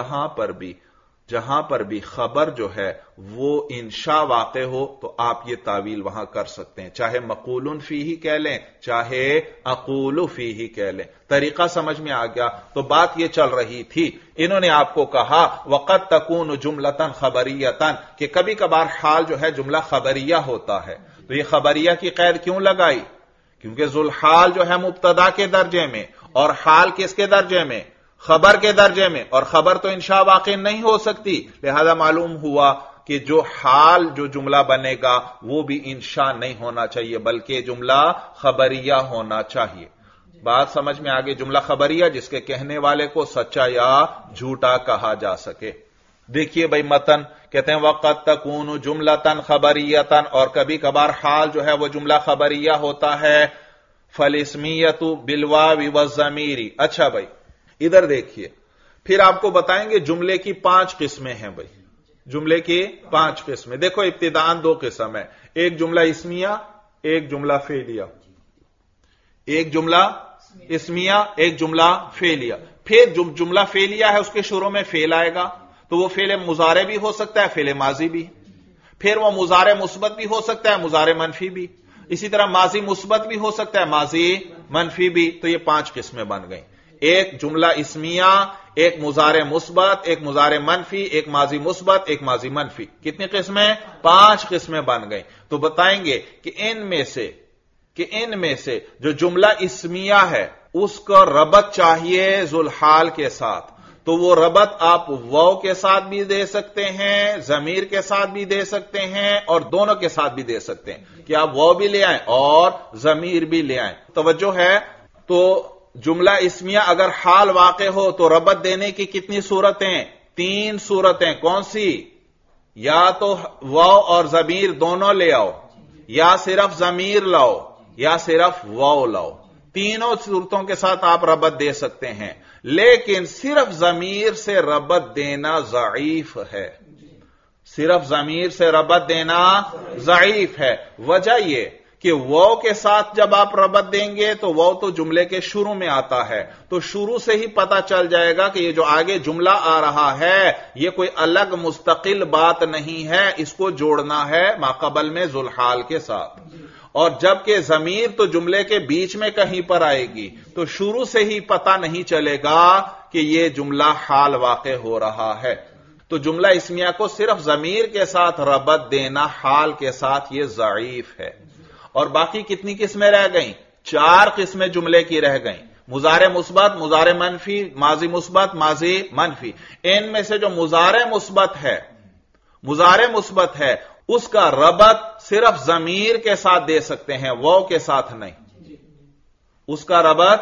جہاں پر بھی خبر جو ہے وہ انشاء واقع ہو تو آپ یہ تعویل وہاں کر سکتے ہیں، چاہے مقول فیہ کہہ لیں چاہے اقول فیہ کہہ لیں۔ طریقہ سمجھ میں آ گیا؟ تو بات یہ چل رہی تھی، انہوں نے آپ کو کہا وقد تکون جملۃ خبریۃ، کہ کبھی کبھار حال جو ہے جملہ خبریہ ہوتا ہے، تو یہ خبریہ کی قید کیوں لگائی؟ کیونکہ ذوالحال جو ہے مبتدا کے درجے میں، اور حال کس کے درجے میں؟ خبر کے درجے میں، اور خبر تو انشاء واقع نہیں ہو سکتی، لہذا معلوم ہوا کہ جو حال جو جملہ بنے گا وہ بھی انشاء نہیں ہونا چاہیے بلکہ جملہ خبریہ ہونا چاہیے۔ بات سمجھ میں آگے؟ جملہ خبریہ جس کے کہنے والے کو سچا یا جھوٹا کہا جا سکے۔ دیکھیے بھائی متن کہتے ہیں وقد تکون جملۃ خبریۃ، اور کبھی کبھار حال جو ہے وہ جملہ خبریہ ہوتا ہے، فالاسمیۃ بالواو والضمیر۔ اچھا بھائی ادھر دیکھیے، پھر آپ کو بتائیں گے جملے کی 5 قسمیں ہیں بھائی، جملے کی 5 قسمیں۔ دیکھو ابتداءً 2 قسم ہے، ایک جملہ اسمیہ ایک جملہ فعلیہ، ایک جملہ اسمیہ ایک جملہ فعلیہ۔ پھر جملہ فعلیہ ہے اس کے شروع میں فعل آئے گا، تو وہ فعل مضارع بھی ہو سکتا ہے فعل ماضی بھی، پھر وہ مضارع مثبت بھی ہو سکتا ہے مضارع منفی بھی، اسی طرح ماضی مثبت بھی ہو سکتا ہے ماضی منفی بھی۔ تو یہ 5 قسمیں بن گئیں، ایک جملہ اسمیہ، ایک مضارع مثبت، ایک مضارع منفی، ایک ماضی مثبت، ایک ماضی منفی۔ کتنی قسمیں؟ 5 قسمیں بن گئیں۔ تو بتائیں گے کہ ان میں سے جو جملہ اسمیہ ہے اس کو ربط چاہیے ذوالحال کے ساتھ، تو وہ ربط آپ واو کے ساتھ بھی دے سکتے ہیں، ضمیر کے ساتھ بھی دے سکتے ہیں، اور دونوں کے ساتھ بھی دے سکتے ہیں کہ آپ واو بھی لے آئیں اور ضمیر بھی لے آئیں۔ توجہ ہے؟ تو جملہ اسمیہ اگر حال واقع ہو تو ربط دینے کی کتنی صورتیں؟ 3 صورتیں۔ کون سی؟ یا تو واو اور ضمیر دونوں لے آؤ، یا صرف ضمیر لاؤ، یا صرف واو لاؤ۔ تینوں صورتوں کے ساتھ آپ ربط دے سکتے ہیں، لیکن صرف ضمیر سے ربط دینا ضعیف ہے۔ صرف ضمیر سے ربط دینا ضعیف ہے۔ وجہ یہ کہ واو کے ساتھ جب آپ ربط دیں گے تو واو تو جملے کے شروع میں آتا ہے، تو شروع سے ہی پتا چل جائے گا کہ یہ جو آگے جملہ آ رہا ہے یہ کوئی الگ مستقل بات نہیں ہے، اس کو جوڑنا ہے ماقبل میں ذوالحال کے ساتھ۔ اور جبکہ ضمیر تو جملے کے بیچ میں کہیں پر آئے گی تو شروع سے ہی پتا نہیں چلے گا کہ یہ جملہ حال واقع ہو رہا ہے۔ تو جملہ اسمیہ کو صرف ضمیر کے ساتھ ربط دینا حال کے ساتھ یہ ضعیف ہے۔ اور باقی کتنی قسمیں رہ گئیں؟ 4 قسمیں جملے کی رہ گئیں۔ مضارع مثبت، مضارع منفی، ماضی مثبت، ماضی منفی۔ ان میں سے جو مضارع مثبت ہے اس کا ربط صرف ضمیر کے ساتھ دے سکتے ہیں، واو کے ساتھ نہیں۔ اس کا ربط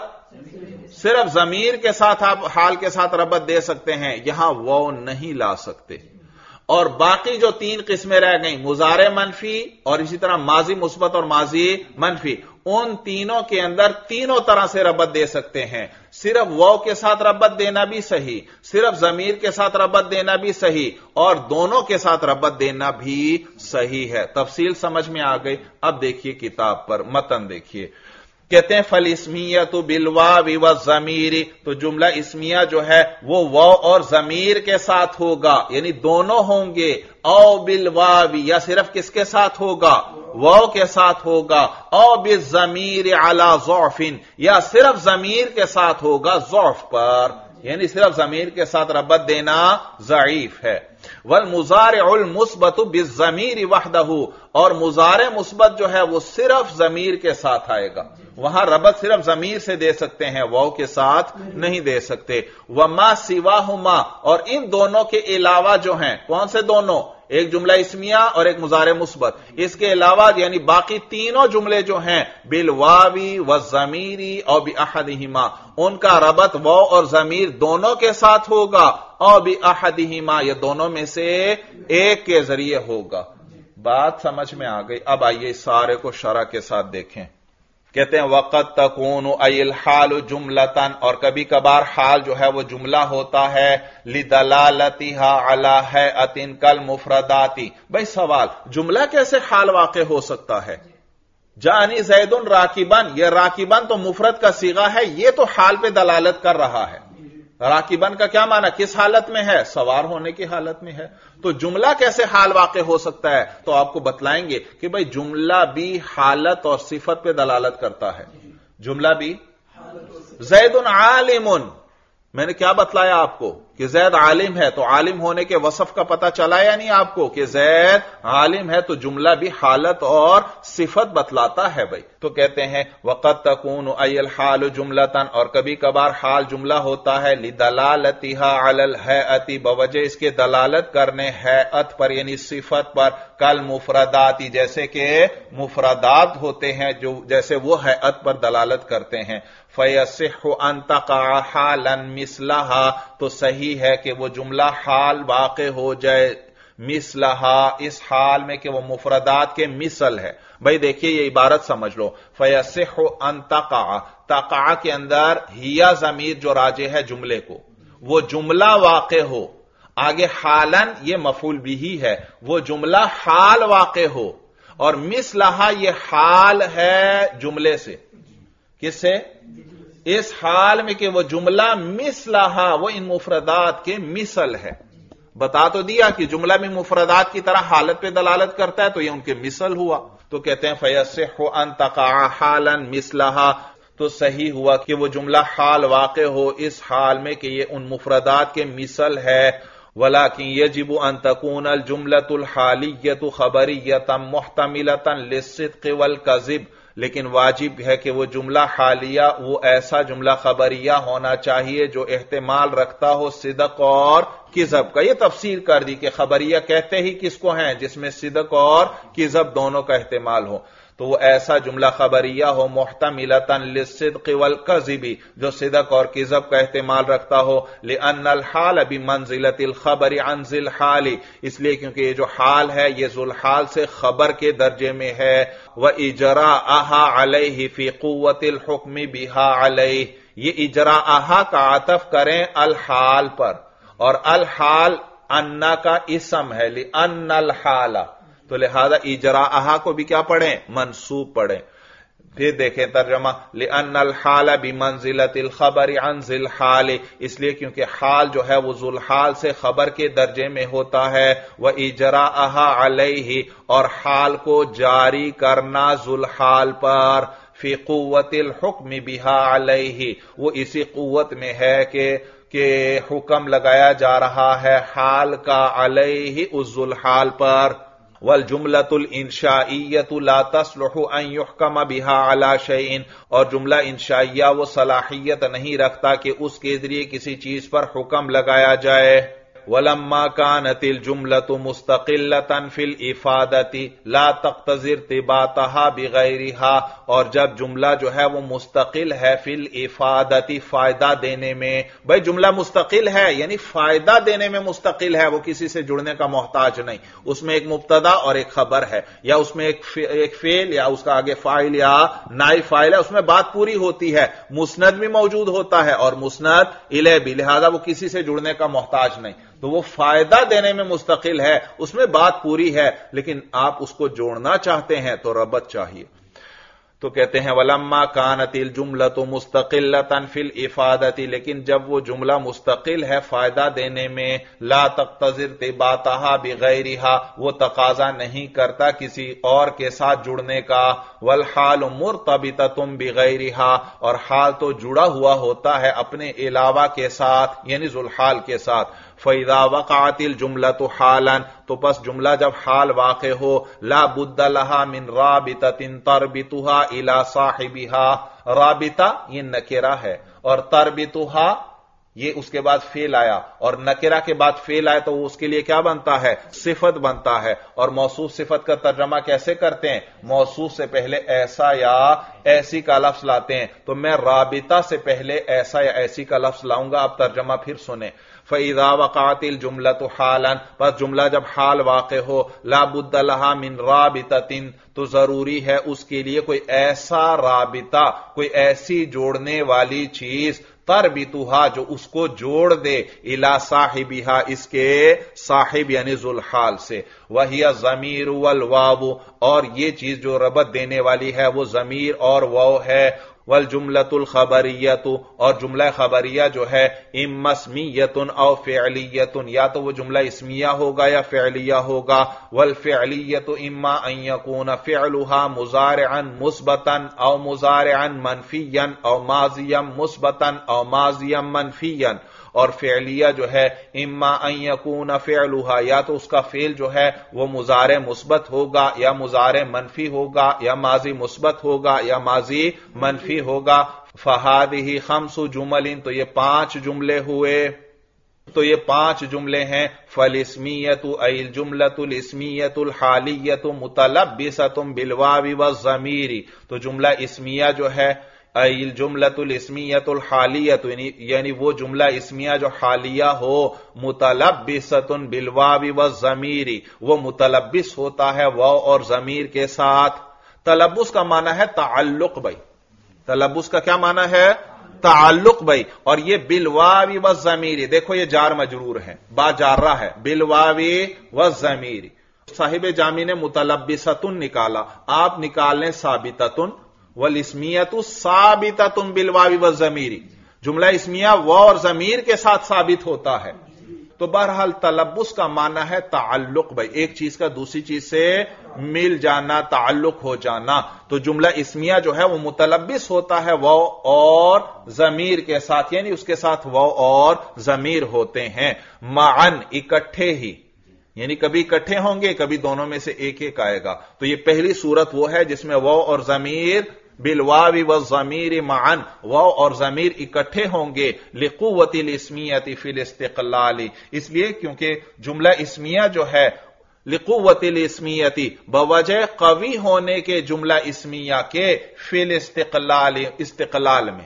صرف ضمیر کے ساتھ آپ حال کے ساتھ ربط دے سکتے ہیں، یہاں واو نہیں لا سکتے۔ اور باقی جو 3 قسمیں رہ گئیں، مضارع منفی اور اسی طرح ماضی مثبت اور ماضی منفی، ان تینوں کے اندر تینوں طرح سے ربط دے سکتے ہیں۔ صرف واو کے ساتھ ربط دینا بھی صحیح، صرف ضمیر کے ساتھ ربط دینا بھی صحیح، اور دونوں کے ساتھ ربط دینا بھی صحیح ہے۔ تفصیل سمجھ میں آ گئی؟ اب دیکھیے کتاب پر متن دیکھیے، کہتے ہیں فَالِاسْمِيَّةُ بِالْوَاوِ وَالضَّمِيرِ، تو جملہ اسمیہ جو ہے وہ واو اور ضمیر کے ساتھ ہوگا، یعنی دونوں ہوں گے۔ او بالواو، یا صرف کس کے ساتھ ہوگا؟ واو کے ساتھ ہوگا۔ او بالضمیر علی ضعف، یا صرف ضمیر کے ساتھ ہوگا ضعف پر، یعنی صرف ضمیر کے ساتھ ربط دینا ضعیف ہے۔ والمضارع المثبت بالضمیر وحدہ، اور مضارع مثبت جو ہے وہ صرف ضمیر کے ساتھ آئے گا، وہاں ربط صرف ضمیر سے دے سکتے ہیں، واو کے ساتھ نہیں دے سکتے۔ وما سواہما، اور ان دونوں کے علاوہ جو ہیں، کون سے دونوں؟ ایک جملہ اسمیہ اور ایک مضارع مثبت، اس کے علاوہ یعنی باقی تینوں جملے جو ہیں بالواوی والضمیری اور باحدہما، ان کا ربط واو اور ضمیر دونوں کے ساتھ ہوگا، اور باحدہما، یہ دونوں میں سے ایک کے ذریعے ہوگا۔ بات سمجھ میں آ گئی؟ اب آئیے اس سارے کو شرح کے ساتھ دیکھیں۔ کہتے ہیں وقت تکون ای الحال جملتن، اور کبھی کبھار حال جو ہے وہ جملہ ہوتا ہے لدلالتها علی ہیئۃ کالمفردات۔ بھئی سوال، جملہ کیسے حال واقع ہو سکتا ہے؟ جانی زید راکبن، یہ راکبن تو مفرد کا صیغہ ہے، یہ تو حال پہ دلالت کر رہا ہے۔ راکبن کا کیا معنی؟ کس حالت میں ہے؟ سوار ہونے کی حالت میں ہے۔ تو جملہ کیسے حال واقع ہو سکتا ہے؟ تو آپ کو بتلائیں گے کہ بھئی جملہ بھی حالت اور صفت پہ دلالت کرتا ہے۔ جملہ بھی زید عالم، میں نے کیا بتلایا آپ کو کہ زید عالم ہے، تو عالم ہونے کے وصف کا پتہ چلا یا نہیں آپ کو کہ زید عالم ہے؟ تو جملہ بھی حالت اور صفت بتلاتا ہے بھائی۔ تو کہتے ہیں وقت تکون ای الحال جملتن، اور کبھی کبھار حال جملہ ہوتا ہے لدلالتها علی الہیئۃ، بوجہ اس کے دلالت کرنے ہیئت پر یعنی صفت پر، کالمفردات، جیسے کہ مفردات ہوتے ہیں جو جیسے وہ ہیئت پر دلالت کرتے ہیں۔ فَيَصِحُ أَن تَقَعَ حَالًا مِثْلَهَا، تو صحیح ہے کہ وہ جملہ حال واقع ہو جائے مثلها، اس حال میں کہ وہ مفردات کے مثل ہے۔ بھئی دیکھیے یہ عبارت سمجھ لو، فَيَصِحُ أَن تَقَعَ، تقع کے اندر ہیا ضمیر جو راجع ہے جملے کو، وہ جملہ واقع ہو، آگے حالن یہ مفعول بھی ہے، وہ جملہ حال واقع ہو، اور مثلها یہ حال ہے جملے سے، کس سے؟ اس حال میں کہ وہ جملہ مثلہا، وہ ان مفردات کے مثل ہے۔ بتا تو دیا کہ جملہ میں مفردات کی طرح حالت پہ دلالت کرتا ہے، تو یہ ان کے مثل ہوا۔ تو کہتے ہیں فَيَصِحُ أَن تَقَعَ حَالًا مِثْلَهَا، تو صحیح ہوا کہ وہ جملہ حال واقع ہو اس حال میں کہ یہ ان مفردات کے مثل ہے۔ وَلَكِنْ يَجِبُ أَن تَكُونَ الْجُمْلَةُ الْحَالِيَّةُ خَبَرِيَّةً مُحْتَمِلَةً لِلصِّدْقِ وَالْكَذِبِ، لیکن واجب ہے کہ وہ جملہ حالیہ وہ ایسا جملہ خبریہ ہونا چاہیے جو احتمال رکھتا ہو صدق اور کذب کا. یہ تفسیر کر دی کہ خبریہ کہتے ہی کس کو ہیں؟ جس میں صدق اور کذب دونوں کا احتمال ہو. تو وہ ایسا جملہ خبریہ ہو محتملتاً للصدق والکذب جو صدق اور کذب کا احتمال رکھتا ہو. لأن الحال بمنزلۃ الخبر عن ذی الحال، اس لیے کیونکہ یہ جو حال ہے یہ ذو الحال سے خبر کے درجے میں ہے. وإجراءها علیہ فی قوت الحکم بها علیہ، یہ اجراءها کا عطف کریں الحال پر، اور الحال ان کا اسم ہے لأن الحال، تو لہذا اجراءها کو بھی کیا پڑھیں؟ منصوب پڑھیں. پھر دیکھیں ترجمہ لأن الحال بمنزلۃ الخبر عن ذی الحال، اس لیے کیونکہ حال جو ہے وہ ذو الحال سے خبر کے درجے میں ہوتا ہے. وإجراءها علیہ، اور حال کو جاری کرنا ذو الحال پر. فی قوت الحکم بها علیہ، وہ اسی قوت میں ہے کہ حکم لگایا جا رہا ہے حال کا علیہ اس ذو الحال پر. والجملۃ الانشائیۃ لا تصلح ان يحکم بها على شیء، اور جملہ انشائیہ وہ صلاحیت نہیں رکھتا کہ اس کے ذریعے کسی چیز پر حکم لگایا جائے. ولما كانت الجملة مستقلة في الافادة لا تقتضي ارتباطها بغيرها، اور جب جملہ جو ہے وہ مستقل ہے فی الافادة فائدہ دینے میں. بھائی جملہ مستقل ہے یعنی فائدہ دینے میں مستقل ہے، وہ کسی سے جڑنے کا محتاج نہیں. اس میں ایک مبتدا اور ایک خبر ہے، یا اس میں ایک فعل یا اس کا آگے فاعل یا نائب فاعل ہے، اس میں بات پوری ہوتی ہے. مسند بھی موجود ہوتا ہے اور مسند الیہ بھی، لہذا وہ کسی سے جڑنے کا محتاج نہیں. تو وہ فائدہ دینے میں مستقل ہے، اس میں بات پوری ہے، لیکن آپ اس کو جوڑنا چاہتے ہیں تو ربط چاہیے. تو کہتے ہیں وَلَمَّا كَانَتِ الْجُمْلَةُ مُسْتَقِلَّةً فِي الْإِفَادَةِ، لیکن جب وہ جملہ مستقل ہے فائدہ دینے میں، لَا تَقْتَضِي ارْتِبَاطَهَا بِغَيْرِهَا، وہ تقاضا نہیں کرتا کسی اور کے ساتھ جڑنے کا. وَالْحَالُ مُرْتَبِطَةٌ بِغَيْرِهَا، اور حال تو جڑا ہوا ہوتا ہے اپنے علاوہ کے ساتھ یعنی ذو الحال کے ساتھ. فَإِذَا وَقَعَتِ الْجُمْلَةُ حَالًا، تو پس جملہ جب حال واقع ہو، لَا بُدَّ لَهَا مِنْ رَابِطَةٍ تَرْبِطُهَا إِلَى صَاحِبِهَا. رابطہ یہ نکرہ ہے، اور تربطها یہ اس کے بعد فعل آیا، اور نکرہ کے بعد فعل آئے تو اس کے لیے کیا بنتا ہے؟ صفت بنتا ہے. اور موصوف صفت کا ترجمہ کیسے کرتے ہیں؟ موصوف سے پہلے ایسا یا ایسی کا لفظ لاتے ہیں. تو میں رابطہ سے پہلے ایسا یا ایسی کا لفظ لاؤں گا، آپ ترجمہ پھر سنیں. فَإِذَا وَقَعَتِ الْجُمْلَةُ حَالًا، پس جملہ جب حال واقع ہو، لَا بُدَّ لَهَا مِنْ رَابِطَةٍ، تو ضروری ہے اس کے لیے کوئی ایسا رابطہ، کوئی ایسی جوڑنے والی چیز، تربطها جو اس کو جوڑ دے، الی صاحبها اس کے صاحب یعنی ذو الحال سے. وہی الضمیر والواو، اور یہ چیز جو ربط دینے والی ہے وہ ضمیر اور واو ہے. والجملۃ الخبریۃ، اور جملہ خبریہ جو ہے اما اسمیۃ او فعلیۃ، یا تو وہ جملہ اسمیہ ہوگا یا فعلیہ ہوگا. والفعلیۃ اما ان یکون فعلها مضارعا مثبتا او مضارعا منفیا او ماضیا مثبتا او ماضیا منفیا، اور فعلیہ جو ہے اما ان یکون فعلها، یا تو اس کا فعل جو ہے وہ مضارع مثبت ہوگا یا مضارع منفی ہوگا، یا ماضی مثبت ہوگا یا ماضی منفی ہوگا. فہذہ خمس جمل، تو یہ 5 جملے ہوئے. تو یہ 5 جملے ہیں. فالاسمیۃ ای الجملۃ الاسمیۃ الحالیۃ متلبسۃ بالواو والضمیر، تو جملہ اسمیہ جو ہے ای الجملۃ الاسمیۃ الحالیۃ یعنی وہ جملہ اسمیہ جو حالیہ ہو، متلبسۃ بالواو والضمیر، وہ متلبس ہوتا ہے واو اور ضمیر کے ساتھ. تلبس کا معنی ہے تعلق. بھائی تلبس کا کیا معنی ہے؟ تعلق. بھائی اور یہ بالواو والضمیر، دیکھو یہ جار مجرور ہے، با جارہ ہے، بالواو والضمیر. صاحب جامی نے متلبسۃ نکالا، آپ نکال لیں ثابتۃ. والاسمیۃ ثابتۃ بالواو والضمیر، جملہ اسمیہ واو اور ضمیر کے ساتھ ثابت ہوتا ہے. تو بہرحال تلبس کا معنی ہے تعلق. بھائی ایک چیز کا دوسری چیز سے مل جانا، تعلق ہو جانا. تو جملہ اسمیہ جو ہے وہ متلبس ہوتا ہے واو اور ضمیر کے ساتھ، یعنی اس کے ساتھ واو اور ضمیر ہوتے ہیں. معن اکٹھے ہی، یعنی کبھی اکٹھے ہوں گے، کبھی دونوں میں سے ایک ایک آئے گا. تو یہ پہلی صورت وہ ہے جس میں واو اور ضمیر بالواو والضمیر معا، واو اور ضمیر اکٹھے ہوں گے لقوت الاسمیہ فی الاستقلال، اس لیے کیونکہ جملہ اسمیہ جو ہے لقوت الاسمیہ بوجہ قوی ہونے کے جملہ اسمیہ کے فی استقلال میں.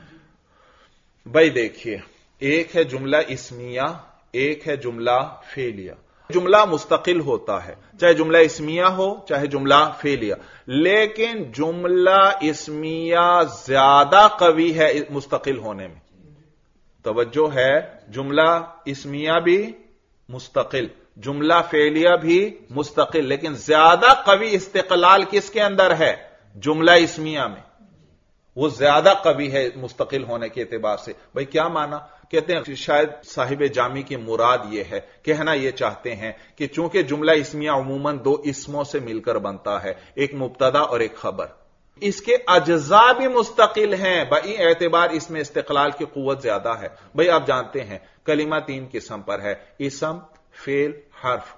بھائی دیکھیے، ایک ہے جملہ اسمیہ، ایک ہے جملہ فعلیہ. جملہ مستقل ہوتا ہے، چاہے جملہ اسمیہ ہو چاہے جملہ فعلیہ، لیکن جملہ اسمیہ زیادہ قوی ہے مستقل ہونے میں. توجہ ہے، جملہ اسمیہ بھی مستقل، جملہ فعلیہ بھی مستقل، لیکن زیادہ قوی استقلال کس کے اندر ہے؟ جملہ اسمیہ میں. وہ زیادہ قوی ہے مستقل ہونے کے اعتبار سے. بھئی کیا معنی؟ کہتے ہیں شاید صاحب جامی کی مراد یہ ہے، کہنا یہ چاہتے ہیں کہ چونکہ جملہ اسمیہ عموماً دو اسموں سے مل کر بنتا ہے، ایک مبتدا اور ایک خبر، اس کے اجزاء بھی مستقل ہیں، بئی اعتبار اس میں استقلال کی قوت زیادہ ہے. بھئی آپ جانتے ہیں کلمہ تین قسم پر ہے، اسم، فعل، حرف.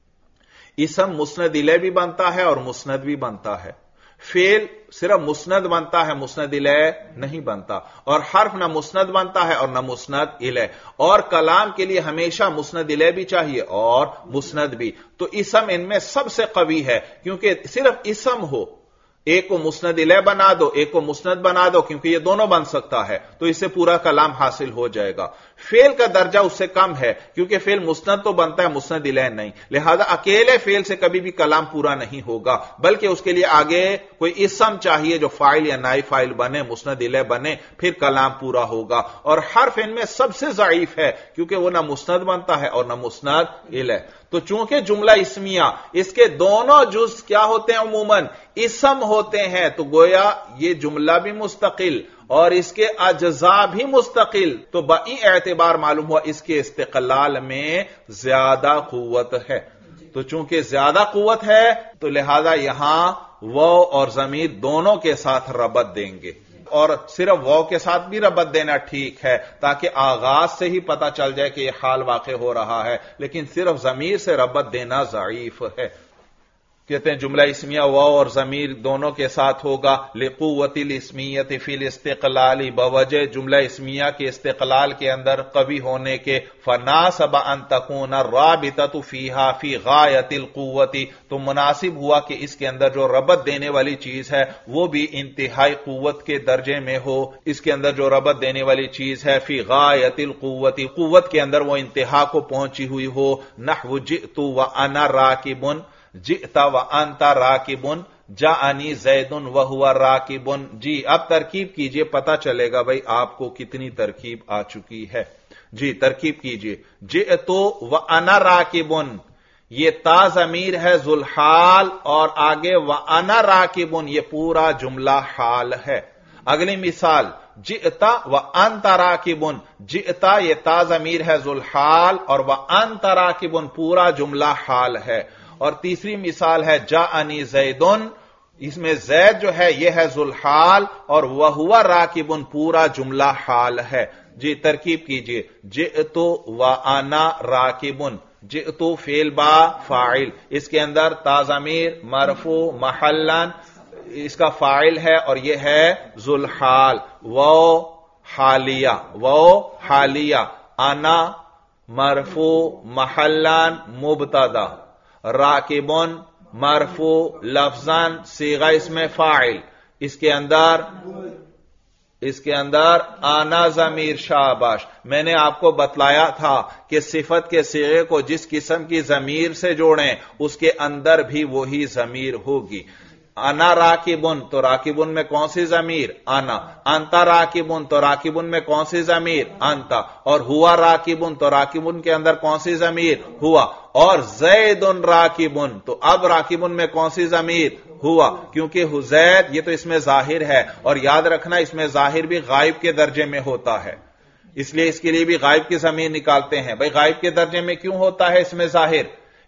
اسم مسند الیہ بھی بنتا ہے اور مسند بھی بنتا ہے. فعل صرف مسند بنتا ہے، مسند الیہ نہیں بنتا. اور حرف نہ مسند بنتا ہے اور نہ مسند الیہ. اور کلام کے لیے ہمیشہ مسند الیہ بھی چاہیے اور مسند بھی. تو اسم ان میں سب سے قوی ہے، کیونکہ صرف اسم ہو، ایک کو مسند الیہ بنا دو، ایک کو مسند بنا دو، کیونکہ یہ دونوں بن سکتا ہے، تو اس سے پورا کلام حاصل ہو جائے گا. فعل کا درجہ اس سے کم ہے، کیونکہ فعل مسند تو بنتا ہے، مسند الیہ نہیں، لہذا اکیلے فعل سے کبھی بھی کلام پورا نہیں ہوگا، بلکہ اس کے لیے آگے کوئی اسم چاہیے جو فاعل یا نائب فاعل بنے، مسند الیہ بنے، پھر کلام پورا ہوگا. اور حرف ان میں سب سے ضعیف ہے، کیونکہ وہ نہ مسند بنتا ہے اور نہ مسند الیہ. تو چونکہ جملہ اسمیہ اس کے دونوں جز کیا ہوتے ہیں؟ عموماً اسم ہوتے ہیں، تو گویا یہ جملہ بھی مستقل اور اس کے اجزاء بھی مستقل، تو بئی اعتبار معلوم ہوا اس کے استقلال میں زیادہ قوت ہے. تو چونکہ زیادہ قوت ہے تو لہذا یہاں واو اور ضمیر دونوں کے ساتھ ربط دیں گے. اور صرف واو کے ساتھ بھی ربط دینا ٹھیک ہے تاکہ آغاز سے ہی پتا چل جائے کہ یہ حال واقع ہو رہا ہے، لیکن صرف ضمیر سے ربط دینا ضعیف ہے. کہتے ہیں جملہ اسمیہ واو اور ضمیر دونوں کے ساتھ ہوگا لقوت الاسمیہ فی الاستقلال، بوجہ جملہ اسمیہ کے استقلال کے اندر قوی ہونے کے. فناسب ان تکون الرابطۃ فیہا فی غایۃ القوۃ، تو مناسب ہوا کہ اس کے اندر جو ربط دینے والی چیز ہے وہ بھی انتہائی قوت کے درجے میں ہو. اس کے اندر جو ربط دینے والی چیز ہے فی غایۃ القوۃ، قوت کے اندر وہ انتہا کو پہنچی ہوئی ہو. نحو جئت وانا راکب، جئت وانت راکب، جاءنی زید وہو راکب. جی اب ترکیب کیجئے، پتا چلے گا بھئی آپ کو کتنی ترکیب آ چکی ہے. جی ترکیب کیجئے. جئت وانا راکب، یہ تا ضمیر ہے ذوالحال، اور آگے وانا راکب یہ پورا جملہ حال ہے. اگلی مثال جئت وانت راکب، جئت یہ تا ضمیر ہے ذوالحال اور وانت راکب پورا جملہ حال ہے. اور تیسری مثال ہے جاءنی زیدن، اس میں زید جو ہے یہ ہے ذوالحال اور وہو راکب پورا جملہ حال ہے. جی ترکیب کیجئے. جئت وانا راکب، جئت فعل با فاعل، اس کے اندر تا ضمیر مرفوع محلا اس کا فاعل ہے اور یہ ہے ذوالحال. وہ حالیہ، انا مرفوع محلا مبتدا، راکبون مرفوع لفظاً صیغہ اسم فاعل، اس کے اندر آنا ضمیر. شاباش، میں نے آپ کو بتلایا تھا کہ صفت کے صیغے کو جس قسم کی ضمیر سے جوڑیں اس کے اندر بھی وہی ضمیر ہوگی. انا راکبن، تو راکبن میں کون سی ضمیر؟ انا. انتا راکبن، تو راکبن میں کون سی ضمیر؟ انتا. اور ہوا راکبن، تو راکبن کے اندر کون سی ضمیر؟ ہوا. اور زیدن راکبن، تو اب راکبن میں کون سی ضمیر؟ ہوا، کیونکہ زید یہ تو اس میں ظاہر ہے، اور یاد رکھنا اس میں ظاہر بھی غائب کے درجے میں ہوتا ہے، اس لیے اس کے لیے بھی غائب کی ضمیر نکالتے ہیں. بھئی غائب کے درجے میں کیوں ہوتا ہے اس میں ظاہر؟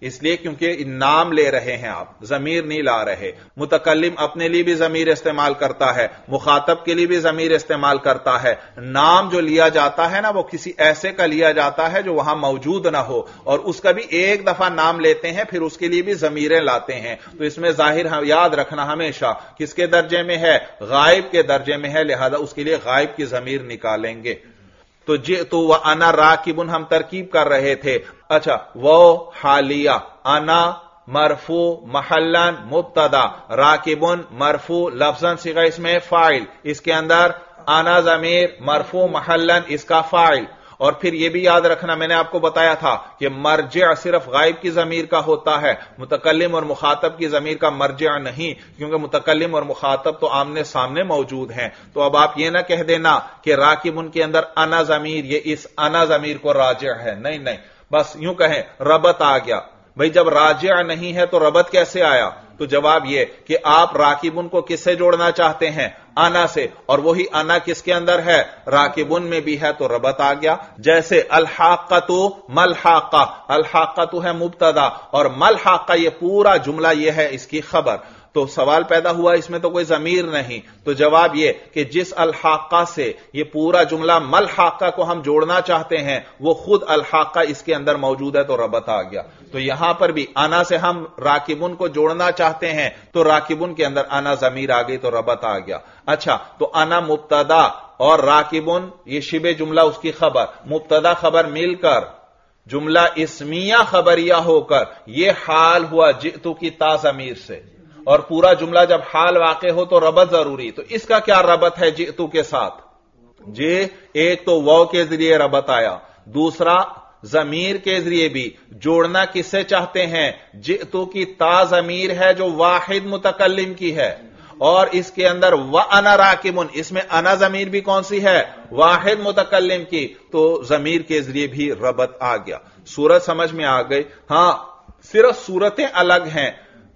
اس لیے کیونکہ نام لے رہے ہیں آپ، ضمیر نہیں لا رہے. متکلم اپنے لیے بھی ضمیر استعمال کرتا ہے، مخاطب کے لیے بھی ضمیر استعمال کرتا ہے. نام جو لیا جاتا ہے نا وہ کسی ایسے کا لیا جاتا ہے جو وہاں موجود نہ ہو، اور اس کا بھی ایک دفعہ نام لیتے ہیں پھر اس کے لیے بھی ضمیریں لاتے ہیں. تو اس میں ظاہر یاد رکھنا ہمیشہ کس کے درجے میں ہے؟ غائب کے درجے میں ہے، لہذا اس کے لیے غائب کی ضمیر نکالیں گے. تو جئت وانا راکب ہم ترکیب کر رہے تھے. اچھا، وہ حالیہ، انا مرفوع محلن مبتدا، راکبن مرفوع لفظاً صیغہ اسم فاعل، اس کے اندر انا ضمیر مرفوع محلن اس کا فاعل. اور پھر یہ بھی یاد رکھنا، میں نے آپ کو بتایا تھا کہ مرجع صرف غائب کی ضمیر کا ہوتا ہے، متکلم اور مخاطب کی ضمیر کا مرجع نہیں، کیونکہ متکلم اور مخاطب تو آمنے سامنے موجود ہیں. تو اب آپ یہ نہ کہہ دینا کہ راکب ان کے اندر انا ضمیر یہ اس انا ضمیر کو راجع ہے، نہیں، بس یوں کہیں ربط آ گیا. بھئی جب راجع نہیں ہے تو ربط کیسے آیا؟ تو جواب یہ کہ آپ راکبن کو کس سے جوڑنا چاہتے ہیں؟ انا سے، اور وہی انا کس کے اندر ہے؟ راکبن میں بھی ہے، تو ربط آ گیا. جیسے الحاقۃ ملحاقہ، الحاقۃ ہے مبتدا اور ملحاقہ یہ پورا جملہ یہ ہے اس کی خبر. تو سوال پیدا ہوا اس میں تو کوئی ضمیر نہیں، تو جواب یہ کہ جس الحاقہ سے یہ پورا جملہ ملحاقہ کو ہم جوڑنا چاہتے ہیں وہ خود الحاقہ اس کے اندر موجود ہے، تو ربط آ گیا. تو یہاں پر بھی انا سے ہم راکبن کو جوڑنا چاہتے ہیں تو راکبن کے اندر انا ضمیر آ گئی، تو ربط آ گیا. اچھا، تو انا مبتدا اور راکبن یہ شبہ جملہ اس کی خبر، مبتدا خبر مل کر جملہ اسمیہ خبریہ ہو کر یہ حال ہوا جئتو کی تا ضمیر سے. اور پورا جملہ جب حال واقع ہو تو ربط ضروری. تو اس کا کیا ربط ہے جئتو کے ساتھ؟ جی، ایک تو واو کے ذریعے ربط آیا، دوسرا ضمیر کے ذریعے بھی. جوڑنا کس سے چاہتے ہیں؟ جئتو کی تا ضمیر ہے جو واحد متکلم کی ہے، اور اس کے اندر وَأَنَا رَاكِبٌ اس میں انا ضمیر بھی کون سی ہے؟ واحد متکلم کی. تو ضمیر کے ذریعے بھی ربط آ گیا. صورت سمجھ میں آ گئی؟ ہاں، صرف صورتیں الگ ہیں،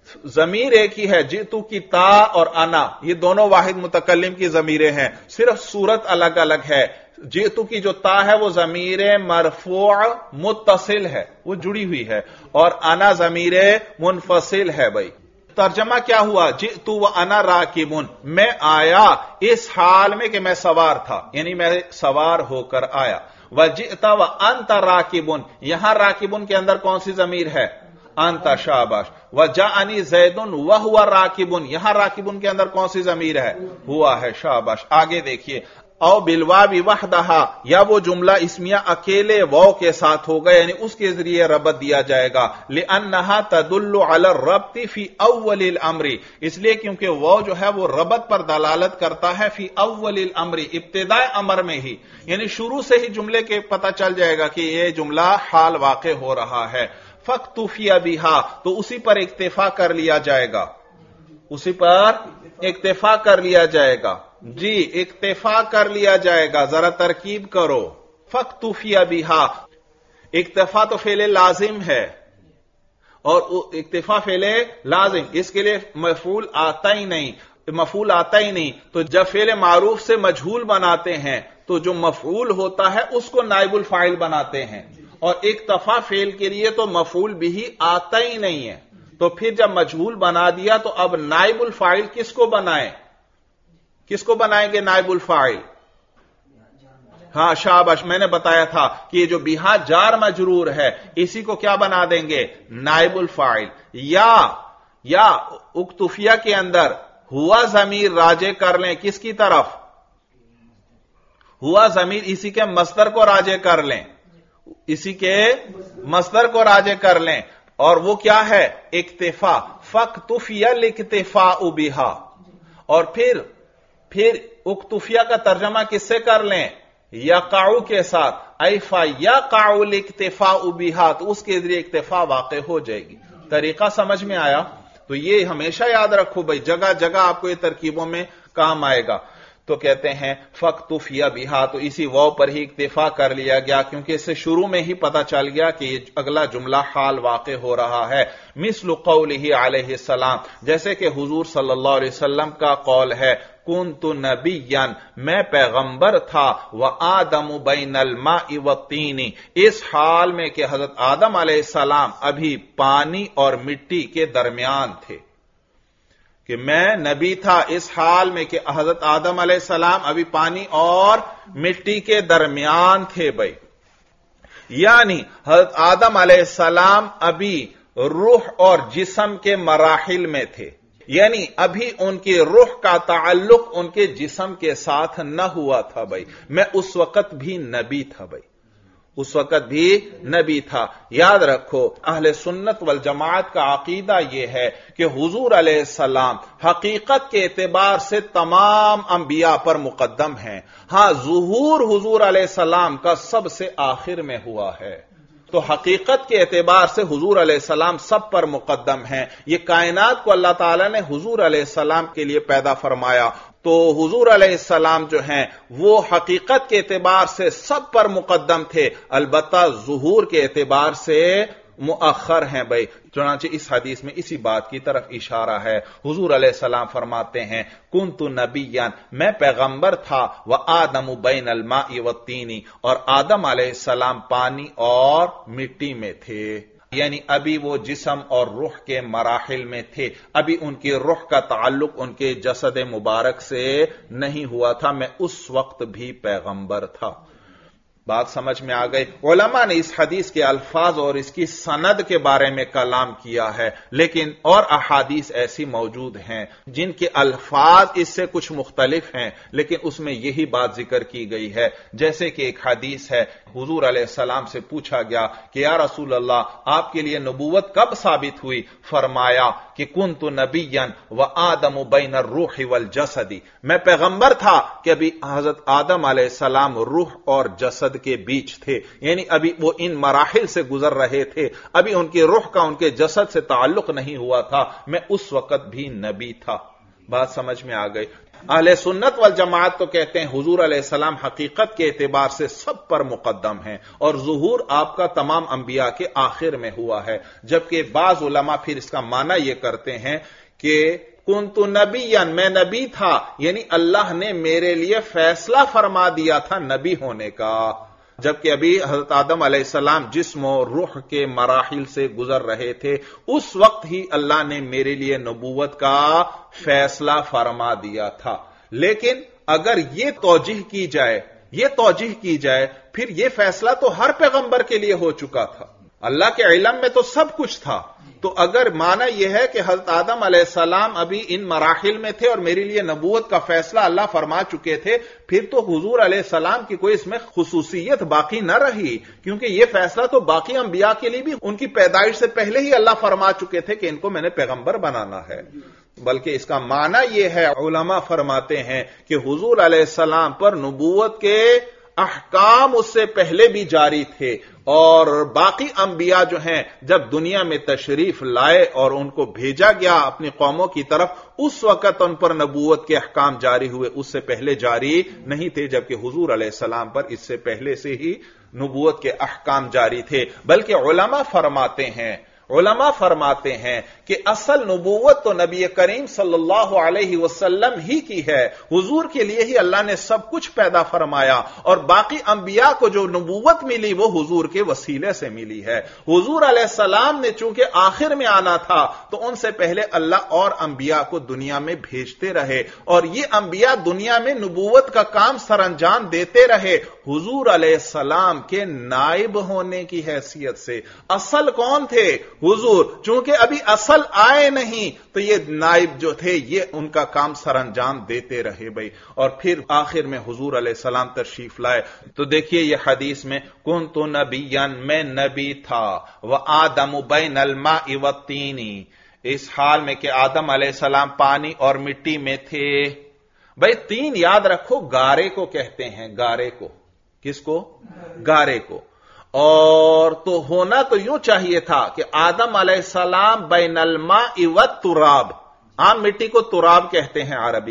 ضمیر ایک ہی ہے. جئتو کی تا اور انا یہ دونوں واحد متکلم کی ضمیریں ہیں، صرف صورت الگ الگ ہے. جئتو کی جو تا ہے وہ ضمیر مرفوع متصل ہے، وہ جڑی ہوئی ہے، اور انا ضمیر منفصل ہے. بھائی ترجمہ کیا ہوا؟ جئتو وانا راکبن میں آیا اس حال میں کہ میں سوار تھا، یعنی میں سوار ہو کر آیا. وجئت وانت راکبن یہاں راکبن کے اندر کون سی ضمیر ہے؟ انت، شاباش. وجاءنی زید وہو راکبن یہاں راکبن کے اندر کون سی ضمیر ہے؟ ہوا ہے، شاباش. آگے دیکھیے، او بالواو وحدہا یا وہ جملہ اسمیہ اکیلے واو کے ساتھ ہوگا، یعنی اس کے ذریعے ربط دیا جائے گا. لأنہا تدل علی الربط فی اول الامر اس لیے کیونکہ واو جو ہے وہ ربط پر دلالت کرتا ہے فی اول الامر ابتداء امر میں ہی، یعنی شروع سے ہی جملے کے پتہ چل جائے گا کہ یہ جملہ حال واقع ہو رہا ہے. فاکتفی بہا تو اسی پر اکتفا کر لیا جائے گا، اسی پر اکتفا کر لیا جائے گا. جی، اکتفا کر لیا جائے گا. ذرا ترکیب کرو. فاکتفی بہا، اکتفا تو فعل لازم ہے اور اکتفا فعل لازم، اس کے لیے مفعول آتا ہی نہیں. تو جب فعل معروف سے مجہول بناتے ہیں تو جو مفعول ہوتا ہے اس کو نائب الفاعل بناتے ہیں، اور اکتفا فعل کے لیے تو مفعول بھی آتا ہی نہیں ہے. تو پھر جب مجہول بنا دیا تو اب نائب الفاعل کس کو بنائیں؟ کس کو بنائیں گے نائب الفاعل؟ ہاں، شاباش. میں نے بتایا تھا کہ یہ جو بہا جار مجرور ہے اسی کو کیا بنا دیں گے؟ نائب الفاعل. یا اکتفیہ کے اندر ہوا ضمیر راجع کر لیں کس کی طرف؟ ہوا ضمیر اسی کے مصدر کو راجع کر لیں، اسی کے مصدر کو راجع کر لیں، اور وہ کیا ہے؟ اکتفا. فاکتفی الاکتفاء بہا. اور پھر اکتفیہ کا ترجمہ کس سے کر لیں؟ یقع کے ساتھ. ایفا یقع الاکتفاء بہا تو اس کے ذریعے اکتفا واقع ہو جائے گی. طریقہ سمجھ میں آیا؟ تو یہ ہمیشہ یاد رکھو بھائی، جگہ جگہ آپ کو یہ ترکیبوں میں کام آئے گا. تو کہتے ہیں فاکتفی بہا، تو اسی واو پر ہی اکتفا کر لیا گیا، کیونکہ اس سے شروع میں ہی پتا چل گیا کہ یہ اگلا جملہ حال واقع ہو رہا ہے۔ مثل قولہ علیہ السلام، جیسے کہ حضور صلی اللہ علیہ وسلم کا قول ہے، کنت نبیا، میں پیغمبر تھا، وآدم بین الماء والطین، اس حال میں کہ حضرت آدم علیہ السلام ابھی پانی اور مٹی کے درمیان تھے، کہ میں نبی تھا اس حال میں کہ حضرت آدم علیہ السلام ابھی پانی اور مٹی کے درمیان تھے بھائی، یعنی حضرت آدم علیہ السلام ابھی روح اور جسم کے مراحل میں تھے، یعنی ابھی ان کی روح کا تعلق ان کے جسم کے ساتھ نہ ہوا تھا بھائی، میں اس وقت بھی نبی تھا بھائی، اس وقت بھی نبی تھا۔ یاد رکھو اہل سنت والجماعت کا عقیدہ یہ ہے کہ حضور علیہ السلام حقیقت کے اعتبار سے تمام انبیاء پر مقدم ہیں، ہاں ظہور حضور علیہ السلام کا سب سے آخر میں ہوا ہے، تو حقیقت کے اعتبار سے حضور علیہ السلام سب پر مقدم ہیں۔ یہ کائنات کو اللہ تعالیٰ نے حضور علیہ السلام کے لیے پیدا فرمایا، تو حضور علیہ السلام جو ہیں وہ حقیقت کے اعتبار سے سب پر مقدم تھے، البتہ ظہور کے اعتبار سے مؤخر ہیں بھائی۔ چنانچہ اس حدیث میں اسی بات کی طرف اشارہ ہے، حضور علیہ السلام فرماتے ہیں کنت نبیا، میں پیغمبر تھا، وآدم بین الماء والطین، اور آدم علیہ السلام پانی اور مٹی میں تھے، یعنی ابھی وہ جسم اور روح کے مراحل میں تھے، ابھی ان کی روح کا تعلق ان کے جسد مبارک سے نہیں ہوا تھا، میں اس وقت بھی پیغمبر تھا۔ بات سمجھ میں آ گئی؟ علماء نے اس حدیث کے الفاظ اور اس کی سند کے بارے میں کلام کیا ہے، لیکن اور احادیث ایسی موجود ہیں جن کے الفاظ اس سے کچھ مختلف ہیں، لیکن اس میں یہی بات ذکر کی گئی ہے۔ جیسے کہ ایک حدیث ہے، حضور علیہ السلام سے پوچھا گیا کہ یا رسول اللہ، آپ کے لیے نبوت کب ثابت ہوئی؟ فرمایا کہ کنت نبیا وآدم بین الروح والجسد، میں پیغمبر تھا کہ ابھی حضرت آدم علیہ السلام روح اور جسد کے بیچ تھے، یعنی ابھی وہ ان مراحل سے گزر رہے تھے، ابھی ان کی روح کا ان کے جسد سے تعلق نہیں ہوا تھا، میں اس وقت بھی نبی تھا۔ بات سمجھ میں آ گئی؟ اہل سنت والجماعت تو کہتے ہیں حضور علیہ السلام حقیقت کے اعتبار سے سب پر مقدم ہیں، اور ظہور آپ کا تمام انبیاء کے آخر میں ہوا ہے، جبکہ بعض علماء پھر اس کا معنی یہ کرتے ہیں کہ کنت نبیا، میں نبی تھا، یعنی اللہ نے میرے لیے فیصلہ فرما دیا تھا نبی ہونے کا، جبکہ ابھی حضرت آدم علیہ السلام جسم و روح کے مراحل سے گزر رہے تھے، اس وقت ہی اللہ نے میرے لیے نبوت کا فیصلہ فرما دیا تھا۔ لیکن اگر یہ توجیہ کی جائے پھر یہ فیصلہ تو ہر پیغمبر کے لیے ہو چکا تھا، اللہ کے علم میں تو سب کچھ تھا، تو اگر معنی یہ ہے کہ حضرت آدم علیہ السلام ابھی ان مراحل میں تھے اور میرے لیے نبوت کا فیصلہ اللہ فرما چکے تھے، پھر تو حضور علیہ السلام کی کوئی اس میں خصوصیت باقی نہ رہی، کیونکہ یہ فیصلہ تو باقی انبیاء کے لیے بھی ان کی پیدائش سے پہلے ہی اللہ فرما چکے تھے کہ ان کو میں نے پیغمبر بنانا ہے۔ بلکہ اس کا معنی یہ ہے، علماء فرماتے ہیں کہ حضور علیہ السلام پر نبوت کے احکام اس سے پہلے بھی جاری تھے، اور باقی انبیاء جو ہیں جب دنیا میں تشریف لائے اور ان کو بھیجا گیا اپنی قوموں کی طرف، اس وقت ان پر نبوت کے احکام جاری ہوئے، اس سے پہلے جاری نہیں تھے، جبکہ حضور علیہ السلام پر اس سے پہلے سے ہی نبوت کے احکام جاری تھے۔ بلکہ علماء فرماتے ہیں کہ اصل نبوت تو نبی کریم صلی اللہ علیہ وسلم ہی کی ہے، حضور کے لیے ہی اللہ نے سب کچھ پیدا فرمایا، اور باقی انبیاء کو جو نبوت ملی وہ حضور کے وسیلے سے ملی ہے۔ حضور علیہ السلام نے چونکہ آخر میں آنا تھا تو ان سے پہلے اللہ اور انبیاء کو دنیا میں بھیجتے رہے، اور یہ انبیاء دنیا میں نبوت کا کام سر انجام دیتے رہے، حضور علیہ السلام کے نائب ہونے کی حیثیت سے۔ اصل کون تھے؟ حضور، چونکہ ابھی اصل آئے نہیں تو یہ نائب جو تھے یہ ان کا کام سر انجام دیتے رہے بھائی، اور پھر آخر میں حضور علیہ السلام تشریف لائے۔ تو دیکھیے یہ حدیث میں کنت نبیا، میں نبی تھا، وآدم بین الماء والطین، اس حال میں کہ آدم علیہ السلام پانی اور مٹی میں تھے۔ بھائی تین یاد رکھو، گارے کو کہتے ہیں، گارے کو، کس کو؟ گارے کو۔ اور تو ہونا تو یوں چاہیے تھا کہ آدم علیہ السلام بین الماء والتراب، عام مٹی کو تراب کہتے ہیں عربی میں،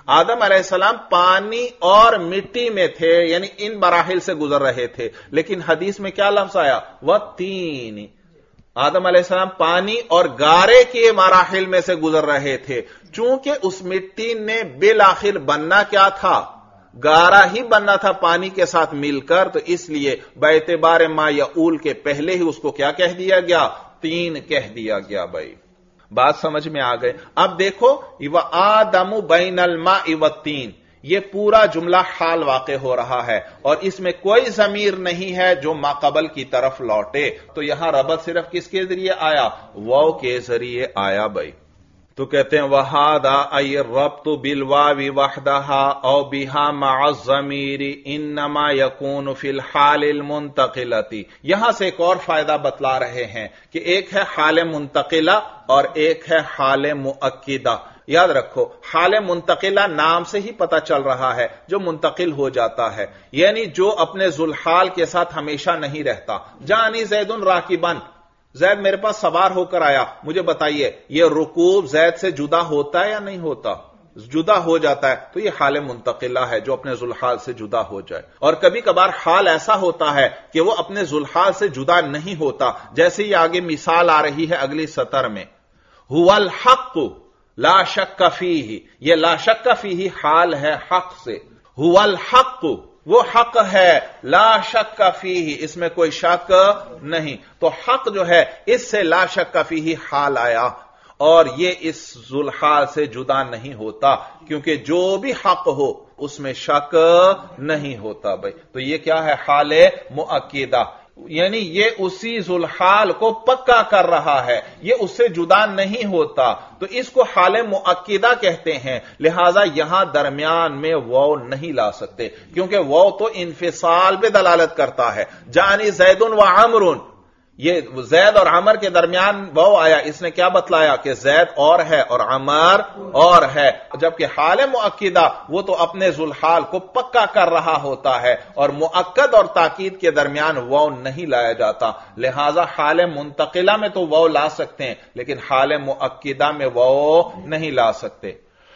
آدم علیہ السلام پانی اور مٹی میں تھے، یعنی ان مراحل سے گزر رہے تھے، لیکن حدیث میں کیا لفظ آیا؟ وَالتِّينِ، آدم علیہ السلام پانی اور گارے کے مراحل میں سے گزر رہے تھے، چونکہ اس مٹی نے بالآخر بننا کیا تھا؟ گارا ہی بننا تھا پانی کے ساتھ مل کر، تو اس لیے باعتبار ما یعول کے پہلے ہی اس کو کیا کہہ دیا گیا؟ تین کہہ دیا گیا۔ بھائی بات سمجھ میں آ گئے؟ اب دیکھو وَآدَمُ بَيْنَ الْمَاءِ وَالطِّينِ، یہ پورا جملہ حال واقع ہو رہا ہے اور اس میں کوئی ضمیر نہیں ہے جو ما قبل کی طرف لوٹے، تو یہاں ربط صرف کس کے ذریعے آیا؟ واو کے ذریعے آیا۔ بھائی تو کہتے ہیں وَهَذَا أَيْ الرَّبْطُ بِالْوَاوِ وَحْدَهَا أَوْ بِهَا مَعَ الضَّمِيرِ إِنَّمَا يَكُونُ فِي الْحَالِ الْمُنْتَقِلَةِ، یہاں سے ایک اور فائدہ بتلا رہے ہیں کہ ایک ہے حال منتقلہ اور ایک ہے حال مؤکدہ۔ یاد رکھو حال منتقلہ نام سے ہی پتہ چل رہا ہے، جو منتقل ہو جاتا ہے، یعنی جو اپنے ذوالحال کے ساتھ ہمیشہ نہیں رہتا۔ جانی زید راکبن، زید میرے پاس سوار ہو کر آیا، مجھے بتائیے یہ رکوب زید سے جدا ہوتا ہے یا نہیں ہوتا؟ جدا ہو جاتا ہے، تو یہ حال منتقلہ ہے جو اپنے ذوالحال سے جدا ہو جائے۔ اور کبھی کبھار حال ایسا ہوتا ہے کہ وہ اپنے ذوالحال سے جدا نہیں ہوتا، جیسے یہ آگے مثال آ رہی ہے اگلی سطر میں، هو الحق لا شک فیہ، یہ لا شک فیہ حال ہے حق سے، هو الحق وہ حق ہے، لا شک فیہ اس میں کوئی شک نہیں، تو حق جو ہے اس سے لا شک فیہ حال آیا، اور یہ اس ذوالحال سے جدا نہیں ہوتا، کیونکہ جو بھی حق ہو اس میں شک نہیں ہوتا۔ بھائی تو یہ کیا ہے؟ حال مؤکدہ، یعنی یہ اسی ذوالحال کو پکا کر رہا ہے، یہ اس سے جدا نہیں ہوتا، تو اس کو حال مؤکدہ کہتے ہیں۔ لہذا یہاں درمیان میں واو نہیں لا سکتے، کیونکہ واو تو انفصال پہ دلالت کرتا ہے۔ جانی زید و عمر، یہ زید اور عمر کے درمیان واو آیا، اس نے کیا بتلایا کہ زید اور ہے اور عمر اور ہے، جبکہ حال مؤکدہ وہ تو اپنے ذوالحال کو پکا کر رہا ہوتا ہے، اور مؤکد اور تاکید کے درمیان واو نہیں لایا جاتا، لہذا حال منتقلہ میں تو واو لا سکتے ہیں لیکن حال مؤکدہ میں واو نہیں لا سکتے۔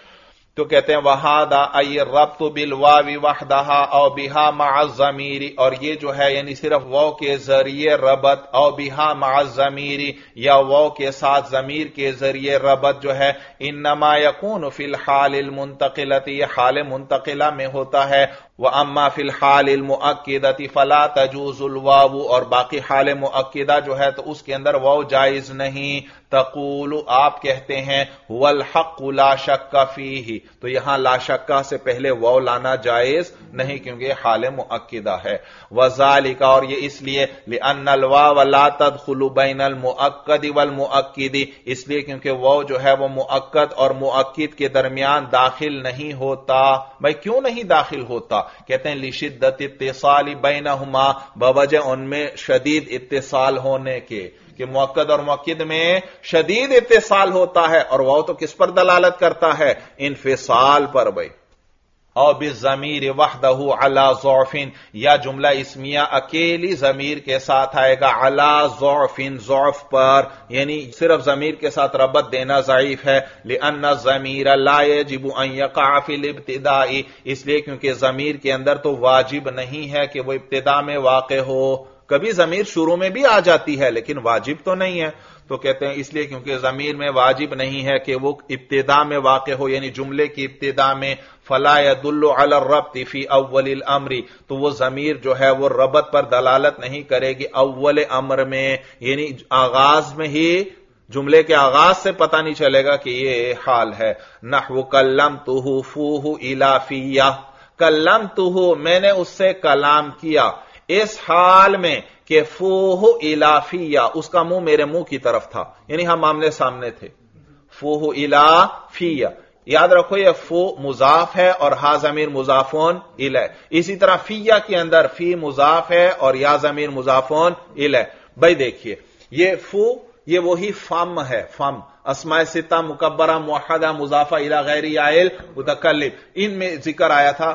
تو کہتے ہیں وَهَذَا أَيْ الرَّبْطُ بِالْوَاوِ وَحْدَهَا أَوْ بِهَا مَعَ الضَّمِيرِ، اور یہ جو ہے یعنی صرف واو کے ذریعے ربط، أَوْ بِهَا مَعَ الضَّمِيرِ یا واو کے ساتھ ضمیر کے ذریعے ربط جو ہے، إِنَّمَا يَكُونُ فِي الْحَالِ الْمُنْتَقِلَةِ، یہ حال منتقلہ میں ہوتا ہے۔ وَأَمَّا فِي الْحَالِ الْمُؤَكِّدَةِ فَلَا تَجُوزُ الْوَاوُ، اور باقی حال مؤکدہ جو ہے تو اس کے اندر واو جائز نہیں۔ تقول آپ کہتے ہیں هو الحق لا شک فیہ، تو یہاں لا شکہ سے پہلے واو لانا جائز نہیں، کیونکہ یہ حال مؤکدہ ہے۔ وذالک، اور یہ اس لیے لأن الواو لا تدخل بین المؤکد والمؤکد، اس لیے کیونکہ واو جو ہے وہ مؤکد اور مؤکد کے درمیان داخل نہیں ہوتا۔ بھائی کیوں نہیں داخل ہوتا؟ کہتے ہیں لشدت اتصال بینہما، بوجہ ان میں شدید اتصال ہونے کے، کہ مؤکد اور مؤکد میں شدید اتصال ہوتا ہے، اور واو تو کس پر دلالت کرتا ہے؟ انفصال پر۔ بھائی او بالضمیر وحدہ علی ضعف، یا جملہ اسمیہ اکیلی ضمیر کے ساتھ آئے گا علی ضعف، ضعف پر، یعنی صرف ضمیر کے ساتھ ربط دینا ضعیف ہے۔ لأن الضمیر لا یجب ان یقع فی الابتداء، اس لیے کیونکہ ضمیر کے اندر تو واجب نہیں ہے کہ وہ ابتدا میں واقع ہو، کبھی ضمیر شروع میں بھی آ جاتی ہے لیکن واجب تو نہیں ہے۔ تو کہتے ہیں اس لیے کیونکہ ضمیر میں واجب نہیں ہے کہ وہ ابتدا میں واقع ہو، یعنی جملے کی ابتدا میں، فلا يدل على الربط فی اول الامر، تو وہ ضمیر جو ہے وہ ربط پر دلالت نہیں کرے گی اول امر میں، یعنی آغاز میں ہی، جملے کے آغاز سے پتہ نہیں چلے گا کہ یہ حال ہے۔ نحو کلمتہ فوہ الی فیہ، کلمتہ میں نے اس سے کلام کیا، اس حال میں کہ فوہ الی فیہ اس کا منہ میرے منہ کی طرف تھا، یعنی ہم آمنے سامنے تھے۔ فوہ الی فیہ، یاد رکھو یہ فو مضاف ہے اور ہا ضمیر مضافون الی، اسی طرح فیہ کے اندر فی مضاف ہے اور یا ضمیر مضافون الی۔ بھائی دیکھیے یہ فو، یہ وہی فم ہے، فم اسماء ستہ مکبرہ موحدہ مضافہ الی غیر عائل متکلم، ان میں ذکر آیا تھا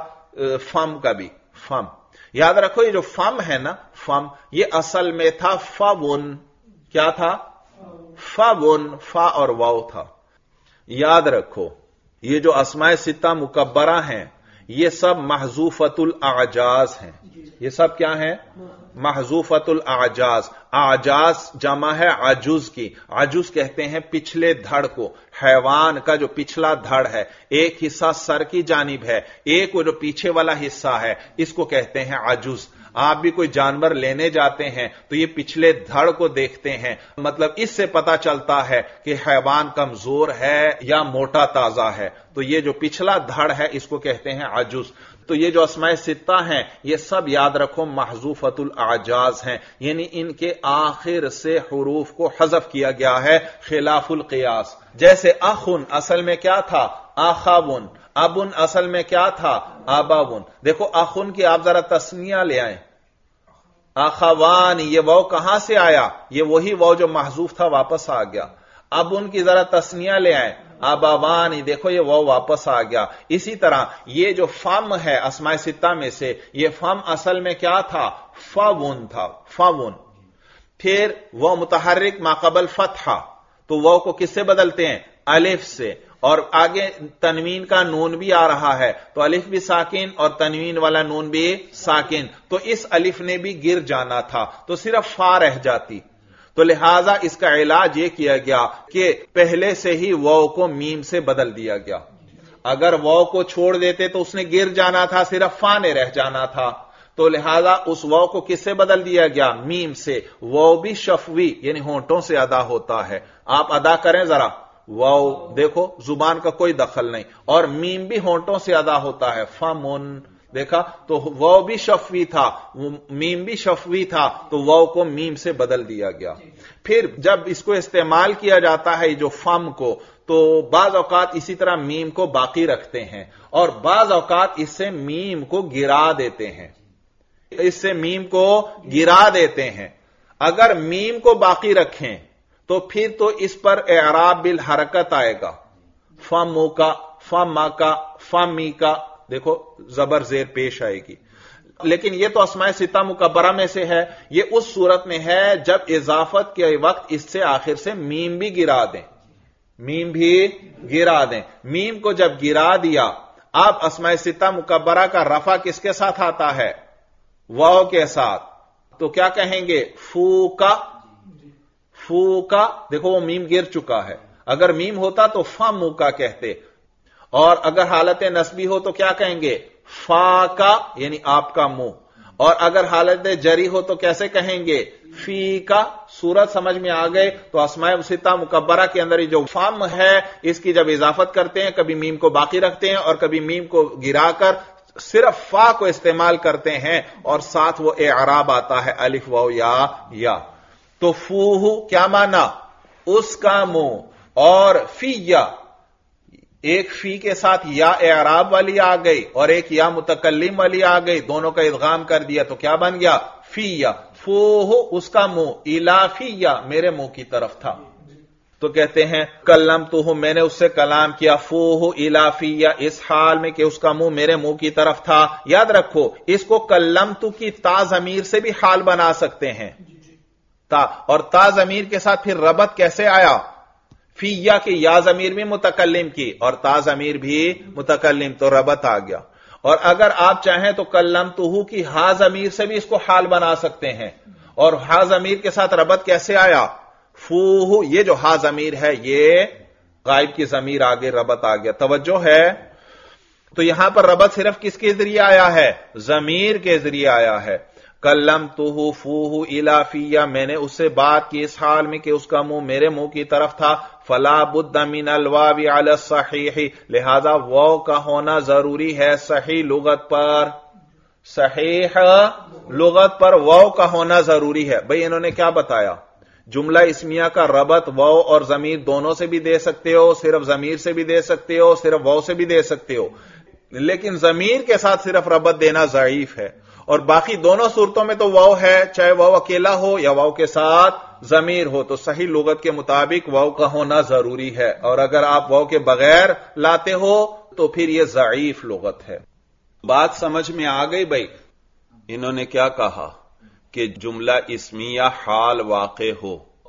فم کا بھی، فم۔ یاد رکھو یہ جو فم ہے نا، فم یہ اصل میں تھا فون، کیا تھا؟ فون، فا اور واو تھا۔ یاد رکھو یہ جو اسماء ستہ مکبرہ ہیں یہ سب محذوفۃ الاعجاز ہیں. یہ سب کیا ہیں؟ محذوفۃ الاعجاز. اعجاز جمع ہے عجوز کی. عجوز کہتے ہیں پچھلے دھڑ کو. حیوان کا جو پچھلا دھڑ ہے، ایک حصہ سر کی جانب ہے، ایک وہ جو پیچھے والا حصہ ہے، اس کو کہتے ہیں عجوز. آپ بھی کوئی جانور لینے جاتے ہیں تو یہ پچھلے دھڑ کو دیکھتے ہیں، مطلب اس سے پتا چلتا ہے کہ حیوان کمزور ہے یا موٹا تازہ ہے. تو یہ جو پچھلا دھڑ ہے اس کو کہتے ہیں عجوز. تو یہ جو اسماء ستہ ہیں یہ سب یاد رکھو محذوفۃ الاعجاز ہیں، یعنی ان کے آخر سے حروف کو حذف کیا گیا ہے خلاف القیاس. جیسے اخن اصل میں کیا تھا؟ اخاون. ابن اصل میں کیا تھا؟ اباون. دیکھو اخن کی آپ ذرا تسنیہ لے آئیں. اخوان، یہ واو کہاں سے آیا؟ یہ وہی واو جو محذوف تھا واپس آ گیا. اب ان کی ذرا تسنیہ لے آئیں. اباوان، دیکھو یہ واو واپس آ گیا. اسی طرح یہ جو فم ہے اسماء ستہ میں سے، یہ فم اصل میں کیا تھا؟ فاون تھا. فاون. پھر وہ متحرک ما قبل فتحہ، تو واو کو کس سے بدلتے ہیں؟ الف سے. اور آگے تنوین کا نون بھی آ رہا ہے تو الف بھی ساکن اور تنوین والا نون بھی ساکن، تو اس الف نے بھی گر جانا تھا تو صرف فا رہ جاتی. تو لہذا اس کا علاج یہ کیا گیا کہ پہلے سے ہی واو کو میم سے بدل دیا گیا. اگر واو کو چھوڑ دیتے تو اس نے گر جانا تھا، صرف فا نے رہ جانا تھا. تو لہذا اس واو کو کس سے بدل دیا گیا؟ میم سے. واو بھی شفوی یعنی ہونٹوں سے ادا ہوتا ہے. آپ ادا کریں ذرا. واو دیکھو زبان کا کوئی دخل نہیں، اور میم بھی ہونٹوں سے ادا ہوتا ہے. فمن، دیکھا تو واو بھی شفوی تھا، میم بھی شفوی تھا، تو واو کو میم سے بدل دیا گیا. پھر جب اس کو استعمال کیا جاتا ہے جو فم کو، تو بعض اوقات اسی طرح میم کو باقی رکھتے ہیں اور بعض اوقات اس سے میم کو گرا دیتے ہیں. اس سے میم کو گرا دیتے ہیں. اگر میم کو باقی رکھیں تو پھر تو اس پر اعراب بالحرکت آئے گا. فمو کا، فما کا، فمی کا، دیکھو زبر زیر پیش آئے گی. لیکن یہ تو اسماء ستہ مکبرہ میں سے ہے. یہ اس صورت میں ہے جب اضافت کے وقت اس سے آخر سے میم بھی گرا دیں. میم بھی گرا دیں. میم کو جب گرا دیا، اب اسماء ستہ مکبرہ کا رفع کس کے ساتھ آتا ہے؟ واو کے ساتھ. تو کیا کہیں گے؟ فو کا. فو کا، دیکھو وہ میم گر چکا ہے. اگر میم ہوتا تو فمو کا کہتے، اور اگر حالت نسبی ہو تو کیا کہیں گے؟ فا کا، یعنی آپ کا منہ. اور اگر حالت جری ہو تو کیسے کہیں گے؟ فی کا. صورت سمجھ میں آ گئے؟ تو اسماء ستہ مکبرہ کے اندر جو فم ہے اس کی جب اضافت کرتے ہیں کبھی میم کو باقی رکھتے ہیں اور کبھی میم کو گرا کر صرف فا کو استعمال کرتے ہیں اور ساتھ وہ اعراب آتا ہے الف واو یا. تو فوہ کیا مانا؟ اس کا منہ. اور فی یا، ایک فی کے ساتھ یا اعراب والی آ گئی اور ایک یا متکلم والی آ گئی، دونوں کا ادغام کر دیا تو کیا بن گیا؟ فی یا. فوہ اس کا منہ، الا فی یا میرے منہ کی طرف تھا. تو کہتے ہیں کلمتہ، میں نے اس سے کلام کیا. فوہ الا فی یا، اس حال میں کہ اس کا منہ میرے منہ کی طرف تھا. یاد رکھو اس کو کلمتہ کی تا ضمیر سے بھی حال بنا سکتے ہیں. اور تا ضمیر کے ساتھ پھر ربط کیسے آیا؟ فی یا کی یا ضمیر بھی متکلم کی اور تا ضمیر بھی متکلم، تو ربط آ گیا. اور اگر آپ چاہیں تو کلمتہ کی ہا ضمیر سے بھی اس کو حال بنا سکتے ہیں. اور ہا ضمیر کے ساتھ ربط کیسے آیا؟ فوہ، یہ جو ہا ضمیر ہے یہ غائب کی ضمیر آگے ربط آ گیا. توجہ ہے؟ تو یہاں پر ربط صرف کس کے ذریعے آیا ہے؟ ضمیر کے ذریعے آیا ہے. کلمتہ فوہ الا فی یا، میں نے اس سے بات کی اس حال میں کہ اس کا منہ میرے منہ کی طرف تھا. فلا بد من الواو علی الصحیح، لہذا واو کا ہونا ضروری ہے صحیح لغت پر. صحیح لغت پر واو کا ہونا ضروری ہے. بھئی انہوں نے کیا بتایا؟ جملہ اسمیہ کا ربط واو اور ضمیر دونوں سے بھی دے سکتے ہو، صرف ضمیر سے بھی دے سکتے ہو، صرف واو سے بھی دے سکتے ہو. لیکن ضمیر کے ساتھ صرف ربط دینا ضعیف ہے، اور باقی دونوں صورتوں میں تو واو ہے، چاہے واو اکیلا ہو یا واو کے ساتھ ضمیر ہو. تو صحیح لغت کے مطابق واو کا ہونا ضروری ہے، اور اگر آپ واو کے بغیر لاتے ہو تو پھر یہ ضعیف لغت ہے. بات سمجھ میں آ گئی بھائی؟ انہوں نے کیا کہا کہ جملہ اسمیہ حال واقع ہو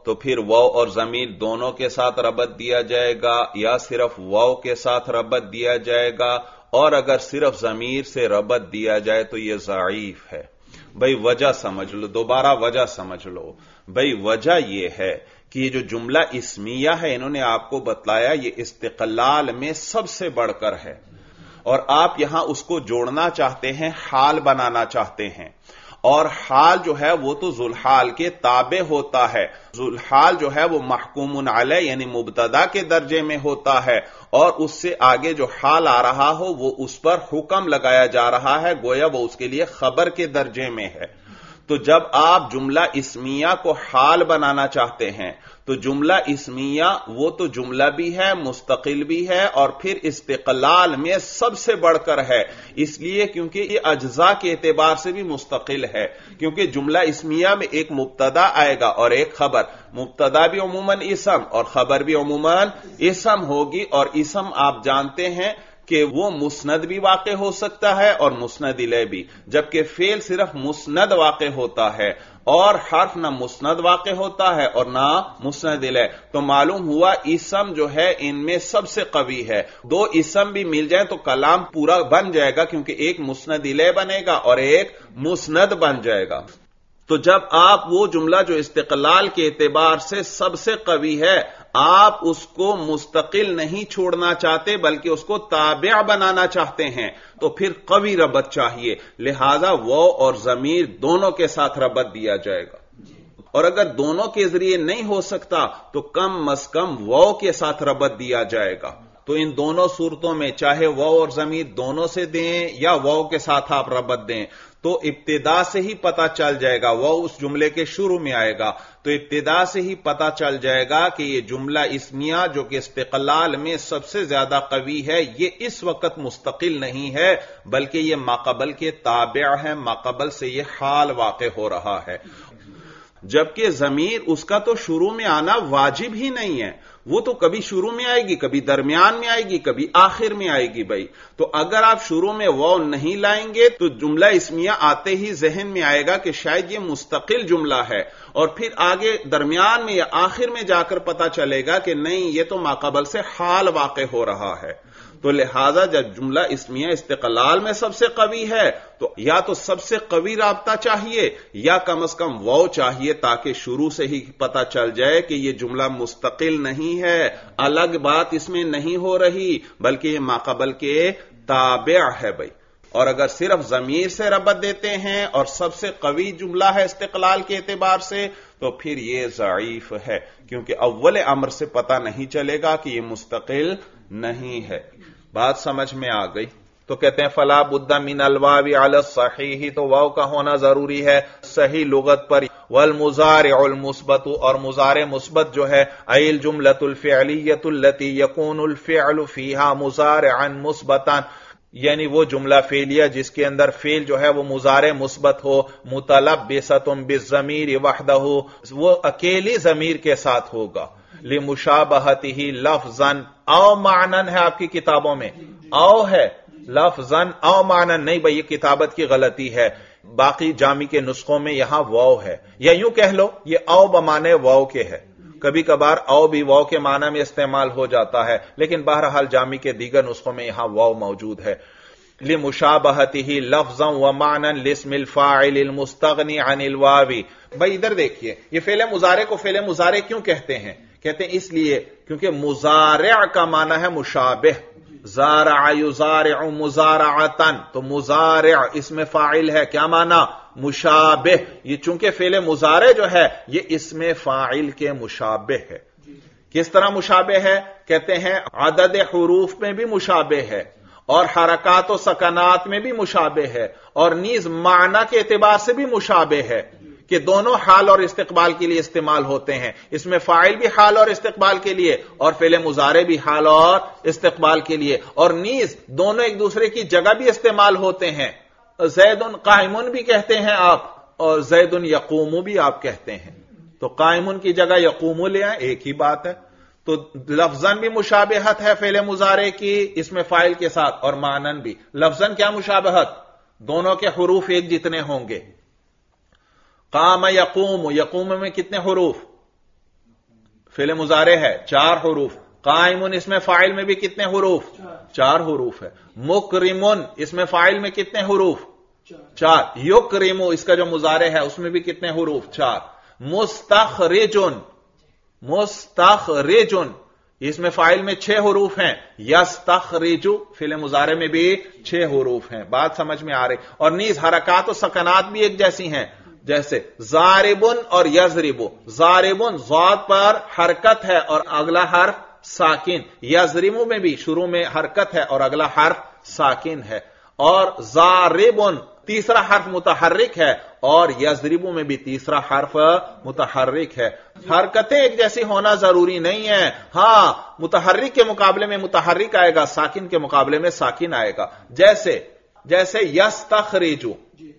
تو پھر واو اور ضمیر دونوں کے ساتھ ربط دیا جائے گا یا صرف واو کے ساتھ ربط دیا جائے گا؟ اور اگر صرف ضمیر سے ربط دیا جائے تو یہ ضعیف ہے۔ بھئی وجہ سمجھ لو، دوبارہ وجہ سمجھ لو۔ بھئی وجہ یہ ہے کہ یہ جو جملہ اسمیہ ہے انہوں نے آپ کو بتلایا یہ استقلال میں سب سے بڑھ کر ہے، اور آپ یہاں اس کو جوڑنا چاہتے ہیں، حال بنانا چاہتے ہیں، اور حال جو ہے وہ تو ذوالحال کے تابع ہوتا ہے۔ ذوالحال جو ہے وہ محکوم علیہ یعنی مبتدا کے درجے میں ہوتا ہے، اور اس سے آگے جو حال آ رہا ہو وہ اس پر حکم لگایا جا رہا ہے، گویا وہ اس کے لیے خبر کے درجے میں ہے۔ تو جب آپ جملہ اسمیہ کو حال بنانا چاہتے ہیں تو جملہ اسمیہ وہ تو جملہ بھی ہے، مستقل بھی ہے، اور پھر استقلال میں سب سے بڑھ کر ہے، اس لیے کیونکہ یہ اجزاء کے اعتبار سے بھی مستقل ہے، کیونکہ جملہ اسمیہ میں ایک مبتدا آئے گا اور ایک خبر، مبتدا بھی عموماً اسم اور خبر بھی عموماً اسم ہوگی، اور اسم آپ جانتے ہیں کہ وہ مسند بھی واقع ہو سکتا ہے اور مسند الیہ بھی، جبکہ فعل صرف مسند واقع ہوتا ہے اور حرف نہ مسند واقع ہوتا ہے اور نہ مسند الیہ۔ تو معلوم ہوا اسم جو ہے ان میں سب سے قوی ہے، دو اسم بھی مل جائیں تو کلام پورا بن جائے گا، کیونکہ ایک مسند الیہ بنے گا اور ایک مسند بن جائے گا۔ تو جب آپ وہ جملہ جو استقلال کے اعتبار سے سب سے قوی ہے آپ اس کو مستقل نہیں چھوڑنا چاہتے بلکہ اس کو تابع بنانا چاہتے ہیں، تو پھر قوی ربط چاہیے، لہذا واو اور ضمیر دونوں کے ساتھ ربط دیا جائے گا، اور اگر دونوں کے ذریعے نہیں ہو سکتا تو کم از کم واو کے ساتھ ربط دیا جائے گا۔ تو ان دونوں صورتوں میں چاہے واو اور ضمیر دونوں سے دیں یا واو کے ساتھ آپ ربط دیں تو ابتدا سے ہی پتا چل جائے گا، واو اس جملے کے شروع میں آئے گا تو ابتدا سے ہی پتا چل جائے گا کہ یہ جملہ اسمیہ جو کہ استقلال میں سب سے زیادہ قوی ہے یہ اس وقت مستقل نہیں ہے بلکہ یہ ماقبل کے تابع ہے، ماقبل سے یہ حال واقع ہو رہا ہے، جبکہ ضمیر اس کا تو شروع میں آنا واجب ہی نہیں ہے، وہ تو کبھی شروع میں آئے گی، کبھی درمیان میں آئے گی، کبھی آخر میں آئے گی۔ بھائی تو اگر آپ شروع میں واو نہیں لائیں گے تو جملہ اسمیہ آتے ہی ذہن میں آئے گا کہ شاید یہ مستقل جملہ ہے، اور پھر آگے درمیان میں یا آخر میں جا کر پتا چلے گا کہ نہیں یہ تو ماقبل سے حال واقع ہو رہا ہے۔ تو لہذا جب جملہ اسمیہ استقلال میں سب سے قوی ہے تو یا تو سب سے قوی رابطہ چاہیے یا کم از کم واو چاہیے تاکہ شروع سے ہی پتا چل جائے کہ یہ جملہ مستقل نہیں ہے، الگ بات اس میں نہیں ہو رہی بلکہ یہ ماقبل کے تابع ہے۔ بھائی اور اگر صرف ضمیر سے ربط دیتے ہیں اور سب سے قوی جملہ ہے استقلال کے اعتبار سے تو پھر یہ ضعیف ہے، کیونکہ اول امر سے پتا نہیں چلے گا کہ یہ مستقل نہیں ہے۔ بات سمجھ میں آ گئی؟ تو کہتے ہیں فلا بد من الواو علی الصحیح، تو واو کا ہونا ضروری ہے صحیح لغت پر، والمضارع المثبت، اور مضارع مثبت جو ہے ای الجملۃ الفعلیۃ التي يكون الفعل فيها مضارعا مثبتا، یعنی وہ جملہ فعلیہ جس کے اندر فعل جو ہے وہ مضارع مثبت ہو، متلبسۃ بالضمیر وحدہ، وہ اکیلی ضمیر کے ساتھ ہوگا، لمشابہتہ لفظا او معنن ہے آپ کی کتابوں میں، او ہے لفظا او معنن نہیں بھئی، یہ کتابت کی غلطی ہے، باقی جامی کے نسخوں میں یہاں واو ہے، یا یوں کہہ لو یہ او بمانے واو کے ہے، کبھی کبھار او بھی واو کے معنی میں استعمال ہو جاتا ہے لیکن بہرحال جامی کے دیگر نسخوں میں یہاں واو موجود ہے۔ لمشابہتہ لفظا ومعنا لاسم الفاعل المستغنی عن الواو، بھئی ادھر دیکھیے یہ فعل مضارع کو فعل مضارع کیوں کہتے ہیں؟ کہتے ہیں اس لیے کیونکہ مضارع کا معنی ہے مشابہ، زارع یزارع مزارعتن، تو مضارع اسم فاعل ہے، کیا معنی؟ مشابہ، یہ چونکہ فعل مضارع جو ہے یہ اسم فاعل کے مشابہ ہے۔ کس طرح مشابہ ہے؟ کہتے ہیں عدد حروف میں بھی مشابہ ہے اور حرکات و سکنات میں بھی مشابہ ہے، اور نیز معنی کے اعتبار سے بھی مشابہ ہے کہ دونوں حال اور استقبال کے لیے استعمال ہوتے ہیں، اس میں فاعل بھی حال اور استقبال کے لیے اور فعل مضارع بھی حال اور استقبال کے لیے، اور نیز دونوں ایک دوسرے کی جگہ بھی استعمال ہوتے ہیں، زید قائمن بھی کہتے ہیں آپ اور زید یقوم بھی آپ کہتے ہیں، تو قائمن کی جگہ یقوم لے آئیں ایک ہی بات ہے، تو لفظاً بھی مشابہت ہے فعل مضارع کی اس میں فاعل کے ساتھ، اور معنن بھی۔ لفظاً کیا مشابہت؟ دونوں کے حروف ایک جتنے ہوں گے۔ قام یقوم، یقوم میں کتنے حروف؟ فعل مضارع ہے 4 حروف. قائمن اس میں فاعل میں بھی کتنے حروف؟ 4 حروف ہے. مکرمن اس میں فاعل میں کتنے حروف؟ 4. یکرمو اس کا جو مضارع ہے اس میں بھی کتنے حروف؟ 4. مستخرجن اس میں فاعل میں 6 حروف ہیں. یستخرجو فعل مضارع میں بھی 6 حروف ہیں. بات سمجھ میں آ رہی؟ اور نیز حرکات و سکنات بھی ایک جیسی ہیں، جیسے ضاربن اور یضربو. ضاربن ضاد پر حرکت ہے اور اگلا حرف ساکن. یضربو میں بھی شروع میں حرکت ہے اور اگلا حرف ساکن ہے. اور ضاربن تیسرا حرف متحرک ہے اور یضربو میں بھی تیسرا حرف متحرک ہے. حرکتیں ایک جیسی ہونا ضروری نہیں ہے. ہاں متحرک کے مقابلے میں متحرک آئے گا، ساکن کے مقابلے میں ساکن آئے گا. جیسے یستخرجو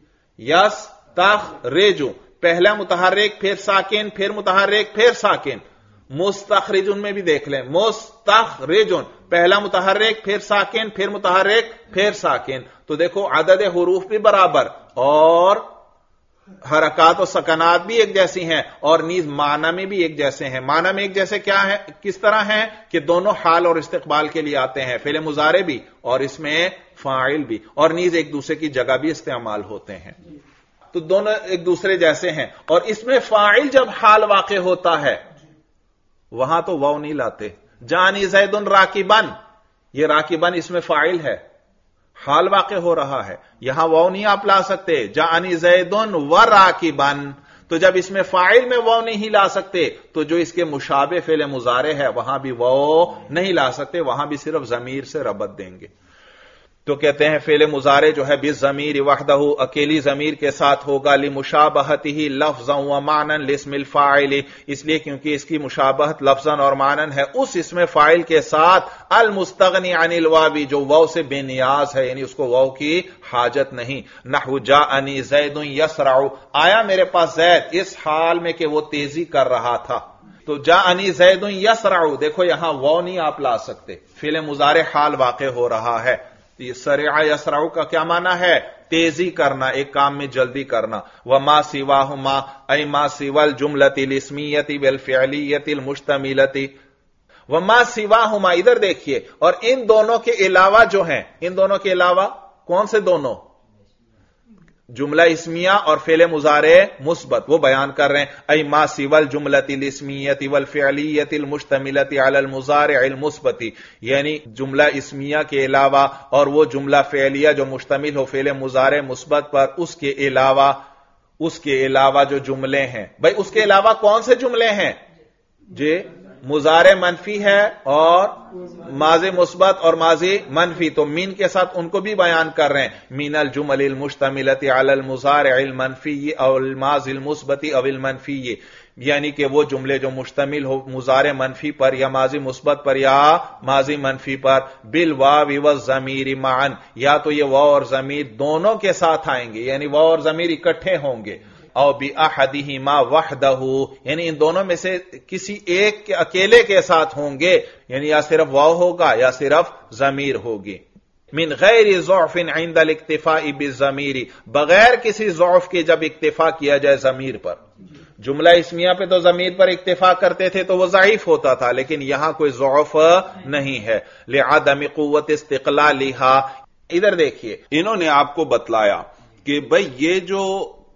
پہلا متحرک پھر ساکن پھر متحرک پھر ساکن. مستخرجن میں بھی دیکھ لیں، مستخرجن پہلا متحرک پھر ساکن پھر متحرک پھر ساکن. تو دیکھو عدد حروف بھی برابر اور حرکات و سکنات بھی ایک جیسی ہیں اور نیز معنی میں بھی ایک جیسے ہیں. معنی میں ایک جیسے کیا ہے، کس طرح ہیں کہ دونوں حال اور استقبال کے لیے آتے ہیں، فعل مضارع بھی اور اس میں فاعل بھی، اور نیز ایک دوسرے کی جگہ بھی استعمال ہوتے ہیں. تو دونوں ایک دوسرے جیسے ہیں. اور اس میں فاعل جب حال واقع ہوتا ہے وہاں تو واو نہیں لاتے. جانی زید راکبن، یہ راکبن اس میں فاعل ہے، حال واقع ہو رہا ہے، یہاں واو نہیں آپ لا سکتے. جانی زید و راکبن، تو جب اس میں فاعل میں واو نہیں لا سکتے تو جو اس کے مشابہ فعل مضارع ہے وہاں بھی واو نہیں لا سکتے، وہاں بھی صرف ضمیر سے ربط دیں گے. تو کہتے ہیں فعل مضارع جو ہے بالضمیر وحدہ اکیلی ضمیر کے ساتھ ہوگا. لمشابہتہ لفظا و معنی لاسم الفاعل، اس لیے کیونکہ اس کی مشابہت لفظا اور معنی ہے اس اسم فاعل کے ساتھ المستغنی عن الواو جو واو سے بے نیاز ہے، یعنی اس کو واو کی حاجت نہیں. نحو جاءنی زید یسرع، آیا میرے پاس زید اس حال میں کہ وہ تیزی کر رہا تھا. تو جاءنی زید یسرع، دیکھو یہاں واو نہیں آپ لا سکتے، فعل مضارع حال واقع ہو رہا ہے. سرع یسرع کا کیا معنی ہے؟ تیزی کرنا، ایک کام میں جلدی کرنا. وما سواہما ای ما سوى الجملۃ الاسمیۃ والفعلیۃ المشتملۃ. وما سواہما ادھر دیکھیے، اور ان دونوں کے علاوہ جو ہیں، ان دونوں کے علاوہ کون سے دونوں؟ جملہ اسمیہ اور فعل مضارع مثبت، وہ بیان کر رہے ہیں. ای ما سوى الجملۃ الاسمیۃ والفعلیۃ المشتملۃ علی المضارع المثبت، یعنی جملہ اسمیہ کے علاوہ اور وہ جملہ فعلیہ جو مشتمل ہو فعل مضارع مثبت پر، اس کے علاوہ جو جملے ہیں. بھائی اس کے علاوہ کون سے جملے ہیں؟ جی مضارع منفی ہے اور ماضی مثبت اور ماضی منفی، تو مین کے ساتھ ان کو بھی بیان کر رہے ہیں. من الجمل المشتملۃ علی المضارع المنفی او الماضی المثبت او المنفی، یعنی کہ وہ جملے جو مشتمل ہو مضارع منفی پر یا ماضی مثبت پر یا ماضی منفی پر. بالواو والضمیر معا، یا تو یہ واو اور ضمیر دونوں کے ساتھ آئیں گے، یعنی واو اور ضمیر اکٹھے ہوں گے. او باحدہما وحدہ، یعنی ان دونوں میں سے کسی ایک کے اکیلے کے ساتھ ہوں گے، یعنی یا صرف واو ہوگا یا صرف ضمیر ہوگی. من غیر ضعف عند الاکتفاء بالضمیر، بغیر کسی ضعف کے جب اکتفا کیا جائے ضمیر پر. جملہ اسمیہ پہ تو ضمیر پر اکتفا کرتے تھے تو وہ ضعیف ہوتا تھا، لیکن یہاں کوئی ضعف نہیں ہے. لعدم قوت استقلالها، ادھر دیکھیے انہوں نے آپ کو بتلایا کہ بھئی یہ جو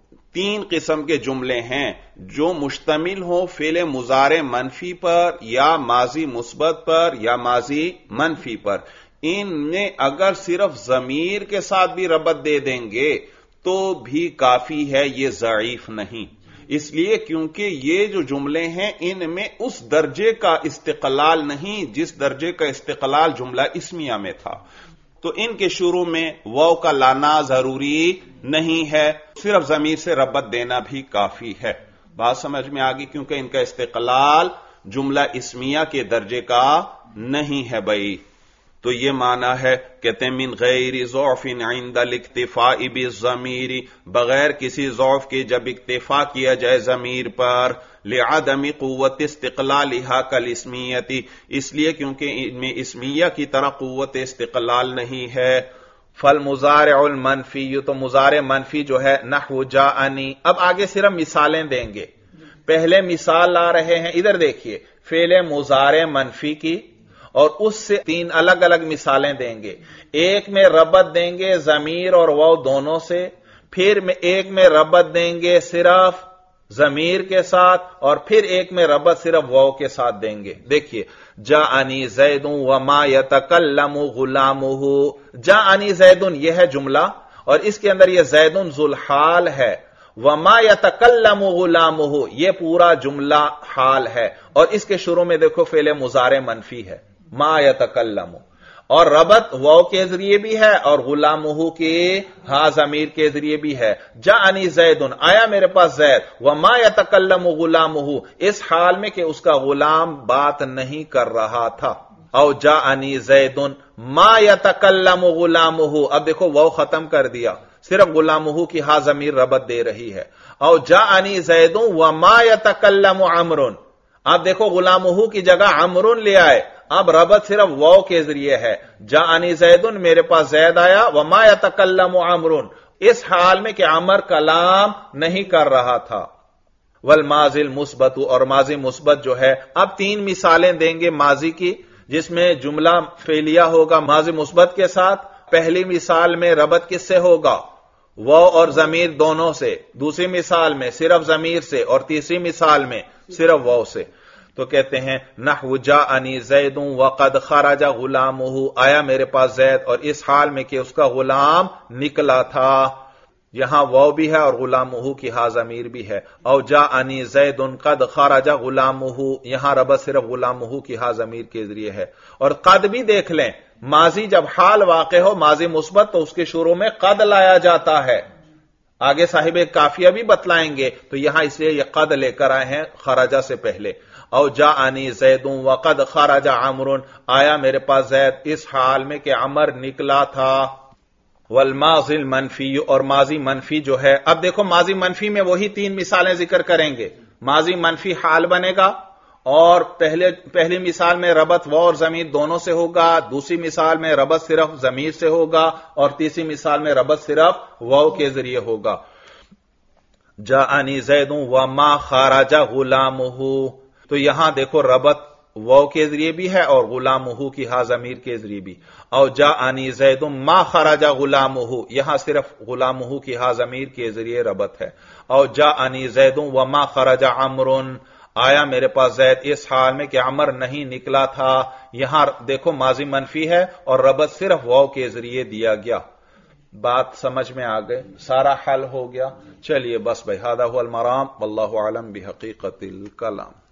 3 قسم کے جملے ہیں جو مشتمل ہوں فعل مضارع منفی پر یا ماضی مثبت پر یا ماضی منفی پر، ان میں اگر صرف ضمیر کے ساتھ بھی ربط دے دیں گے تو بھی کافی ہے، یہ ضعیف نہیں. اس لیے کیونکہ یہ جو جملے ہیں ان میں اس درجے کا استقلال نہیں جس درجے کا استقلال جملہ اسمیہ میں تھا. تو ان کے شروع میں واو کا لانا ضروری نہیں ہے، صرف ضمیر سے ربط دینا بھی کافی ہے. بات سمجھ میں آگئی؟ کیونکہ ان کا استقلال جملہ اسمیہ کے درجے کا نہیں ہے. بھائی تو یہ معنی ہے، کہتے ہیں من غیر ضعف عند الاکتفاء بالضمیر، بغیر کسی ضعف کے جب اکتفا کیا جائے ضمیر پر. لعدم قوت استقلالها کالاسمیۃ، اس لیے کیونکہ ان میں اسمیہ کی طرح قوت استقلال نہیں ہے. فالمضارع المنفی، تو مضارع منفی جو ہے نحو جاءنی، اب آگے صرف مثالیں دیں گے. پہلے مثال لا رہے ہیں، ادھر دیکھیے، فعل مضارع منفی کی، اور اس سے 3 الگ الگ مثالیں دیں گے۔ ایک میں ربط دیں گے ضمیر اور واو دونوں سے، پھر ایک میں ربط دیں گے صرف ضمیر کے ساتھ، اور پھر ایک میں ربط صرف واو کے ساتھ دیں گے۔ دیکھیے، جاءنی زید وما یتکلم غلامہ، جاءنی زید یہ ہے جملہ، اور اس کے اندر یہ زید ذو الحال ہے، وما یتکلم غلامہ یہ پورا جملہ حال ہے، اور اس کے شروع میں دیکھو فعل مضارع منفی ہے، ما یتکلم، اور ربط واو کے ذریعے بھی ہے اور غلامہ کے ہاں ضمیر کے ذریعے بھی ہے۔ جاءنی زید آیا میرے پاس زید، وما یتکلم غلامہ اس حال میں کہ اس کا غلام بات نہیں کر رہا تھا، او جاءنی زید ما یتکلم غلامہ، اب دیکھو واو ختم کر دیا، صرف غلامہ کی ہاں ضمیر ربط دے رہی ہے، او جاءنی زید وما یتکلم عمرو، اب دیکھو غلامہ کی جگہ عمرو لے آئے، اب ربط صرف واو کے ذریعے ہے، جاءنی زید میرے پاس زید آیا، وما یتکلم عمرو اس حال میں کہ عمر کلام نہیں کر رہا تھا۔ والماضی المثبت اور ماضی مثبت جو ہے، اب 3 مثالیں دیں گے ماضی کی، جس میں جملہ فعلیہ ہوگا ماضی مثبت کے ساتھ۔ پہلی مثال میں ربط کس سے ہوگا؟ واو اور ضمیر دونوں سے، دوسری مثال میں صرف ضمیر سے، اور تیسری مثال میں صرف واو سے۔ تو کہتے ہیں نحو جاءنی زید وقد خرج غلامہ، آیا میرے پاس زید اور اس حال میں کہ اس کا غلام نکلا تھا، یہاں واو بھی ہے اور غلامہ کی ہا ضمیر بھی ہے۔ او جاءنی زید قد خرج غلامہ، یہاں ربط صرف غلامہ کی ہا ضمیر کے ذریعے ہے۔ اور قد بھی دیکھ لیں، ماضی جب حال واقع ہو ماضی مثبت تو اس کے شروع میں قد لایا جاتا ہے، آگے صاحب کافیہ بھی بتلائیں گے، تو یہاں اس لیے یہ قد لے کر آئے ہیں خرجہ سے پہلے۔ او جاءنی زید وقد خرج عمرو، آیا میرے پاس زید اس حال میں کہ عمر نکلا تھا۔ والماضی المنفی اور ماضی منفی جو ہے، اب دیکھو ماضی منفی میں وہی 3 مثالیں ذکر کریں گے۔ ماضی منفی حال بنے گا، اور پہلی مثال میں ربط واو اور ضمیر دونوں سے ہوگا، دوسری مثال میں ربط صرف ضمیر سے ہوگا، اور تیسری مثال میں ربط صرف واو کے ذریعے ہوگا۔ جاءنی زید وما خرج غلامہ، تو یہاں دیکھو ربط واو کے ذریعے بھی ہے اور غلامہ کی ہا ضمیر کے ذریعے بھی۔ او جاءنی زید ما خرج غلامہ، یہاں صرف غلامہ کی ہا ضمیر کے ذریعے ربط ہے۔ او جاءنی زید وما خرج عمرو، آیا میرے پاس زید اس حال میں کہ عمر نہیں نکلا تھا، یہاں دیکھو ماضی منفی ہے اور ربط صرف واو کے ذریعے دیا گیا۔ بات سمجھ میں آ گئے، سارا حل ہو گیا۔ چلیے بس بھائی، ھذا ھو المرام، واللہ اعلم بحقیقت الکلام۔